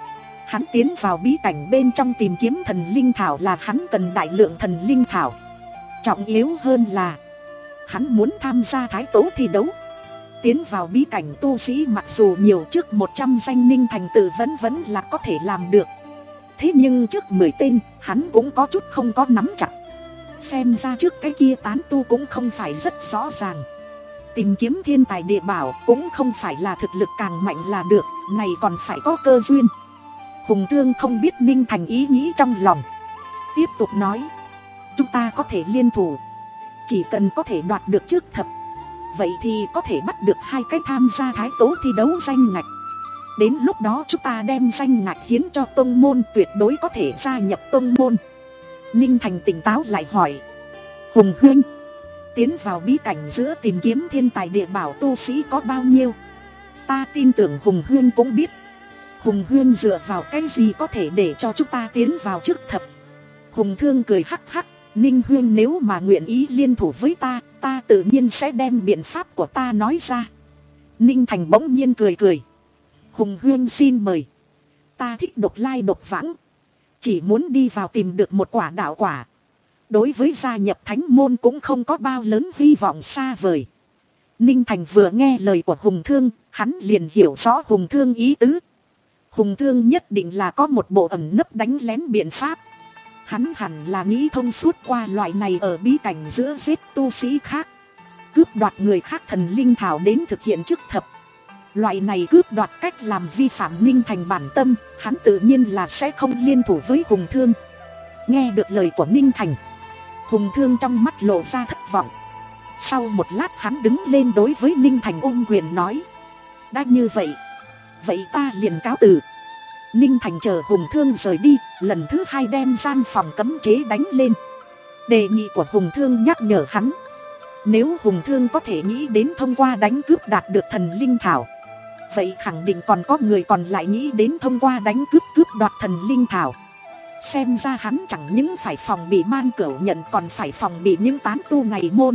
Hắn tiến vào bí cảnh bên trong tìm kiếm thần linh thảo là hắn cần đại lượng thần linh thảo. Trọng yếu hơn là hắn muốn tham gia thái tố thi đấu. Tiến vào bí cảnh tu sĩ mặc dù nhiều, trước một trăm danh Ninh Thành tự vẫn vẫn là có thể làm được. Thế nhưng trước mười tên, hắn cũng có chút không có nắm chặt. Xem ra trước cái kia tán tu cũng không phải rất rõ ràng. Tìm kiếm thiên tài địa bảo cũng không phải là thực lực càng mạnh là được, này còn phải có cơ duyên. Hùng Thương không biết Ninh Thành ý nghĩ trong lòng, tiếp tục nói: chúng ta có thể liên thủ, chỉ cần có thể đoạt được trước thập, vậy thì có thể bắt được hai cái tham gia thái tố thi đấu danh ngạch. Đến lúc đó chúng ta đem danh ngạch hiến cho tông môn, tuyệt đối có thể gia nhập tông môn. Ninh Thành tỉnh táo lại hỏi: Hùng huynh, tiến vào bí cảnh giữa tìm kiếm thiên tài địa bảo tu sĩ có bao nhiêu? Ta tin tưởng Hùng huynh cũng biết. Hùng huynh dựa vào cái gì có thể để cho chúng ta tiến vào trước thập? Hùng Thương cười hắc hắc: Ninh huynh nếu mà nguyện ý liên thủ với ta, ta tự nhiên sẽ đem biện pháp của ta nói ra. Ninh Thành bỗng nhiên cười cười: Hùng huynh xin mời. Ta thích độc lai độc vãng, chỉ muốn đi vào tìm được một quả đạo quả. Đối với gia nhập thánh môn cũng không có bao lớn hy vọng xa vời. Ninh Thành vừa nghe lời của Hùng Thương, hắn liền hiểu rõ Hùng Thương ý tứ. Hùng Thương nhất định là có một bộ ẩn nấp đánh lén biện pháp. Hắn hẳn là nghĩ thông suốt qua loại này ở bí cảnh giữa giết tu sĩ khác, cướp đoạt người khác thần linh thảo đến thực hiện chức thập. Loại này cướp đoạt cách làm vi phạm Ninh Thành bản tâm, hắn tự nhiên là sẽ không liên thủ với Hùng Thương. Nghe được lời của Ninh Thành, Hùng Thương trong mắt lộ ra thất vọng. Sau một lát hắn đứng lên đối với Ninh Thành ôm quyền nói: đã như vậy, vậy ta liền cáo từ. Ninh Thành chờ Hùng Thương rời đi, lần thứ hai đem gian phòng cấm chế đánh lên. Đề nghị của Hùng Thương nhắc nhở hắn, nếu Hùng Thương có thể nghĩ đến thông qua đánh cướp đạt được thần linh thảo, vậy khẳng định còn có người còn lại nghĩ đến thông qua đánh cướp cướp đoạt thần linh thảo. Xem ra hắn chẳng những phải phòng bị man cửu nhận, còn phải phòng bị những tán tu này môn.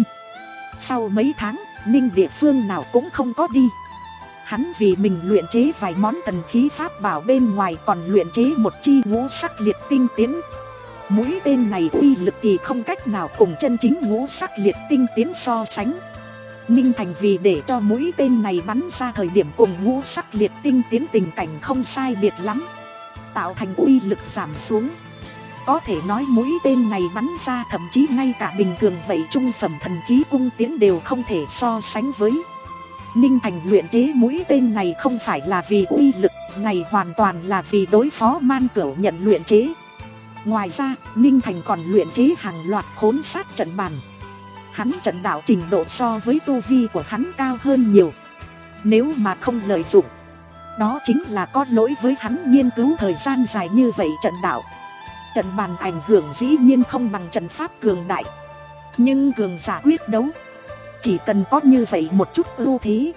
Sau mấy tháng, Ninh địa phương nào cũng không có đi. Hắn vì mình luyện chế vài món thần khí pháp bảo, bên ngoài còn luyện chế một chi ngũ sắc liệt tinh tiến. Mũi tên này uy lực thì không cách nào cùng chân chính ngũ sắc liệt tinh tiến so sánh. Ninh Thành vì để cho mũi tên này bắn ra thời điểm cùng ngũ sắc liệt tinh tiến tình cảnh không sai biệt lắm, tạo thành uy lực giảm xuống. Có thể nói mũi tên này bắn ra thậm chí ngay cả bình thường vậy trung phẩm thần khí cung tiến đều không thể so sánh với. Ninh Thành luyện chế mũi tên này không phải là vì uy lực, này hoàn toàn là vì đối phó man cửu nhận luyện chế. Ngoài ra, Ninh Thành còn luyện chế hàng loạt khốn sát trận bàn. Hắn trận đạo trình độ so với tu vi của hắn cao hơn nhiều. Nếu mà không lợi dụng, đó chính là có lỗi với hắn nghiên cứu thời gian dài như vậy trận đạo. Trận bàn ảnh hưởng dĩ nhiên không bằng trận pháp cường đại, nhưng cường giả quyết đấu, chỉ cần có như vậy một chút ưu thế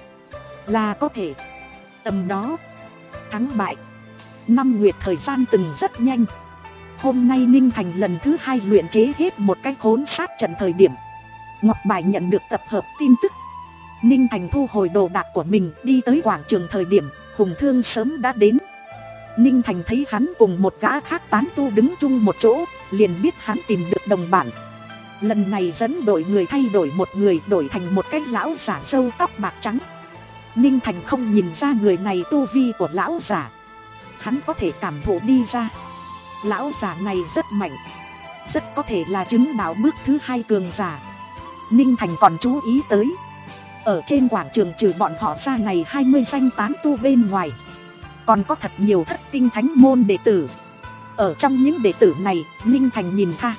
là có thể tầm đó thắng bại. Năm nguyệt thời gian từng rất nhanh. Hôm nay Ninh Thành lần thứ hai luyện chế hết một cái khốn sát trận thời điểm, Ngọc Bài nhận được tập hợp tin tức. Ninh Thành thu hồi đồ đạc của mình, đi tới quảng trường thời điểm Hùng Thương sớm đã đến. Ninh Thành thấy hắn cùng một gã khác tán tu đứng chung một chỗ, liền biết hắn tìm được đồng bản. Lần này dẫn đội người thay đổi một người, đổi thành một cái lão giả râu tóc bạc trắng. Ninh Thành không nhìn ra người này tu vi của lão giả, hắn có thể cảm thụ đi ra. Lão giả này rất mạnh, rất có thể là chứng đạo bước thứ hai cường giả. Ninh Thành còn chú ý tới, ở trên quảng trường trừ bọn họ ra này hai mươi danh tán tu bên ngoài, còn có thật nhiều thất tinh thánh môn đệ tử. Ở trong những đệ tử này, Ninh Thành nhìn tha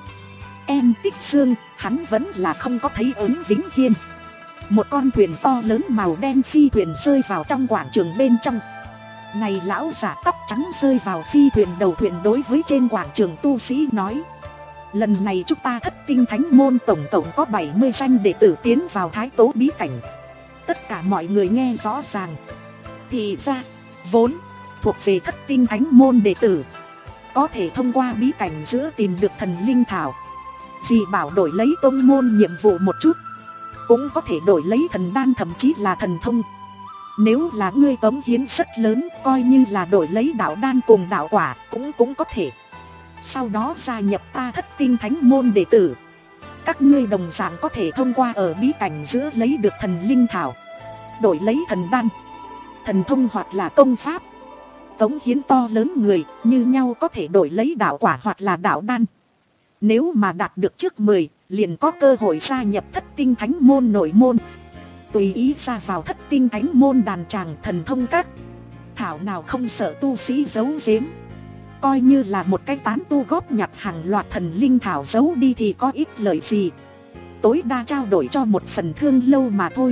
em Tích Xương, hắn vẫn là không có thấy ứng Vĩnh Hiên. Một con thuyền to lớn màu đen phi thuyền rơi vào trong quảng trường bên trong. Này lão giả tóc trắng rơi vào phi thuyền đầu thuyền đối với trên quảng trường tu sĩ nói, lần này chúng ta thất tinh thánh môn tổng tổng có bảy mươi danh đệ tử tiến vào thái tố bí cảnh. Tất cả mọi người nghe rõ ràng. Thì ra, vốn thuộc về thất tinh thánh môn đệ tử có thể thông qua bí cảnh giữa tìm được thần linh thảo, dì bảo đổi lấy tông môn nhiệm vụ một chút, cũng có thể đổi lấy thần đan thậm chí là thần thông. Nếu là ngươi cống hiến rất lớn, coi như là đổi lấy đạo đan cùng đạo quả cũng cũng có thể. Sau đó gia nhập ta Thất Tinh Thánh môn đệ tử. Các ngươi đồng dạng có thể thông qua ở bí cảnh giữa lấy được thần linh thảo, đổi lấy thần đan, thần thông hoặc là công pháp. Cống hiến to lớn người như nhau có thể đổi lấy đạo quả hoặc là đạo đan. Nếu mà đạt được trước mười, liền có cơ hội gia nhập Thất Tinh Thánh môn nội môn. Tùy ý ra vào Thất Tinh Thánh môn đàn tràng thần thông các. Thảo nào không sợ tu sĩ giấu giếm. Coi như là một cái tán tu góp nhặt hàng loạt thần linh thảo giấu đi thì có ích lợi gì. Tối đa trao đổi cho một phần thương lâu mà thôi.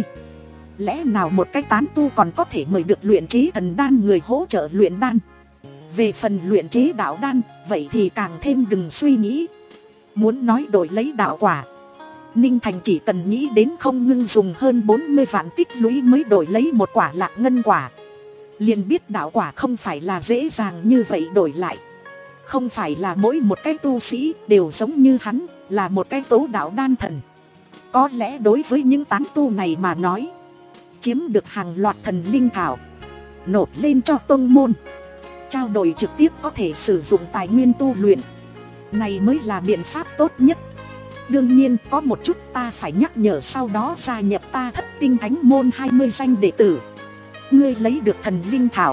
Lẽ nào một cái tán tu còn có thể mời được luyện chế thần đan người hỗ trợ luyện đan. Về phần luyện chế đạo đan, vậy thì càng thêm đừng suy nghĩ. Muốn nói đổi lấy đạo quả, Ninh Thành chỉ cần nghĩ đến không ngưng dùng hơn bốn mươi vạn tích lũy mới đổi lấy một quả lạc ngân quả, liền biết đạo quả không phải là dễ dàng như vậy đổi lại. Không phải là mỗi một cái tu sĩ đều giống như hắn, là một cái tố đạo đan thần. Có lẽ đối với những tán tu này mà nói, chiếm được hàng loạt thần linh thảo, nộp lên cho tông môn, trao đổi trực tiếp có thể sử dụng tài nguyên tu luyện, này mới là biện pháp tốt nhất. Đương nhiên có một chút ta phải nhắc nhở, sau đó gia nhập ta Thất Tinh Thánh môn hai mươi danh đệ tử. Ngươi lấy được thần linh thảo,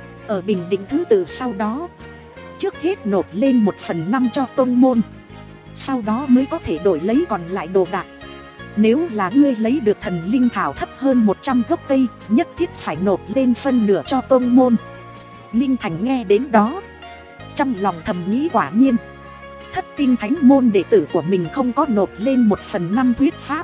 ở bình định thứ tự sau đó, trước hết nộp lên một phần năm cho tông môn, sau đó mới có thể đổi lấy còn lại đồ đạc. Nếu là ngươi lấy được thần linh thảo thấp hơn một trăm gốc cây, nhất thiết phải nộp lên phân nửa cho tông môn. Ninh Thành nghe đến đó, trong lòng thầm nghĩ quả nhiên Thất Tinh Thánh môn đệ tử của mình không có nộp lên một phần năm thuyết pháp,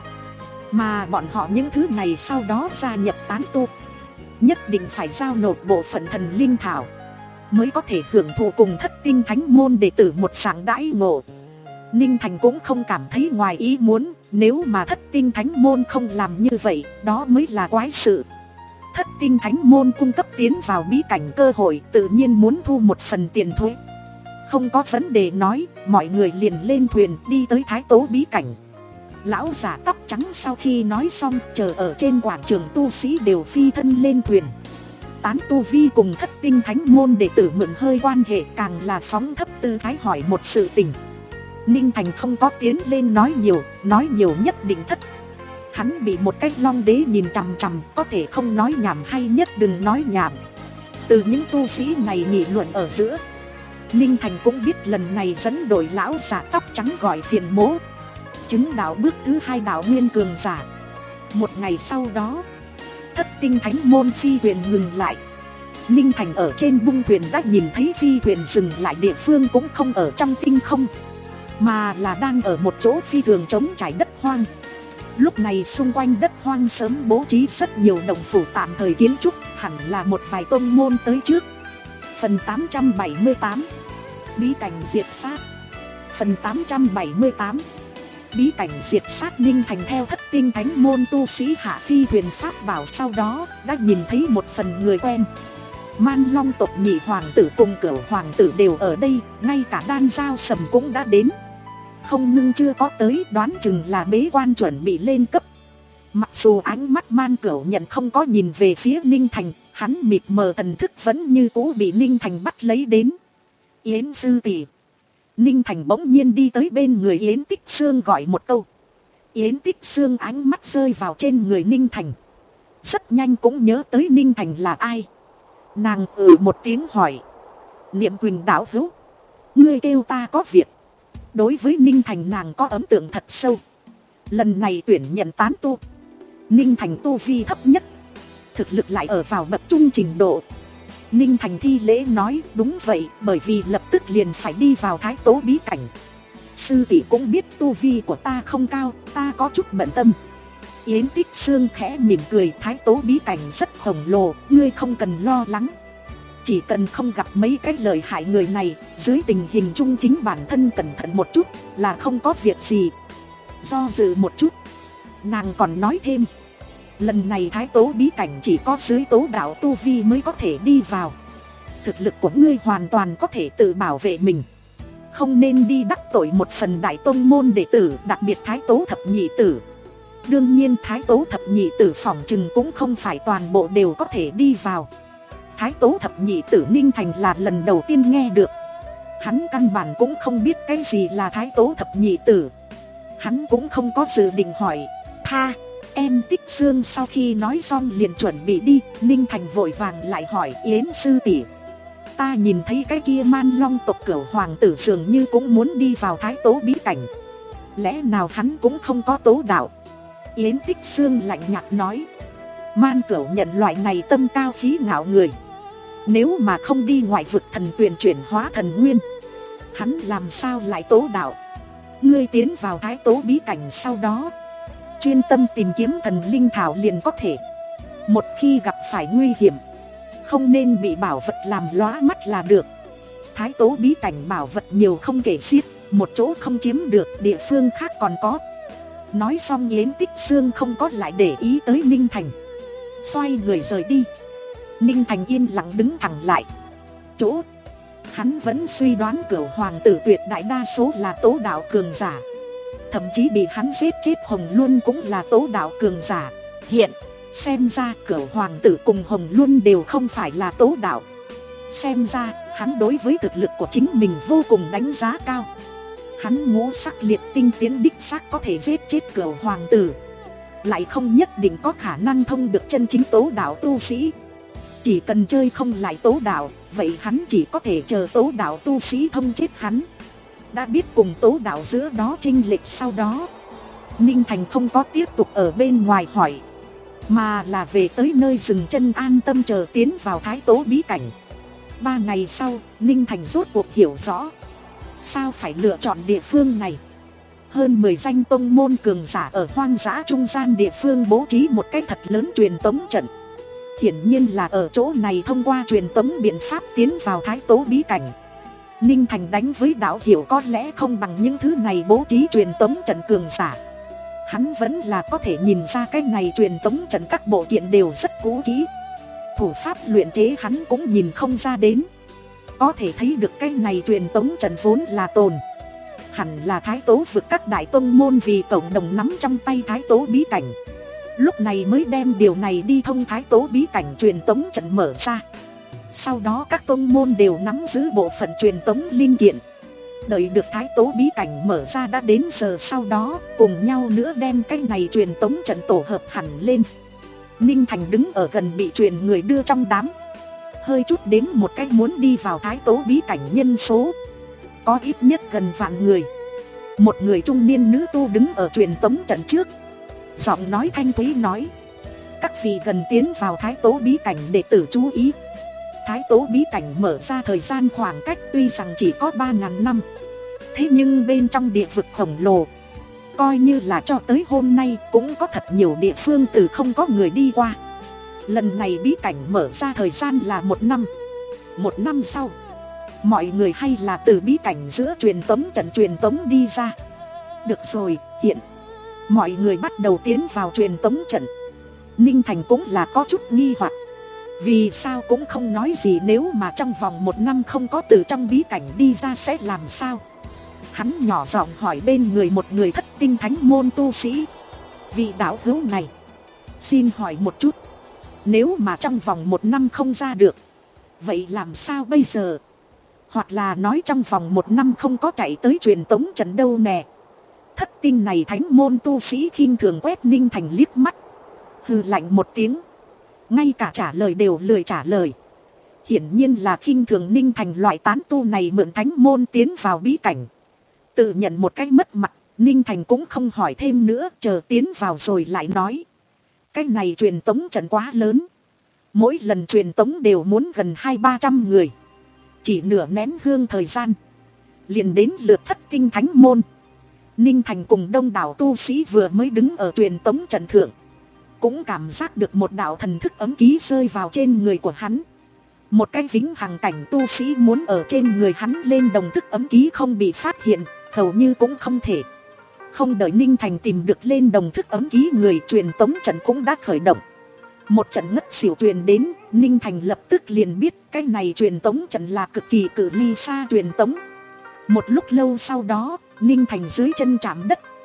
mà bọn họ những thứ này sau đó gia nhập tán tu, nhất định phải giao nộp bộ phận thần linh thảo, mới có thể hưởng thụ cùng Thất Tinh Thánh môn đệ tử một dạng đãi ngộ. Ninh Thành cũng không cảm thấy ngoài ý muốn, nếu mà Thất Tinh Thánh môn không làm như vậy, đó mới là quái sự. Thất Tinh Thánh môn cung cấp tiến vào bí cảnh cơ hội, tự nhiên muốn thu một phần tiền thuế. Không có vấn đề nói, mọi người liền lên thuyền đi tới Thái Tố bí cảnh. Lão giả tóc trắng sau khi nói xong, chờ ở trên quảng trường tu sĩ đều phi thân lên thuyền. Tán tu vi cùng Thất Tinh Thánh môn đệ tử mượn hơi quan hệ, càng là phóng thấp tư thái hỏi một sự tình. Ninh Thành không có tiến lên nói nhiều, nói nhiều nhất định thất. Hắn bị một cái long đế nhìn chằm chằm, có thể không nói nhảm hay nhất đừng nói nhảm. Từ những tu sĩ này nghị luận ở giữa, Ninh Thành cũng biết lần này dẫn đội lão giả tóc trắng gọi phiền mố. Chứng đạo bước thứ hai đạo nguyên cường giả. Một ngày sau đó, Thất Tinh Thánh môn phi thuyền ngừng lại. Ninh Thành ở trên bung thuyền đã nhìn thấy phi thuyền dừng lại địa phương cũng không ở trong tinh không, mà là đang ở một chỗ phi thường trống trải đất hoang. Lúc này xung quanh đất hoang sớm bố trí rất nhiều đồng phủ tạm thời kiến trúc, hẳn là một vài tôn môn tới trước. Phần tám trăm bảy mươi tám, bí cảnh diệt sát. Phần tám trăm bảy mươi tám, bí cảnh diệt sát. Ninh Thành theo Thất Tinh Thánh môn tu sĩ hạ phi thuyền pháp bảo, sau đó đã nhìn thấy một phần người quen. Man Long tộc nhị hoàng tử cùng cửu hoàng tử đều ở đây, ngay cả Đan Giao Sầm cũng đã đến. Không ngưng chưa có tới, đoán chừng là bế quan chuẩn bị lên cấp. Mặc dù ánh mắt Man Cửu nhận không có nhìn về phía Ninh Thành, hắn mịt mờ thần thức vẫn như cũ bị Ninh Thành bắt lấy đến. Yến sư tỷ. Ninh Thành bỗng nhiên đi tới bên người Yến Tích Xương gọi một câu. Yến Tích Xương ánh mắt rơi vào trên người Ninh Thành, rất nhanh cũng nhớ tới Ninh Thành là ai. Nàng ừ một tiếng hỏi. Niệm Quỳnh đạo hữu, ngươi kêu ta có việc. Đối với Ninh Thành nàng có ấn tượng thật sâu. Lần này tuyển nhận tán tu, Ninh Thành tu vi thấp nhất, thực lực lại ở vào bậc trung trình độ. Ninh Thành thi lễ nói đúng vậy, bởi vì lập tức liền phải đi vào Thái Tố bí cảnh. Sư tỷ cũng biết tu vi của ta không cao, ta có chút bận tâm. Yến Tích Xương khẽ mỉm cười, Thái Tố bí cảnh rất khổng lồ, ngươi không cần lo lắng. Chỉ cần không gặp mấy cái lời hại người này, dưới tình hình chung chính bản thân cẩn thận một chút là không có việc gì. Do dự một chút, nàng còn nói thêm. Lần này Thái Tố bí cảnh chỉ có dưới tố đạo tu vi mới có thể đi vào. Thực lực của ngươi hoàn toàn có thể tự bảo vệ mình, không nên đi đắc tội một phần đại tôn môn đệ tử, đặc biệt Thái Tố thập nhị tử. Đương nhiên Thái Tố thập nhị tử phỏng chừng cũng không phải toàn bộ đều có thể đi vào. Thái Tố thập nhị tử Ninh Thành là lần đầu tiên nghe được. Hắn căn bản cũng không biết cái gì là Thái Tố thập nhị tử. Hắn cũng không có dự định hỏi. Tha, em Tích Xương sau khi nói xong liền chuẩn bị đi. Ninh Thành vội vàng lại hỏi Yến sư tỷ, ta nhìn thấy cái kia Man Long tộc Cửu hoàng tử dường như cũng muốn đi vào Thái Tố bí cảnh, lẽ nào hắn cũng không có tố đạo? Yến Tích Xương lạnh nhạt nói, Man Cửu nhận loại này tâm cao khí ngạo người, nếu mà không đi ngoại vực thần tuyền chuyển hóa thần nguyên, hắn làm sao lại tố đạo? Ngươi tiến vào Thái Tố bí cảnh sau đó, chuyên tâm tìm kiếm thần linh thảo liền có thể. Một khi gặp phải nguy hiểm, không nên bị bảo vật làm lóa mắt là được. Thái Tố bí cảnh bảo vật nhiều không kể xiết, một chỗ không chiếm được địa phương khác còn có. Nói xong Yến Tích Xương không có lại để ý tới Ninh Thành, xoay người rời đi. Ninh Thành yên lặng đứng thẳng lại chỗ. Hắn vẫn suy đoán Cửu hoàng tử tuyệt đại đa số là tố đạo cường giả, thậm chí bị hắn giết chết Hồng Luân cũng là tố đạo cường giả. Hiện xem ra Cửu hoàng tử cùng Hồng Luân đều không phải là tố đạo. Xem ra hắn đối với thực lực của chính mình vô cùng đánh giá cao. Hắn ngũ sắc liệt tinh tiến đích xác có thể giết chết Cửu hoàng tử, lại không nhất định có khả năng thông được chân chính tố đạo tu sĩ. Chỉ cần chơi không lại tố đạo, vậy hắn chỉ có thể chờ tố đạo tu sĩ thông chết hắn. Đã biết cùng tố đạo giữa đó chênh lệch sau đó, Ninh Thành không có tiếp tục ở bên ngoài hỏi, mà là về tới nơi dừng chân an tâm chờ tiến vào Thái Tố bí cảnh. Ba ngày sau, Ninh Thành rốt cuộc hiểu rõ sao phải lựa chọn địa phương này. Hơn mười danh tông môn cường giả ở hoang dã trung gian địa phương bố trí một cái thật lớn truyền tống trận. Hiển nhiên là ở chỗ này thông qua truyền tống biện pháp tiến vào Thái Tố bí cảnh. Ninh Thành đánh với đạo hiểu có lẽ không bằng những thứ này bố trí truyền tống trận cường giả. Hắn vẫn là có thể nhìn ra cái này truyền tống trận các bộ kiện đều rất cũ kỹ. Thủ pháp luyện chế hắn cũng nhìn không ra đến. Có thể thấy được cái này truyền tống trận vốn là tồn. Hẳn là Thái Tố vực các đại tông môn vì cộng đồng nắm trong tay Thái Tố bí cảnh, lúc này mới đem điều này đi thông Thái Tố bí cảnh truyền tống trận mở ra. Sau đó các tông môn đều nắm giữ bộ phận truyền tống linh kiện. Đợi được Thái Tố bí cảnh mở ra đã đến giờ sau đó, cùng nhau nữa đem cái này truyền tống trận tổ hợp hẳn lên. Ninh Thành đứng ở gần bị truyền người đưa trong đám, hơi chút đếm một cách muốn đi vào Thái Tố bí cảnh nhân số, có ít nhất gần vạn người. Một người trung niên nữ tu đứng ở truyền tống trận trước, giọng nói thanh thúy nói, các vị gần tiến vào Thái Tố bí cảnh đệ tử chú ý, Thái Tố bí cảnh mở ra thời gian khoảng cách tuy rằng chỉ có ba ngàn năm, thế nhưng bên trong địa vực khổng lồ, coi như là cho tới hôm nay cũng có thật nhiều địa phương từ không có người đi qua. Lần này bí cảnh mở ra thời gian là một năm. Một năm sau, mọi người hay là từ bí cảnh giữa truyền tống trận truyền tống đi ra. Được rồi, hiện mọi người bắt đầu tiến vào truyền tống trận. Ninh Thành cũng là có chút nghi hoặc, vì sao cũng không nói gì, nếu mà trong vòng một năm không có từ trong bí cảnh đi ra sẽ làm sao? Hắn nhỏ giọng hỏi bên người một người thất tinh thánh môn tu sĩ, vị đạo hữu này, xin hỏi một chút, nếu mà trong vòng một năm không ra được, vậy làm sao bây giờ? Hoặc là nói trong vòng một năm không có chạy tới truyền tống trận đâu nè. Thất tinh này thánh môn tu sĩ khinh thường quét Ninh Thành liếc mắt, hừ lạnh một tiếng, ngay cả trả lời đều lười trả lời. Hiển nhiên là khinh thường Ninh Thành loại tán tu này mượn thánh môn tiến vào bí cảnh. Tự nhận một cái mất mặt, Ninh Thành cũng không hỏi thêm nữa, chờ tiến vào rồi lại nói. Cái này truyền tống trận quá lớn, mỗi lần truyền tống đều muốn gần hai ba trăm người. Chỉ nửa nén hương thời gian, liền đến lượt thất tinh thánh môn. Ninh Thành cùng đông đảo tu sĩ vừa mới đứng ở truyền tống trận thượng, cũng cảm giác được một đạo thần thức ấm ký rơi vào trên người của hắn. Một cái vĩnh hằng cảnh tu sĩ muốn ở trên người hắn lên đồng thức ấm ký không bị phát hiện, hầu như cũng không thể. Không đợi Ninh Thành tìm được lên đồng thức ấm ký người, truyền tống trận cũng đã khởi động. Một trận ngất xỉu truyền đến, Ninh Thành lập tức liền biết cái này truyền tống trận là cực kỳ cự ly xa truyền tống. Một lúc lâu sau đó, Ninh Thành dưới chân chạm đất,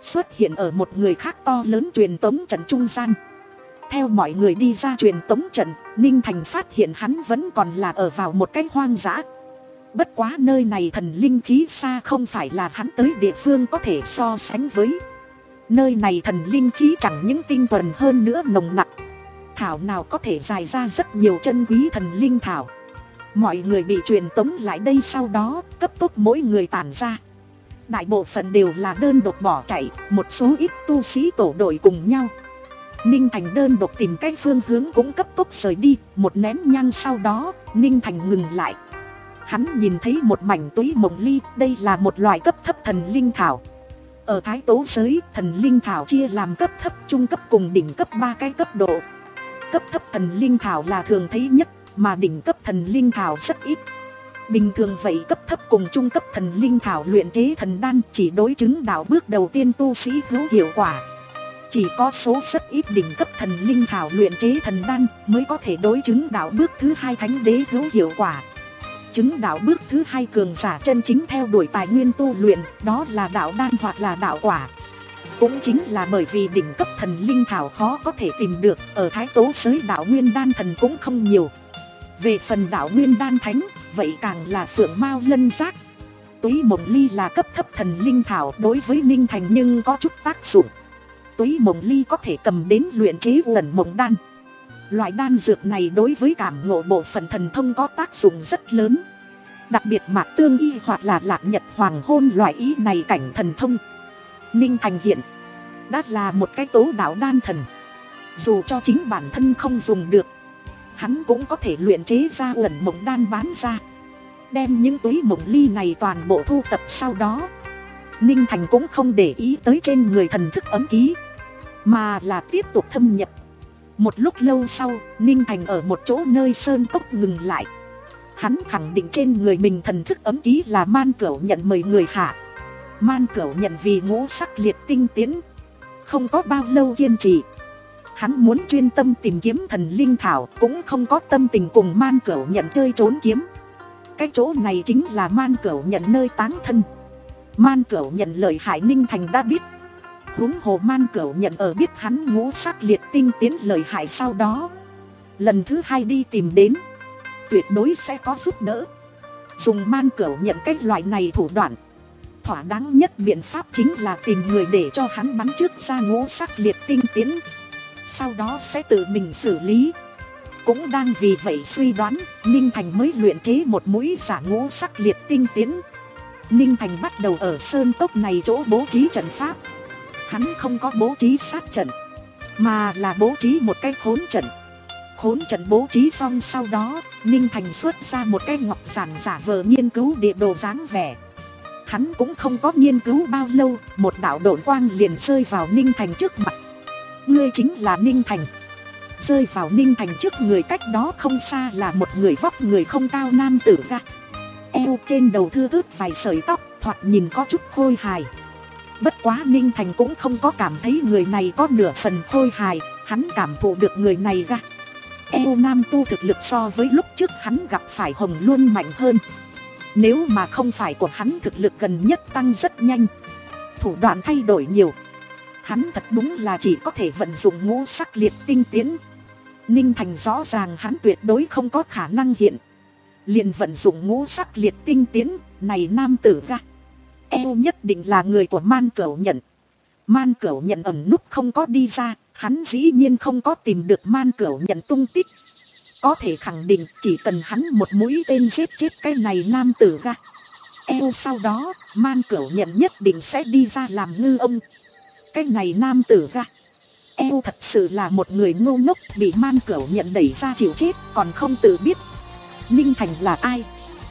xuất hiện ở một người khác to lớn truyền tống trận trung gian. Theo mọi người đi ra truyền tống trận, Ninh Thành phát hiện hắn vẫn còn là ở vào một cái hoang dã. Bất quá nơi này thần linh khí xa không phải là hắn tới địa phương có thể so sánh với. Nơi này thần linh khí chẳng những tinh thuần hơn nữa nồng nặc. Thảo nào có thể dài ra rất nhiều chân quý thần linh thảo. Mọi người bị truyền tống lại đây sau đó cấp tốc mỗi người tản ra. Đại bộ phận đều là đơn độc bỏ chạy, một số ít tu sĩ tổ đội cùng nhau. Ninh Thành đơn độc tìm cái phương hướng cũng cấp tốc rời đi. Một nén nhang sau đó, Ninh Thành ngừng lại. Hắn nhìn thấy một mảnh túy mộng ly, đây là một loại cấp thấp thần linh thảo. Ở Thái Tố giới, thần linh thảo chia làm cấp thấp, trung cấp cùng đỉnh cấp ba cái cấp độ. Cấp thấp thần linh thảo là thường thấy nhất, mà đỉnh cấp thần linh thảo rất ít. Bình thường vậy cấp thấp cùng trung cấp thần linh thảo luyện chế thần đan chỉ đối chứng đạo bước đầu tiên tu sĩ hữu hiệu quả. Chỉ có số rất ít đỉnh cấp thần linh thảo luyện chế thần đan mới có thể đối chứng đạo bước thứ hai thánh đế hữu hiệu quả. Chứng đạo bước thứ hai cường giả chân chính theo đuổi tài nguyên tu luyện, đó là đạo đan hoặc là đạo quả. Cũng chính là bởi vì đỉnh cấp thần linh thảo khó có thể tìm được, ở Thái Tố giới đạo nguyên đan thần cũng không nhiều. Về phần đạo nguyên đan thánh, vậy càng là phượng mao lân giác. Túy mộng ly là cấp thấp thần linh thảo đối với Ninh Thành nhưng có chút tác dụng. Túy mộng ly có thể cầm đến luyện chế uẩn mộng đan. Loại đan dược này đối với cảm ngộ bộ phận thần thông có tác dụng rất lớn. Đặc biệt mạc tương y hoặc là lạc nhật hoàng hôn loại ý này cảnh thần thông. Ninh Thành hiện đã là một cái tố đạo đan thần. Dù cho chính bản thân không dùng được, hắn cũng có thể luyện chế ra uẩn mộng đan bán ra. Đem những túy mộng ly này toàn bộ thu tập sau đó, Ninh Thành cũng không để ý tới trên người thần thức ấm ký, mà là tiếp tục thâm nhập. Một lúc lâu sau, Ninh Thành ở một chỗ nơi sơn cốc ngừng lại. Hắn khẳng định trên người mình thần thức ấm ký là Man Cửu Nhận mời người hạ. Man Cửu Nhận vì ngũ sắc liệt tinh tiến, không có bao lâu kiên trì. Hắn muốn chuyên tâm tìm kiếm thần linh thảo, cũng không có tâm tình cùng Man Cửu Nhận chơi trốn kiếm. Cái chỗ này chính là Man Cửu Nhận nơi táng thân. Man Cửu Nhận lợi hại Ninh Thành đã biết. Huống hồ Man Cửu Nhận ở biết hắn ngũ sắc liệt tinh tiến lợi hại sau đó, lần thứ hai đi tìm đến, tuyệt đối sẽ có giúp đỡ. Dùng Man Cửu Nhận cái loại này thủ đoạn, thỏa đáng nhất biện pháp chính là tìm người để cho hắn bắn trước ra ngũ sắc liệt tinh tiến, sau đó sẽ tự mình xử lý. Cũng đang vì vậy suy đoán, Ninh Thành mới luyện chế một mũi giả ngũ sắc liệt tinh tiến. Ninh Thành bắt đầu ở sơn cốc này chỗ bố trí trận pháp. Hắn không có bố trí sát trận, mà là bố trí một cái khốn trận. Khốn trận bố trí xong sau đó, Ninh Thành xuất ra một cái ngọc giản giả vờ nghiên cứu địa đồ dáng vẻ. Hắn cũng không có nghiên cứu bao lâu, một đạo độn quang liền rơi vào Ninh Thành trước mặt. Ngươi chính là Ninh Thành. Rơi vào Ninh Thành trước người cách đó không xa là một người vóc người không cao nam tử ga. Eo trên đầu thưa thớt vài sợi tóc, thoạt nhìn có chút khôi hài. Bất quá Ninh Thành cũng không có cảm thấy người này có nửa phần khôi hài. Hắn cảm thụ được người này ga. Eo nam tu thực lực so với lúc trước hắn gặp phải Hồng Luân mạnh hơn. Nếu mà không phải của hắn thực lực gần nhất tăng rất nhanh, thủ đoạn thay đổi nhiều, hắn thật đúng là chỉ có thể vận dụng ngũ sắc liệt tinh tiến. Ninh Thành rõ ràng hắn tuyệt đối không có khả năng hiện, liền vận dụng ngũ sắc liệt tinh tiến. Này nam tử ga, Eo nhất định là người của Man Cửu Nhận. Man Cửu Nhận ẩn núp không có đi ra, hắn dĩ nhiên không có tìm được Man Cửu Nhận tung tích. Có thể khẳng định chỉ cần hắn một mũi tên giết chết cái này nam tử ga, Eo sau đó Man Cửu Nhận nhất định sẽ đi ra làm ngư ông. Cái này nam tử ga, Eo thật sự là một người ngu ngốc, bị Man Cửu Nhận đẩy ra chịu chết còn không tự biết. Ninh Thành là ai?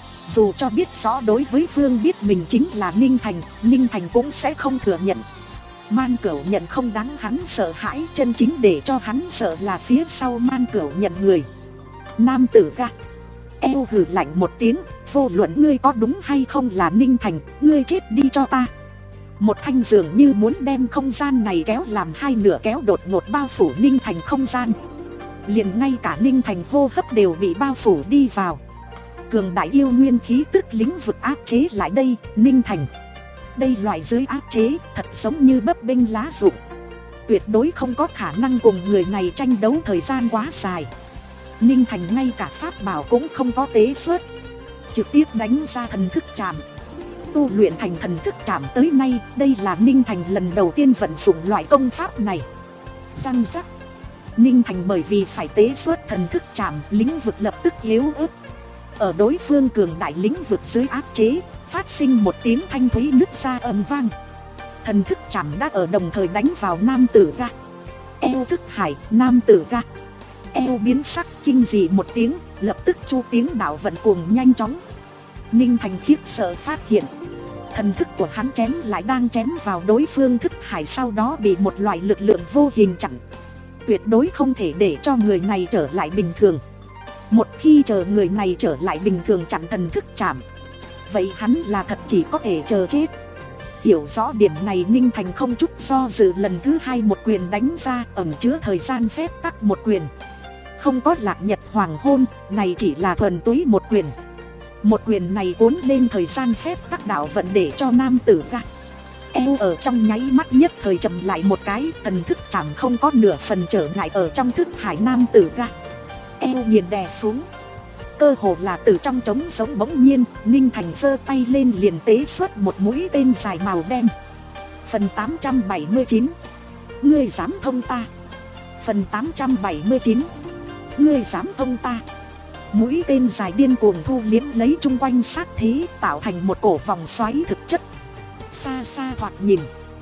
Dù cho biết rõ đối với Phương biết mình chính là Ninh Thành, Ninh Thành cũng sẽ không thừa nhận. Man Cửu Nhận không đáng hắn sợ hãi, chân chính để cho hắn sợ là phía sau Man Cửu Nhận người. Nam tử ga, Eo hừ lạnh một tiếng, vô luận ngươi có đúng hay không là Ninh Thành, ngươi chết đi cho ta. Một thanh dường như muốn đem không gian này kéo làm hai nửa kéo đột ngột bao phủ Ninh Thành không gian. Liền ngay cả Ninh Thành hô hấp đều bị bao phủ đi vào. Cường đại yêu nguyên khí tức lĩnh vực áp chế lại đây. Ninh Thành, Đây loại dưới áp chế thật giống như bấp bênh lá rụng, tuyệt đối không có khả năng cùng người này tranh đấu thời gian quá dài. Ninh Thành ngay cả pháp bảo cũng không có tế xuất, trực tiếp đánh ra thần thức chạm. Tu luyện thành thần thức chạm tới nay, đây là Ninh Thành lần đầu tiên vận dụng loại công pháp này. Răng rắc, Ninh Thành bởi vì phải tế xuất thần thức chạm, lĩnh vực lập tức yếu ớt. Ở đối phương cường đại lĩnh vực dưới áp chế, phát sinh một tiếng thanh thúy nứt ra ầm vang. Thần thức chạm đã ở đồng thời đánh vào nam tử ga. Eo thức hải, nam tử ga. Eo biến sắc kinh dị một tiếng, lập tức chu tiếng đạo vận cuồng nhanh chóng. Ninh Thành khiếp sợ phát hiện, thần thức của hắn chém lại đang chém vào đối phương thức hải, sau đó bị một loại lực lượng vô hình chặn. Tuyệt đối không thể để cho người này trở lại bình thường. Một khi chờ người này trở lại bình thường chặn thần thức chạm, vậy hắn là thật chỉ có thể chờ chết. Hiểu rõ điểm này, Ninh Thành không chút do dự lần thứ hai một quyền đánh ra, ẩn chứa thời gian phép tắc một quyền. Không có lạc nhật hoàng hôn, này chỉ là thuần túy một quyền. Một quyền này cuốn lên thời gian phép tắc đạo vận để cho nam tử ga. Eo ở trong nháy mắt nhất thời chậm lại một cái, thần thức chạm không có nửa phần trở ngại ở trong thức hải nam tử ga. Eo nghiền đè xuống, cơ hồ là từ trong trống sống bỗng nhiên, Ninh Thành giơ tay lên liền tế xuất một mũi tên dài màu đen. Phần tám trăm bảy mươi chín, ngươi dám thông ta. Phần tám trăm bảy mươi chín, ngươi dám thông ta. Mũi tên dài điên cuồng thu liếm lấy chung quanh sát thế, tạo thành một cổ vòng xoáy thực chất. Xa xa thoạt nhìn,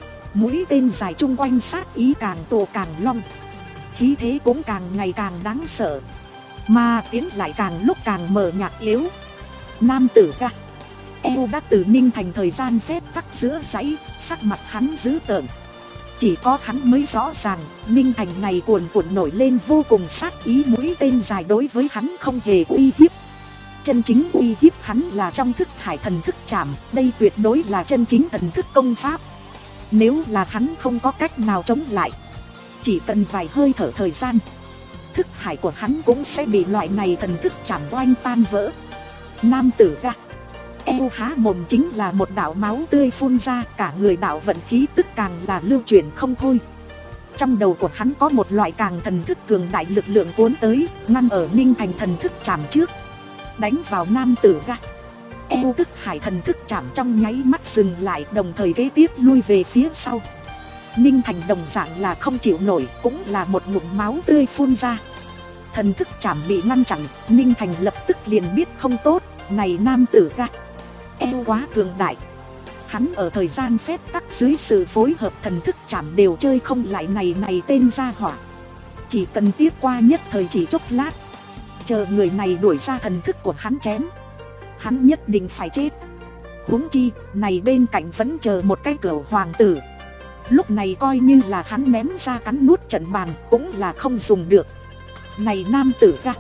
mũi tên dài chung quanh sát ý càng tổ càng long, khí thế cũng càng ngày càng đáng sợ, mà tiến lại càng lúc càng mờ nhạt yếu. Nam tử ga. Eo đã từ Ninh Thành thời gian phép tắc giữa dãy, sắc mặt hắn dữ tợn. Chỉ có hắn mới rõ ràng, Ninh Thành này cuồn cuộn nổi lên vô cùng sát ý, mũi tên dài đối với hắn không hề uy hiếp. Chân chính uy hiếp hắn là trong thức hải thần thức chạm, đây tuyệt đối là chân chính thần thức công pháp. Nếu là hắn không có cách nào chống lại, chỉ cần vài hơi thở thời gian, thức hải của hắn cũng sẽ bị loại này thần thức chạm oanh tan vỡ. Nam tử ga. Eo há mồm chính là một đạo máu tươi phun ra, cả người đạo vận khí tức càng là lưu chuyển không thôi. Trong đầu của hắn có một loại càng thần thức cường đại lực lượng cuốn tới, ngăn ở Ninh Thành thần thức chạm trước, đánh vào nam tử ga. Eo thức hải thần thức chạm trong nháy mắt dừng lại, đồng thời kế tiếp lui về phía sau. Ninh Thành đồng dạng là không chịu nổi, cũng là một ngụm máu tươi phun ra. Thần thức chạm bị ngăn chặn, Ninh Thành lập tức liền biết không tốt, này nam tử ga. Eo quá cường đại. Hắn ở thời gian phép tắc dưới sự phối hợp thần thức chạm đều chơi không lại này này tên gia hỏa. Chỉ cần tiếp qua nhất thời chỉ chốc lát, chờ người này đuổi ra thần thức của hắn chém, hắn nhất định phải chết. Huống chi, này bên cạnh vẫn chờ một cái cửu hoàng tử. Lúc này coi như là hắn ném ra cắn nuốt trận bàn cũng là không dùng được. Này nam tử ga.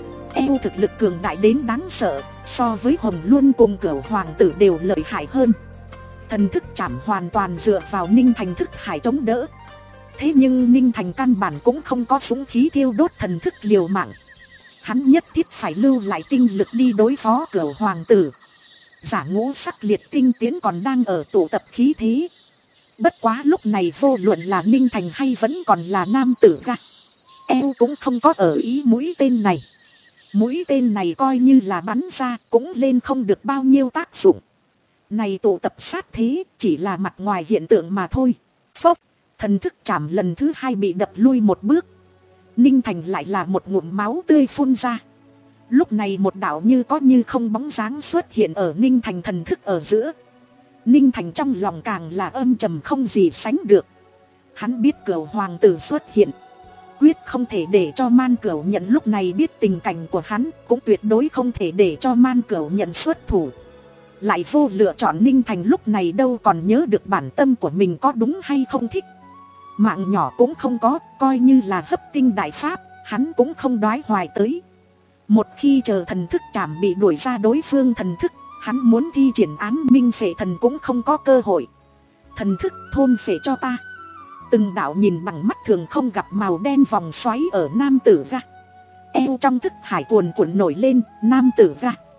Eo thực lực cường đại đến đáng sợ, so với Hồng Luân cùng cửu hoàng tử đều lợi hại hơn. Thần thức chạm hoàn toàn dựa vào Ninh Thành thức hải chống đỡ. Thế nhưng Ninh Thành căn bản cũng không có súng khí thiêu đốt thần thức liều mạng. Hắn nhất thiết phải lưu lại tinh lực đi đối phó cửu hoàng tử. Giả ngũ sắc liệt tinh tiến còn đang ở tụ tập khí thế. Bất quá lúc này vô luận là Ninh Thành hay vẫn còn là nam tử ga, Eo cũng không có ở ý mũi tên này. Mũi tên này coi như là bắn ra cũng lên không được bao nhiêu tác dụng. Này tụ tập sát thế chỉ là mặt ngoài hiện tượng mà thôi. Phốc, thần thức chạm lần thứ hai bị đập lui một bước. Ninh Thành lại là một ngụm máu tươi phun ra. Lúc này một đạo như có như không bóng dáng xuất hiện ở Ninh Thành thần thức ở giữa. Ninh Thành trong lòng càng là âm trầm không gì sánh được. Hắn biết cửu hoàng tử xuất hiện, quyết không thể để cho Man Cửu Nhận lúc này biết tình cảnh của hắn, cũng tuyệt đối không thể để cho Man Cửu Nhận xuất thủ. Lại vô lựa chọn, Ninh Thành lúc này đâu còn nhớ được bản tâm của mình có đúng hay không thích. Mạng nhỏ cũng không có, coi như là hấp tinh đại pháp, hắn cũng không đoái hoài tới. Một khi chờ thần thức chạm bị đuổi ra đối phương thần thức, hắn muốn thi triển áng minh phệ thần cũng không có cơ hội. Thần thức thôn phệ cho ta. Từng đạo nhìn bằng mắt thường không gặp màu đen vòng xoáy ở nam tử ga. Eo trong thức hải cuồn cuộn nổi lên, nam tử ga.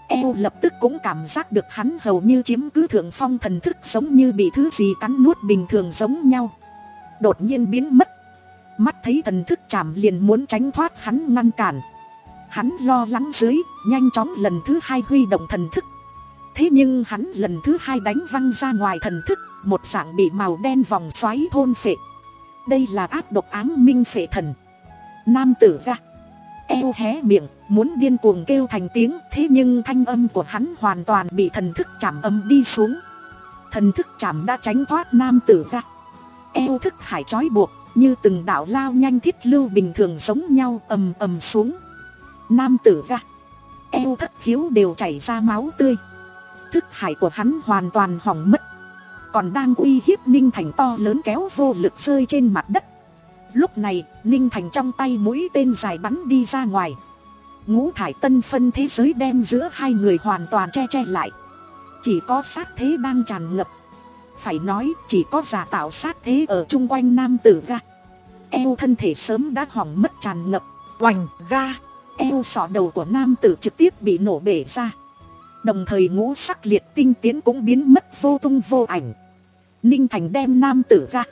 Eo lập tức cũng cảm giác được hắn hầu như chiếm cứ thượng phong, thần thức giống như bị thứ gì cắn nuốt bình thường giống nhau. Đột nhiên biến mất. Mắt thấy thần thức chạm liền muốn tránh thoát, hắn ngăn cản. Hắn lo lắng dưới, nhanh chóng lần thứ hai huy động thần thức. Thế nhưng hắn lần thứ hai đánh văng ra ngoài thần thức, một dạng bị màu đen vòng xoáy thôn phệ. Đây là ác độc áng minh phệ thần. Nam tử ra. Eo hé miệng, muốn điên cuồng kêu thành tiếng, thế nhưng thanh âm của hắn hoàn toàn bị thần thức chạm âm đi xuống. Thần thức chạm đã tránh thoát nam tử ra. Eo thức hải trói buộc, như từng đạo lao nhanh thiết lưu bình thường giống nhau ầm ầm xuống. Nam tử ra. Eo thất khiếu đều chảy ra máu tươi. Thức hải của hắn hoàn toàn hỏng mất. Còn đang uy hiếp Ninh Thành to lớn kéo vô lực rơi trên mặt đất. Lúc này, Ninh Thành trong tay mũi tên dài bắn đi ra ngoài. Ngũ thải tân phân thế giới đem giữa hai người hoàn toàn che che lại. Chỉ có sát thế đang tràn ngập. Phải nói, chỉ có giả tạo sát thế ở chung quanh nam tử ga. Eo thân thể sớm đã hỏng mất tràn ngập. Oành ga, eo sọ đầu của nam tử trực tiếp bị nổ bể ra. Đồng thời ngũ sắc liệt tinh tiến cũng biến mất vô tung vô ảnh. Ninh Thành đem nam tử ra.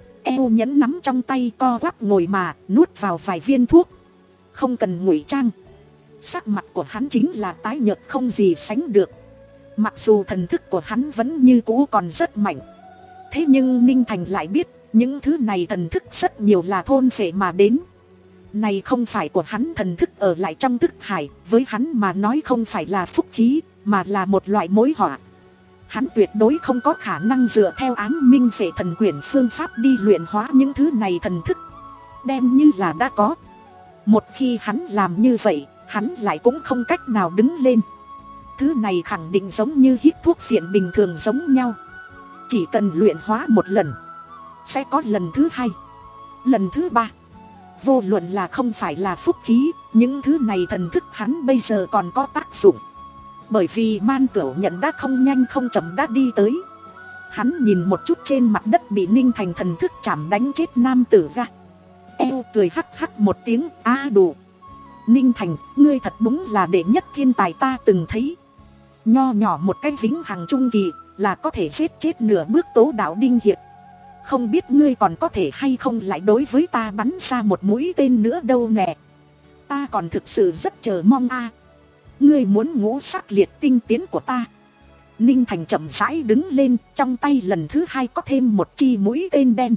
Eo nhẫn nắm trong tay co quắp ngồi mà nuốt vào vài viên thuốc. Không cần ngụy trang. Sắc mặt của hắn chính là tái nhợt không gì sánh được. Mặc dù thần thức của hắn vẫn như cũ còn rất mạnh. Thế nhưng Ninh Thành lại biết những thứ này thần thức rất nhiều là thôn phệ mà đến. Này không phải của hắn, thần thức ở lại trong thức hải, với hắn mà nói không phải là phúc khí, mà là một loại mối họa. Hắn tuyệt đối không có khả năng dựa theo ám minh phệ thần quyển phương pháp đi luyện hóa những thứ này thần thức. Đem như là đã có. Một khi hắn làm như vậy, hắn lại cũng không cách nào đứng lên. Thứ này khẳng định giống như hít thuốc phiện bình thường giống nhau. Chỉ cần luyện hóa một lần, sẽ có lần thứ hai, lần thứ ba. Vô luận là không phải là phúc khí, những thứ này thần thức hắn bây giờ còn có tác dụng. Bởi vì Man Cửu Nhận đã không nhanh không chậm đã đi tới. Hắn nhìn một chút trên mặt đất bị Ninh Thành thần thức chảm đánh chết nam tử ra. Eo cười hắc hắc một tiếng, a đủ. Ninh Thành, ngươi thật đúng là đệ nhất thiên tài ta từng thấy. Nho nhỏ một cái vĩnh hằng trung kỳ là có thể giết chết nửa bước tố đạo Đinh Hiệp. Không biết ngươi còn có thể hay không lại đối với ta bắn ra một mũi tên nữa đâu nè. Ta còn thực sự rất chờ mong a. Ngươi muốn ngũ sắc liệt tinh tiến của ta. Ninh Thành chậm rãi đứng lên, trong tay lần thứ hai có thêm một chi mũi tên đen.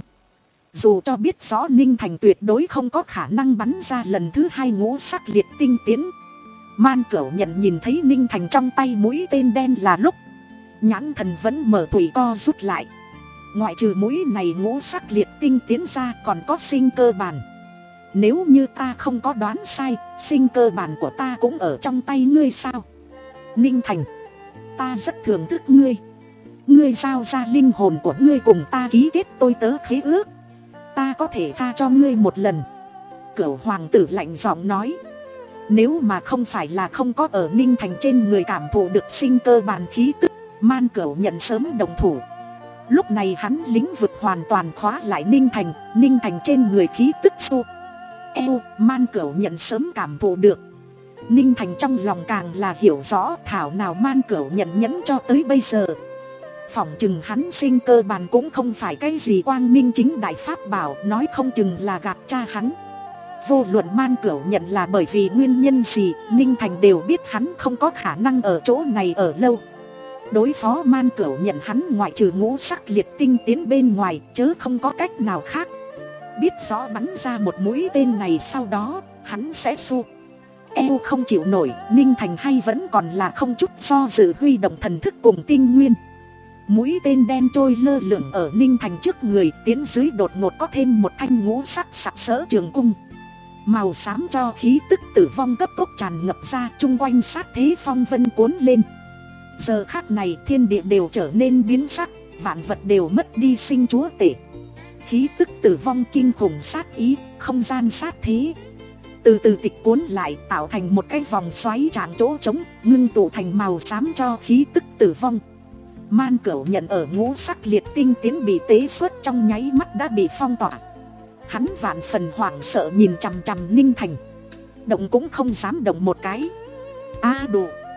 Dù cho biết rõ Ninh Thành tuyệt đối không có khả năng bắn ra lần thứ hai ngũ sắc liệt tinh tiến. Man Cửu Nhận nhìn thấy Ninh Thành trong tay mũi tên đen là lúc nhãn thần vẫn mở thủy co rút lại. Ngoại trừ mũi này ngũ sắc liệt tinh tiến ra còn có sinh cơ bản. Nếu như ta không có đoán sai, sinh cơ bản của ta cũng ở trong tay ngươi sao? Ninh Thành, ta rất thưởng thức ngươi. Ngươi giao ra linh hồn của ngươi cùng ta ký kết tôi tớ khế ước. Ta có thể tha cho ngươi một lần. Cửu hoàng tử lạnh giọng nói. Nếu mà không phải là không có ở Ninh Thành trên người cảm thụ được sinh cơ bản khí tức, Man Cửu Nhận sớm đồng thủ. Lúc này hắn lĩnh vực hoàn toàn khóa lại Ninh Thành. Ninh Thành trên người khí tức su eo, Man Cửu Nhận sớm cảm thụ được. Ninh Thành trong lòng càng là hiểu rõ, thảo nào Man Cửu Nhận nhẫn cho tới bây giờ. Phỏng chừng hắn sinh cơ bản cũng không phải cái gì quang minh chính đại pháp bảo, nói không chừng là gạt cha hắn. Vô luận Man Cửu Nhận là bởi vì nguyên nhân gì, Ninh Thành đều biết hắn không có khả năng ở chỗ này ở lâu. Đối phó Man Cửu Nhận hắn ngoại trừ ngũ sắc liệt tinh tiến bên ngoài, chớ không có cách nào khác. Biết rõ bắn ra một mũi tên này sau đó, hắn sẽ su eo không chịu nổi. Ninh Thành hay vẫn còn là không chút do dự huy động thần thức cùng tinh nguyên. Mũi tên đen trôi lơ lửng ở Ninh Thành trước người, tiến dưới đột ngột có thêm một thanh ngũ sắc sặc sỡ trường cung. Màu xám cho khí tức tử vong cấp tốc tràn ngập ra, chung quanh sát thế phong vân cuốn lên. Giờ khắc này thiên địa đều trở nên biến sắc, vạn vật đều mất đi sinh chúa tể. Khí tức tử vong kinh khủng sát ý, không gian sát thế từ từ tịch cuốn lại, tạo thành một cái vòng xoáy trạng chỗ trống, ngưng tụ thành màu xám cho khí tức tử vong. Man Cửu Nhận ở ngũ sắc liệt tinh tiến bị tế xuất trong nháy mắt đã bị phong tỏa. Hắn vạn phần hoảng sợ nhìn chằm chằm Ninh Thành, động cũng không dám động một cái. A à đủ.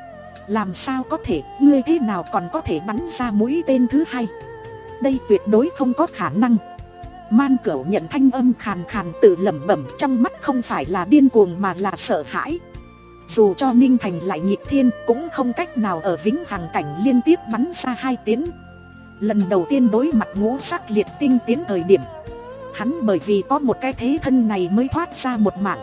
Làm sao có thể, ngươi thế nào còn có thể bắn ra mũi tên thứ hai? Đây tuyệt đối không có khả năng. Man Cửu Nhận thanh âm khàn khàn tự lẩm bẩm, trong mắt không phải là điên cuồng mà là sợ hãi. Dù cho Ninh Thành lại nghịch thiên cũng không cách nào ở vĩnh hằng cảnh liên tiếp bắn ra hai tiến. Lần đầu tiên đối mặt ngũ sắc liệt tinh tiến thời điểm, hắn bởi vì có một cái thế thân này mới thoát ra một mạng.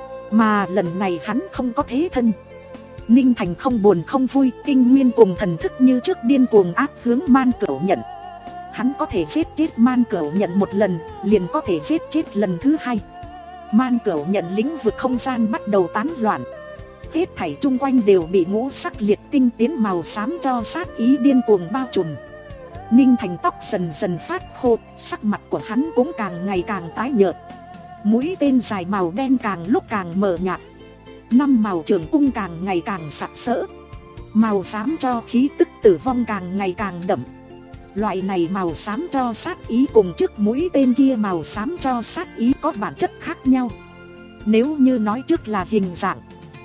Mà lần này hắn không có thế thân. Ninh Thành không buồn không vui, tinh nguyên cùng thần thức như trước điên cuồng áp hướng Man Cửu Nhận. Hắn có thể giết chết Man Cửu Nhận một lần, liền có thể giết chết lần thứ hai. Man Cửu Nhận lĩnh vực không gian bắt đầu tán loạn. Hết thảy chung quanh đều bị ngũ sắc liệt tinh tiến màu xám cho sát ý điên cuồng bao trùm. Ninh Thành tóc dần dần phát khô, sắc mặt của hắn cũng càng ngày càng tái nhợt. Mũi tên dài màu đen càng lúc càng mờ nhạt. Năm màu trường cung càng ngày càng sặc sỡ. Màu xám cho khí tức tử vong càng ngày càng đậm. Loại này màu xám cho sát ý cùng trước mũi tên kia màu xám cho sát ý có bản chất khác nhau. Nếu như nói trước là hình dạng,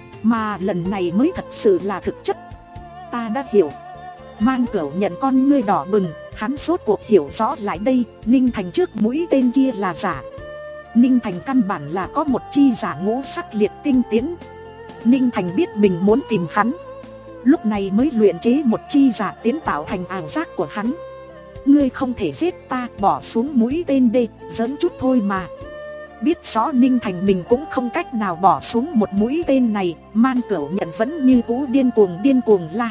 mà lần này mới thật sự là thực chất. Ta đã hiểu. Man Cửu Nhận con ngươi đỏ bừng, hắn sốt cuộc hiểu rõ lại đây, Ninh Thành trước mũi tên kia là giả. Ninh Thành căn bản là có một chi giả ngũ sắc liệt tinh tiến. Ninh Thành biết mình muốn tìm hắn, lúc này mới luyện chế một chi giả tiến tạo thành ảo giác của hắn. Ngươi không thể giết ta, bỏ xuống mũi tên đi, giỡn chút thôi mà. Biết rõ Ninh Thành mình cũng không cách nào bỏ xuống một mũi tên này, Man Cửu Nhận vẫn như cũ điên cuồng điên cuồng la.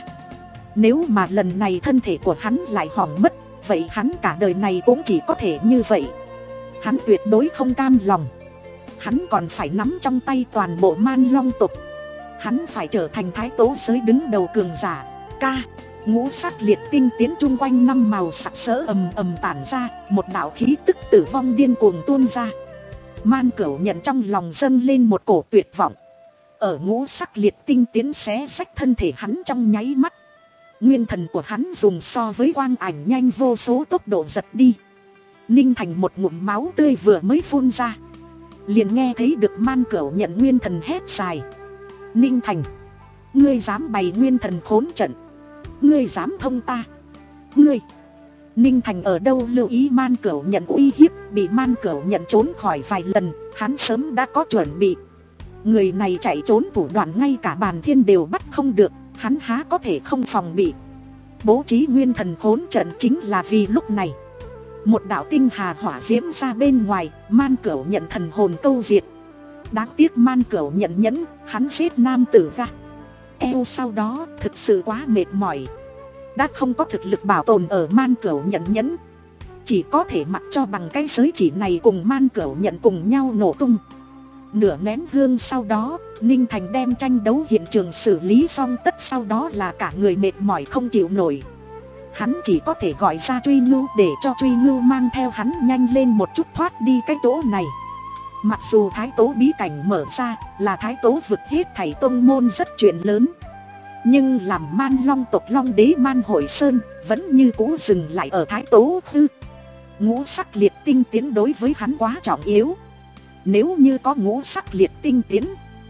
Nếu mà lần này thân thể của hắn lại hỏng mất, vậy hắn cả đời này cũng chỉ có thể như vậy. Hắn tuyệt đối không cam lòng. Hắn còn phải nắm trong tay toàn bộ Man Long tộc. Hắn phải trở thành thái tố giới đứng đầu cường giả. Ca, ngũ sắc liệt tinh tiến chung quanh năm màu sặc sỡ ầm ầm tản ra, một đạo khí tức tử vong điên cuồng tuôn ra. Man Cửu Nhận trong lòng dâng lên một cổ tuyệt vọng. Ở ngũ sắc liệt tinh tiến xé rách thân thể hắn trong nháy mắt, nguyên thần của hắn dùng so với quang ảnh nhanh vô số tốc độ giật đi. Ninh Thành một ngụm máu tươi vừa mới phun ra, liền nghe thấy được Man Cửu Nhận nguyên thần hét dài. Ninh Thành, ngươi dám bày nguyên thần khốn trận, ngươi dám thông ta, ngươi. Ninh Thành ở đâu lưu ý Man Cửu Nhận uy hiếp, bị Man Cửu Nhận trốn khỏi vài lần, hắn sớm đã có chuẩn bị. Người này chạy trốn thủ đoạn ngay cả bàn thiên đều bắt không được, hắn há có thể không phòng bị. Bố trí nguyên thần khốn trận chính là vì lúc này. Một đạo tinh hà hỏa diễm ra bên ngoài, Man Cửu Nhận thần hồn câu diệt. Đáng tiếc Man Cửu Nhận nhẫn, hắn giết nam tử ra eo sau đó thực sự quá mệt mỏi, đã không có thực lực bảo tồn ở Man Cửu Nhận nhẫn, chỉ có thể mặc cho bằng cái giới chỉ này cùng Man Cửu Nhận cùng nhau nổ tung. Nửa nén hương sau đó, Ninh Thành đem tranh đấu hiện trường xử lý xong tất, sau đó là cả người mệt mỏi không chịu nổi. Hắn chỉ có thể gọi ra Truy Ngưu để cho Truy Ngưu mang theo hắn nhanh lên một chút thoát đi cái chỗ này. Mặc dù thái tố bí cảnh mở ra là thái tố vực hết thảy tông môn rất chuyện lớn, nhưng làm Man Long tộc Long đế Man Hội Sơn vẫn như cũ dừng lại ở thái tố hư. Ngũ sắc liệt tinh tiến đối với hắn quá trọng yếu. Nếu như có ngũ sắc liệt tinh tiến,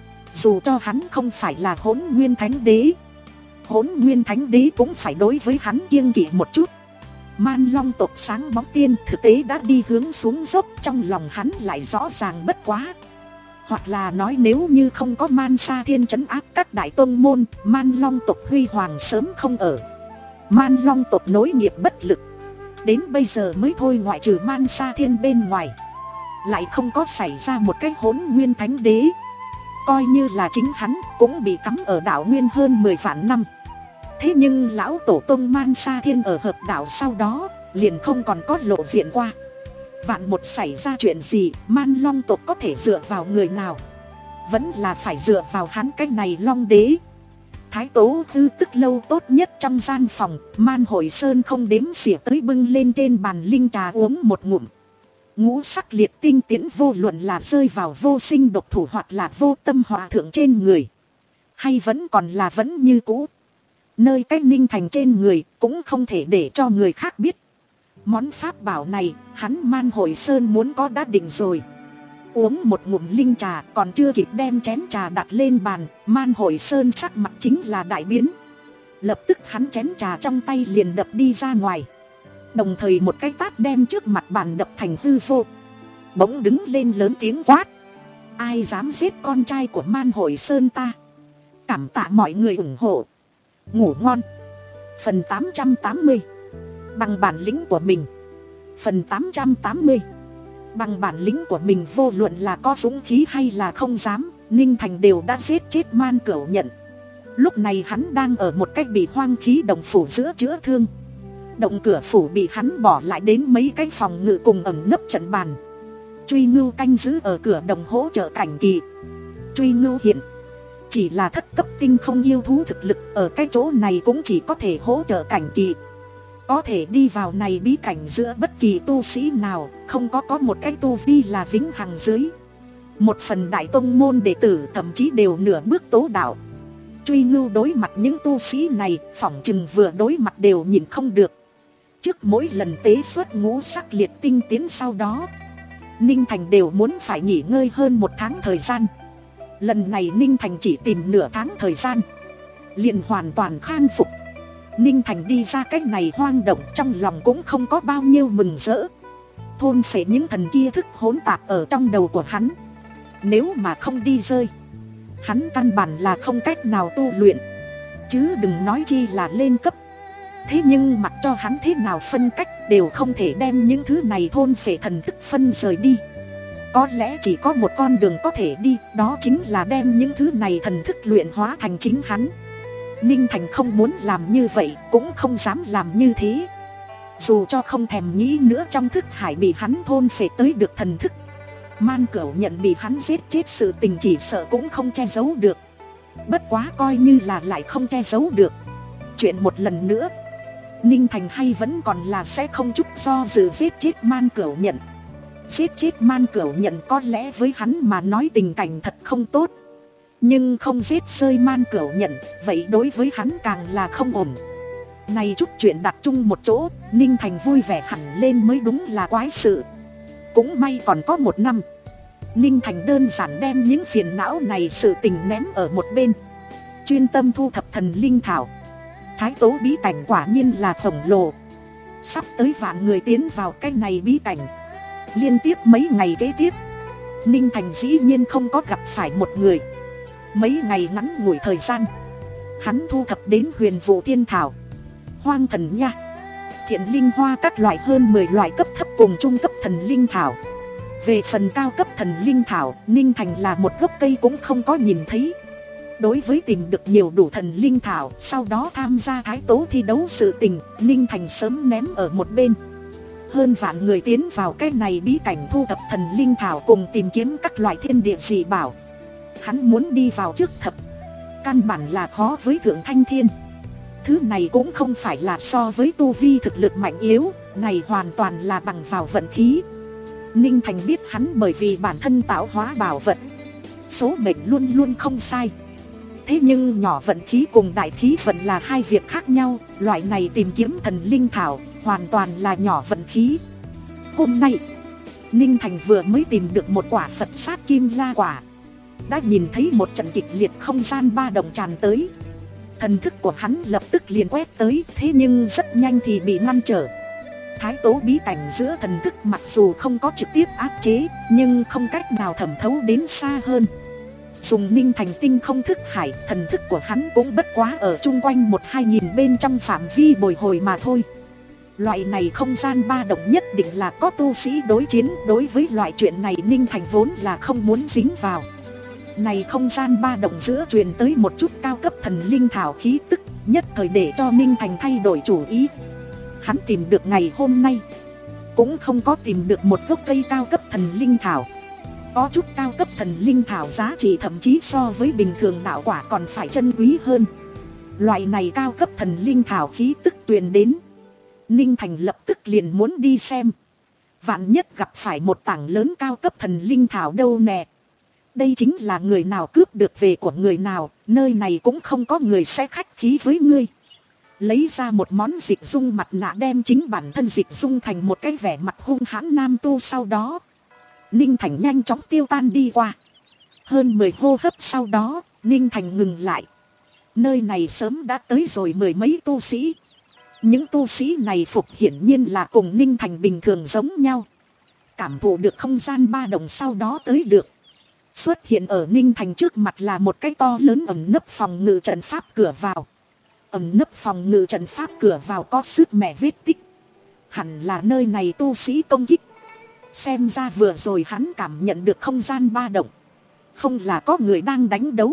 dù cho hắn không phải là Hỗn Nguyên Thánh Đế, Hỗn Nguyên Thánh Đế cũng phải đối với hắn kiêng kỵ một chút. Man Long tộc sáng bóng tiên thực tế đã đi hướng xuống dốc, trong lòng hắn lại rõ ràng bất quá. Hoặc là nói nếu như không có Man Sa Thiên trấn áp các đại tông môn, Man Long tộc huy hoàng sớm không ở. Man Long tộc nối nghiệp bất lực, đến bây giờ mới thôi, ngoại trừ Man Sa Thiên bên ngoài, lại không có xảy ra một cái Hỗn Nguyên Thánh Đế. Coi như là chính hắn cũng bị cắm ở đảo Nguyên hơn mười vạn năm. Thế nhưng lão tổ tông Man Sa Thiên ở hợp đảo sau đó liền không còn có lộ diện qua. Vạn một xảy ra chuyện gì, Man Long tộc có thể dựa vào người nào? Vẫn là phải dựa vào hắn cái này Long đế. Thái tố tư tức lâu tốt nhất trong gian phòng, Man Hội Sơn không đếm xỉa tới bưng lên trên bàn linh trà uống một ngụm. Ngũ sắc liệt tinh tiến vô luận là rơi vào vô sinh độc thủ hoặc là vô tâm hòa thượng trên người, hay vẫn còn là vẫn như cũ, nơi cách Ninh Thành trên người cũng không thể để cho người khác biết. Món pháp bảo này hắn Man Hội Sơn muốn có đã định rồi. Uống một ngụm linh trà, còn chưa kịp đem chén trà đặt lên bàn, Man Hội Sơn sắc mặt chính là đại biến. Lập tức hắn chén trà trong tay liền đập đi ra ngoài. Đồng thời một cái tát đem trước mặt bàn đập thành hư vô. Bỗng đứng lên lớn tiếng quát: ai dám giết con trai của Man Hội Sơn ta? Cảm tạ mọi người ủng hộ. Ngủ ngon. Phần tám trăm tám mươi. Bằng bản lĩnh của mình. Phần tám trăm tám mươi. Bằng bản lĩnh của mình, vô luận là có dũng khí hay là không dám, Ninh Thành đều đã giết chết Man Cửu Nhận. Lúc này hắn đang ở một cách bị hoang khí động phủ giữa chữa thương. Động cửa phủ bị hắn bỏ lại đến mấy cái phòng ngự cùng ẩn nấp trận bàn. Truy Ngưu canh giữ ở cửa đồng hỗ trợ cảnh kỳ. Truy Ngưu hiện chỉ là thất cấp tinh không yêu thú, thực lực ở cái chỗ này cũng chỉ có thể hỗ trợ cảnh kỳ. Có thể đi vào này bí cảnh giữa bất kỳ tu sĩ nào, không có có một cái tu vi là vĩnh hằng dưới. Một phần đại tông môn đệ tử thậm chí đều nửa bước tố đạo. Truy Ngưu đối mặt những tu sĩ này, phỏng chừng vừa đối mặt đều nhìn không được. Trước mỗi lần tế xuất ngũ sắc liệt tinh tiến sau đó, Ninh Thành đều muốn phải nghỉ ngơi hơn một tháng thời gian. Lần này Ninh Thành chỉ tìm nửa tháng thời gian, liền hoàn toàn khang phục. Ninh Thành đi ra cách này hoang động, trong lòng cũng không có bao nhiêu mừng rỡ. Thôn phệ những thần kia thức hỗn tạp ở trong đầu của hắn, nếu mà không đi rơi, hắn căn bản là không cách nào tu luyện, chứ đừng nói chi là lên cấp. Thế nhưng mặc cho hắn thế nào phân cách, đều không thể đem những thứ này thôn phệ thần thức phân rời đi. Có lẽ chỉ có một con đường có thể đi, đó chính là đem những thứ này thần thức luyện hóa thành chính hắn. Ninh Thành không muốn làm như vậy, cũng không dám làm như thế. Dù cho không thèm nghĩ nữa, trong thức hải bị hắn thôn phệ tới được thần thức, Man Cửu Nhận bị hắn giết chết, sự tình chỉ sợ cũng không che giấu được. Bất quá coi như là lại không che giấu được, chuyện một lần nữa, Ninh Thành hay vẫn còn là sẽ không chút do dự giết chết Man Cửu Nhận. Giết chết Man Cửu Nhận có lẽ với hắn mà nói tình cảnh thật không tốt, nhưng không giết rơi Man Cửu Nhận, vậy đối với hắn càng là không ổn. Này chút chuyện đặt chung một chỗ, Ninh Thành vui vẻ hẳn lên mới đúng là quái sự. Cũng may còn có một năm, Ninh Thành đơn giản đem những phiền não này sự tình ném ở một bên, chuyên tâm thu thập thần linh thảo. Thái Tố bí cảnh quả nhiên là khổng lồ, sắp tới vạn người tiến vào cái này bí cảnh. Liên tiếp mấy ngày kế tiếp, Ninh Thành dĩ nhiên không có gặp phải một người. Mấy ngày ngắn ngủi thời gian, hắn thu thập đến huyền vụ thiên thảo, hoang thần nha, thiện linh hoa các loại hơn mười loại cấp thấp cùng trung cấp thần linh thảo. Về phần cao cấp thần linh thảo, Ninh Thành là một gốc cây cũng không có nhìn thấy. Đối với tìm được nhiều đủ thần linh thảo, sau đó tham gia Thái Tố thi đấu sự tình, Ninh Thành sớm ném ở một bên. Hơn vạn người tiến vào cái này bí cảnh thu thập thần linh thảo cùng tìm kiếm các loại thiên địa dị bảo. Hắn muốn đi vào trước thập, căn bản là khó với Thượng Thanh Thiên. Thứ này cũng không phải là so với tu vi thực lực mạnh yếu, này hoàn toàn là bằng vào vận khí. Ninh Thành biết hắn bởi vì bản thân tạo hóa bảo vật, số mệnh luôn luôn không sai. Thế nhưng nhỏ vận khí cùng đại khí vận là hai việc khác nhau, loại này tìm kiếm thần linh thảo hoàn toàn là nhỏ vận khí. Hôm nay, Ninh Thành vừa mới tìm được một quả Phật sát kim la quả, đã nhìn thấy một trận kịch liệt không gian ba động tràn tới. Thần thức của hắn lập tức liền quét tới, thế nhưng rất nhanh thì bị ngăn trở. Thái Tố bí cảnh giữa thần thức mặc dù không có trực tiếp áp chế, nhưng không cách nào thẩm thấu đến xa hơn. Dùng Ninh Thành tinh không thức hải, thần thức của hắn cũng bất quá ở chung quanh một hai nghìn bên trong phạm vi bồi hồi mà thôi. Loại này không gian ba động nhất định là có tu sĩ đối chiến, đối với loại chuyện này Ninh Thành vốn là không muốn dính vào. Này không gian ba động giữa truyền tới một chút cao cấp thần linh thảo khí tức, nhất thời để cho Ninh Thành thay đổi chủ ý. Hắn tìm được ngày hôm nay, cũng không có tìm được một gốc cây cao cấp thần linh thảo. Có chút cao cấp thần linh thảo giá trị thậm chí so với bình thường đạo quả còn phải chân quý hơn. Loại này cao cấp thần linh thảo khí tức truyền đến, Ninh Thành lập tức liền muốn đi xem. Vạn nhất gặp phải một tảng lớn cao cấp thần linh thảo đâu nè. Đây chính là người nào cướp được về của người nào, nơi này cũng không có người sẽ khách khí với ngươi. Lấy ra một món dịch dung mặt nạ đem chính bản thân dịch dung thành một cái vẻ mặt hung hãn nam tu, sau đó Ninh Thành nhanh chóng tiêu tan đi qua. Hơn mười hô hấp sau đó, Ninh Thành ngừng lại. Nơi này sớm đã tới rồi mười mấy tu sĩ. Những tu sĩ này phục hiển nhiên là cùng Ninh Thành bình thường giống nhau. Cảm thụ được không gian ba động sau đó tới được. Xuất hiện ở Ninh Thành trước mặt là một cái to lớn ẩn nấp phòng ngự trận pháp cửa vào. Ẩn nấp phòng ngự trận pháp cửa vào có sức mẻ vết tích. Hẳn là nơi này tu sĩ công kích. Xem ra vừa rồi hắn cảm nhận được không gian ba động. Không là có người đang đánh đấu,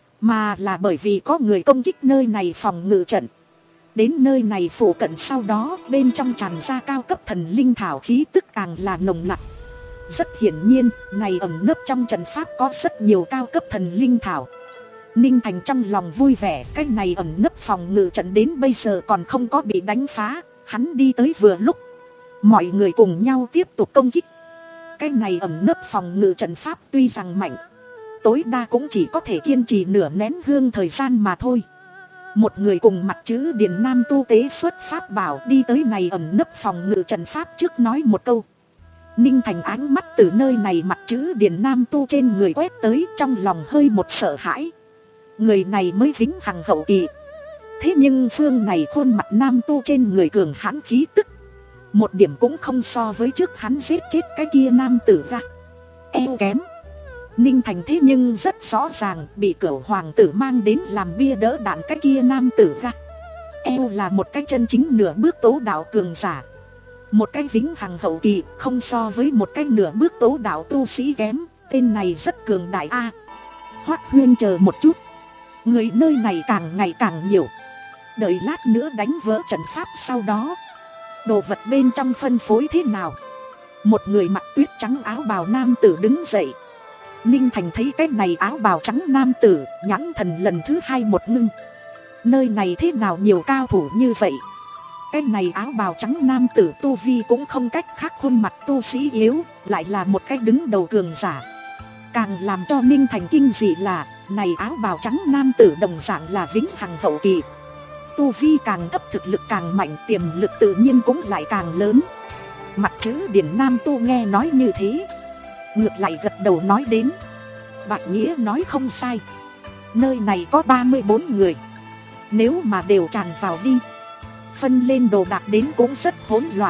mà là bởi vì có người công kích nơi này phòng ngự trận. Đến nơi này phủ cận sau đó bên trong tràn ra cao cấp thần linh thảo khí tức càng là nồng nặc. Rất hiển nhiên, này ẩn nấp trong trận pháp có rất nhiều cao cấp thần linh thảo. Ninh Thành trong lòng vui vẻ, cái này ẩn nấp phòng ngự trận đến bây giờ còn không có bị đánh phá. Hắn đi tới vừa lúc, mọi người cùng nhau tiếp tục công kích. Cái này ẩn nấp phòng ngự trận pháp tuy rằng mạnh, tối đa cũng chỉ có thể kiên trì nửa nén hương thời gian mà thôi. Một người cùng mặt chữ Điền Nam tu tế xuất pháp bảo đi tới này ẩn nấp phòng ngự trận pháp trước nói một câu. Ninh Thành ánh mắt từ nơi này mặt chữ Điền Nam tu trên người quét tới, trong lòng hơi một sợ hãi. Người này mới vĩnh hằng hậu kỳ. Thế nhưng phương này khuôn mặt nam tu trên người cường hãn khí tức, một điểm cũng không so với trước hắn giết chết cái kia nam tử ra. Eo kém. Ninh Thành thế nhưng rất rõ ràng bị Cửu hoàng tử mang đến làm bia đỡ đạn cái kia nam tử ra. Eo là một cái chân chính nửa bước tố đạo cường giả. Một cái vĩnh hằng hậu kỳ không so với một cái nửa bước tố đạo tu sĩ kém. Tên này rất cường đại a. Hoắc Huyên chờ một chút. Người nơi này càng ngày càng nhiều. Đợi lát nữa đánh vỡ trận pháp sau đó, đồ vật bên trong phân phối thế nào? Một người mặc tuyết trắng áo bào nam tử đứng dậy. Ninh Thành thấy cái này áo bào trắng nam tử, nhãn thần lần thứ hai một ngưng. Nơi này thế nào nhiều cao thủ như vậy? Cái này áo bào trắng nam tử tu vi cũng không cách khác khuôn mặt tu sĩ yếu, lại là một cái đứng đầu cường giả. Càng làm cho Ninh Thành kinh dị là, này áo bào trắng nam tử đồng dạng là vĩnh hằng hậu kỳ. Tu vi càng thấp thực lực càng mạnh, tiềm lực tự nhiên cũng lại càng lớn. Mặt chữ Điền Nam tu nghe nói như thế, ngược lại gật đầu nói đến. Bạch Nghĩa nói không sai. Nơi này có ba mươi bốn người. Nếu mà đều tràn vào đi, phân lên đồ đạc đến cũng rất hỗn loạn.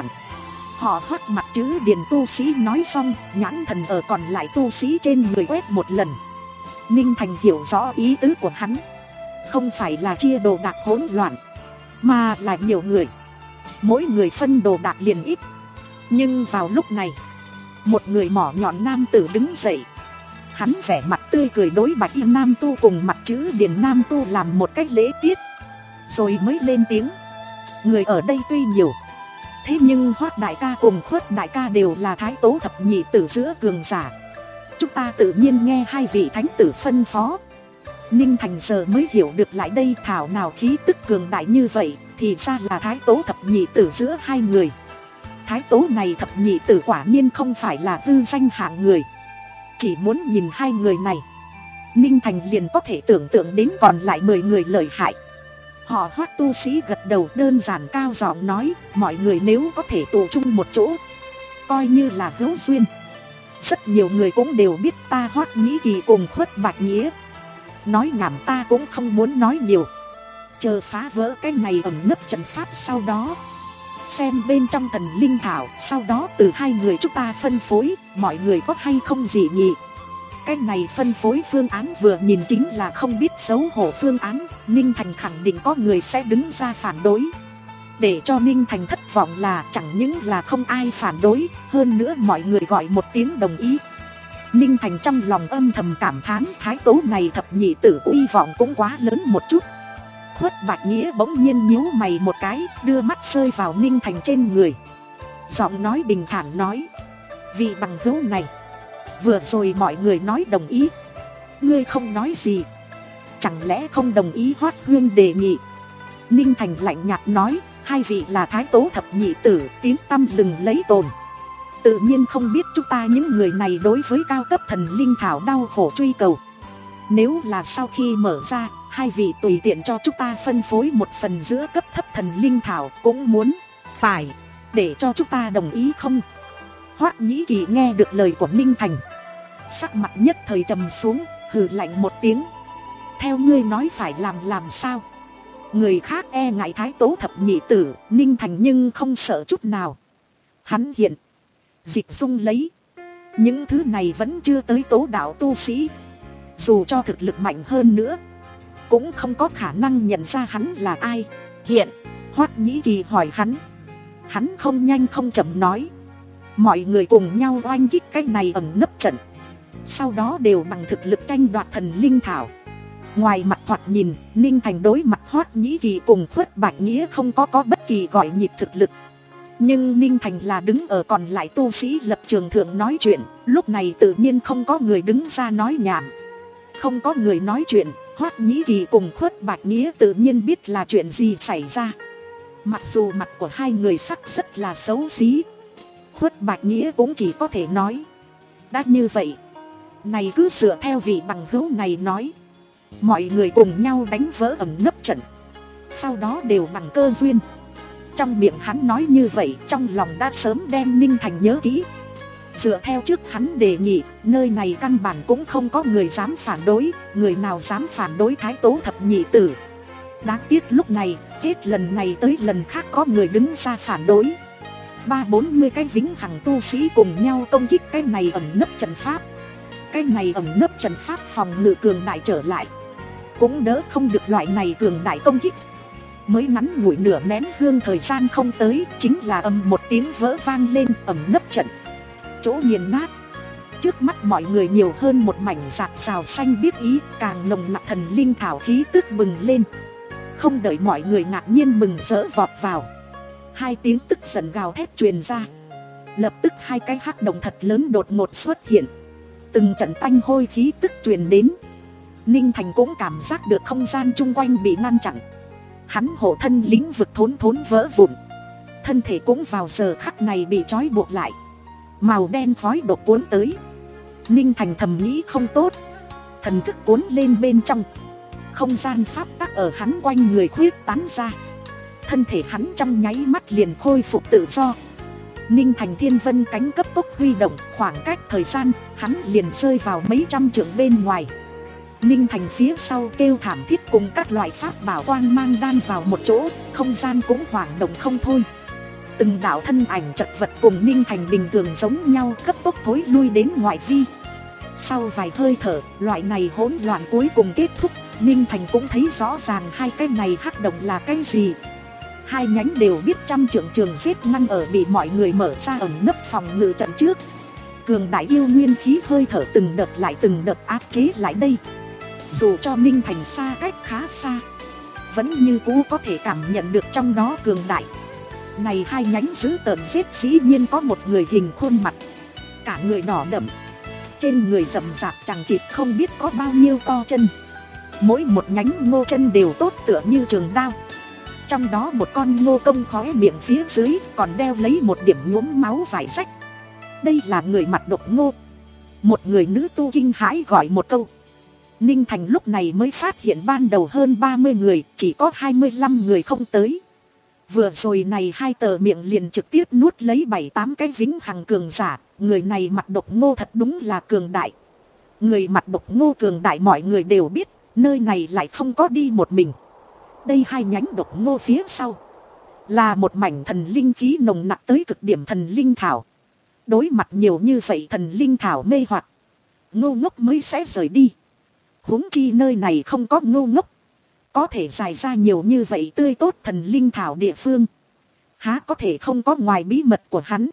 Họ Hoắc mặt chữ Điền tu sĩ nói xong, nhãn thần ở còn lại tu sĩ trên người quét một lần. Ninh Thành hiểu rõ ý tứ của hắn. Không phải là chia đồ đạc hỗn loạn, mà là nhiều người, mỗi người phân đồ đạc liền ít. Nhưng vào lúc này, một người mỏ nhọn nam tử đứng dậy. Hắn vẻ mặt tươi cười đối Bạch Y Nam tu cùng mặt chữ Điền Nam tu làm một cách lễ tiết, rồi mới lên tiếng. Người ở đây tuy nhiều, thế nhưng Hoắc đại ca cùng Khuất đại ca đều là thái tố thập nhị tử giữa cường giả. Chúng ta tự nhiên nghe hai vị thánh tử phân phó. Ninh Thành giờ mới hiểu được lại đây thảo nào khí tức cường đại như vậy, thì ra là thái tố thập nhị tử giữa hai người. Thái tố này thập nhị tử quả nhiên không phải là tư danh hạng người. Chỉ muốn nhìn hai người này, Ninh Thành liền có thể tưởng tượng đến còn lại mười người lợi hại. Họ Hoắc tu sĩ gật đầu đơn giản cao giọng nói, mọi người nếu có thể tụ chung một chỗ, coi như là hữu duyên. Rất nhiều người cũng đều biết ta Hoắc Nhĩ Kỳ cùng Khuất Bạch Nghĩa. Nói nhảm ta cũng không muốn nói nhiều. Chờ phá vỡ cái này ẩn nấp trận pháp sau đó, xem bên trong thần linh thảo, sau đó từ hai người chúng ta phân phối, mọi người có hay không gì nhỉ? Cái này phân phối phương án vừa nhìn chính là không biết xấu hổ phương án. Ninh Thành khẳng định có người sẽ đứng ra phản đối. Để cho Ninh Thành thất vọng là chẳng những là không ai phản đối, hơn nữa mọi người gọi một tiếng đồng ý. Ninh Thành trong lòng âm thầm cảm thán thái tố này thập nhị tử uy vọng cũng quá lớn một chút. Khuất Bạch Nghĩa bỗng nhiên nhíu mày một cái, đưa mắt rơi vào Ninh Thành trên người. Giọng nói bình thản nói, vì bằng hữu này, vừa rồi mọi người nói đồng ý, ngươi không nói gì, chẳng lẽ không đồng ý Hoắc Huyên đề nghị? Ninh Thành lạnh nhạt nói, hai vị là thái tố thập nhị tử, tiếng tăm lừng lấy tồn, tự nhiên không biết chúng ta những người này đối với cao cấp thần linh thảo đau khổ truy cầu. Nếu là sau khi mở ra, hai vị tùy tiện cho chúng ta phân phối một phần giữa cấp thấp thần linh thảo cũng muốn, phải, để cho chúng ta đồng ý không? Hoắc Nhĩ Kỳ nghe được lời của Ninh Thành, sắc mặt nhất thời trầm xuống, hừ lạnh một tiếng. Theo ngươi nói phải làm làm sao? Người khác e ngại Thái Tố thập nhị tử, Ninh Thành nhưng không sợ chút nào. Hắn hiện dịch dung lấy. Những thứ này vẫn chưa tới tố đạo tu sĩ. Dù cho thực lực mạnh hơn nữa, cũng không có khả năng nhận ra hắn là ai. Hiện, Hoắc Nhĩ Kỳ hỏi hắn. Hắn không nhanh không chậm nói. Mọi người cùng nhau oanh kích cái này ẩn nấp trận. Sau đó đều bằng thực lực tranh đoạt thần linh thảo. Ngoài mặt thoạt nhìn, Ninh Thành đối mặt Hoắc Nhĩ Kỳ cùng Khuất Bạch Nghĩa không có có bất kỳ gọi nhịp thực lực. Nhưng Ninh Thành là đứng ở còn lại tu sĩ lập trường thượng nói chuyện. Lúc này tự nhiên không có người đứng ra nói nhảm. Không có người nói chuyện, Hoắc Nhĩ Kỳ cùng Khuất Bạch Nghĩa tự nhiên biết là chuyện gì xảy ra. Mặc dù mặt của hai người sắc rất là xấu xí, Khuất Bạch Nghĩa cũng chỉ có thể nói. Đã như vậy, này cứ dựa theo vị bằng hữu này nói, mọi người cùng nhau đánh vỡ ẩn nấp trận. Sau đó đều bằng cơ duyên. Trong miệng hắn nói như vậy, trong lòng đã sớm đem Ninh Thành nhớ kỹ. Dựa theo trước hắn đề nghị, nơi này căn bản cũng không có người dám phản đối. Người nào dám phản đối Thái Tố thập nhị tử. Đáng tiếc lúc này, hết lần này tới lần khác có người đứng ra phản đối. Ba bốn mươi cái vĩnh hằng tu sĩ cùng nhau công kích cái này ẩn nấp trận pháp. Cái này ẩn nấp trận pháp phòng ngự cường đại trở lại, cũng đỡ không được loại này cường đại công kích. Mới ngắn ngủi nửa nén hương thời gian không tới, chính là ầm một tiếng vỡ vang lên, ẩn nấp trận chỗ nghiền nát. Trước mắt mọi người nhiều hơn một mảnh rạc rào xanh biết ý, càng nồng nặc thần linh thảo khí tức bừng lên. Không đợi mọi người ngạc nhiên mừng rỡ vọt vào, hai tiếng tức giận gào thét truyền ra. Lập tức hai cái hắc động thật lớn đột ngột xuất hiện, từng trận tanh hôi khí tức truyền đến. Ninh Thành cũng cảm giác được không gian chung quanh bị ngăn chặn. Hắn hộ thân lĩnh vực thốn thốn vỡ vụn, thân thể cũng vào giờ khắc này bị trói buộc lại. Màu đen khói độc cuốn tới. Ninh Thành thầm nghĩ không tốt, thần thức cuốn lên bên trong. Không gian pháp tắc ở hắn quanh người khuyết tán ra. Thân thể hắn trong nháy mắt liền khôi phục tự do. Ninh Thành thiên vân cánh cấp tốc huy động, khoảng cách thời gian, hắn liền rơi vào mấy trăm trượng bên ngoài. Ninh Thành phía sau kêu thảm thiết cùng các loại pháp bảo quang mang đan vào một chỗ, không gian cũng hoảng động không thôi. Từng đạo thân ảnh chật vật cùng Ninh Thành bình thường giống nhau cấp tốc thối lui đến ngoại vi. Sau vài hơi thở, loại này hỗn loạn cuối cùng kết thúc. Ninh Thành cũng thấy rõ ràng hai cái này hắc động là cái gì. Hai nhánh đều biết trăm trượng trường giết ngăn ở bị mọi người mở ra ẩn nấp phòng ngự trận trước. Cường đại yêu nguyên khí hơi thở từng đợt lại từng đợt áp chế lại đây. Dù cho Ninh Thành xa cách khá xa, vẫn như cũ có thể cảm nhận được trong đó cường đại. Này hai nhánh dữ tợn giết dĩ nhiên có một người hình khuôn mặt, cả người đỏ đậm, trên người rậm rạp chẳng chịt không biết có bao nhiêu to chân. Mỗi một nhánh ngô chân đều tốt tựa như trường đao. Trong đó một con ngô công khóe miệng phía dưới còn đeo lấy một điểm nhuốm máu vải rách. Đây là người mặt độc ngô. Một người nữ tu kinh hãi gọi một câu. Ninh Thành lúc này mới phát hiện ban đầu hơn ba mươi người, chỉ có hai mươi lăm người không tới. Vừa rồi này hai tờ miệng liền trực tiếp nuốt lấy bảy tám cái vĩnh hằng cường giả. Người này mặt độc ngô thật đúng là cường đại. Người mặt độc ngô cường đại mọi người đều biết, nơi này lại không có đi một mình. Đây hai nhánh độc ngô phía sau là một mảnh thần linh khí nồng nặc tới cực điểm thần linh thảo. Đối mặt nhiều như vậy thần linh thảo mê hoặc, ngô ngốc mới sẽ rời đi. Huống chi nơi này không có ngô ngốc, có thể giải ra nhiều như vậy tươi tốt thần linh thảo địa phương, há có thể không có ngoài bí mật của hắn.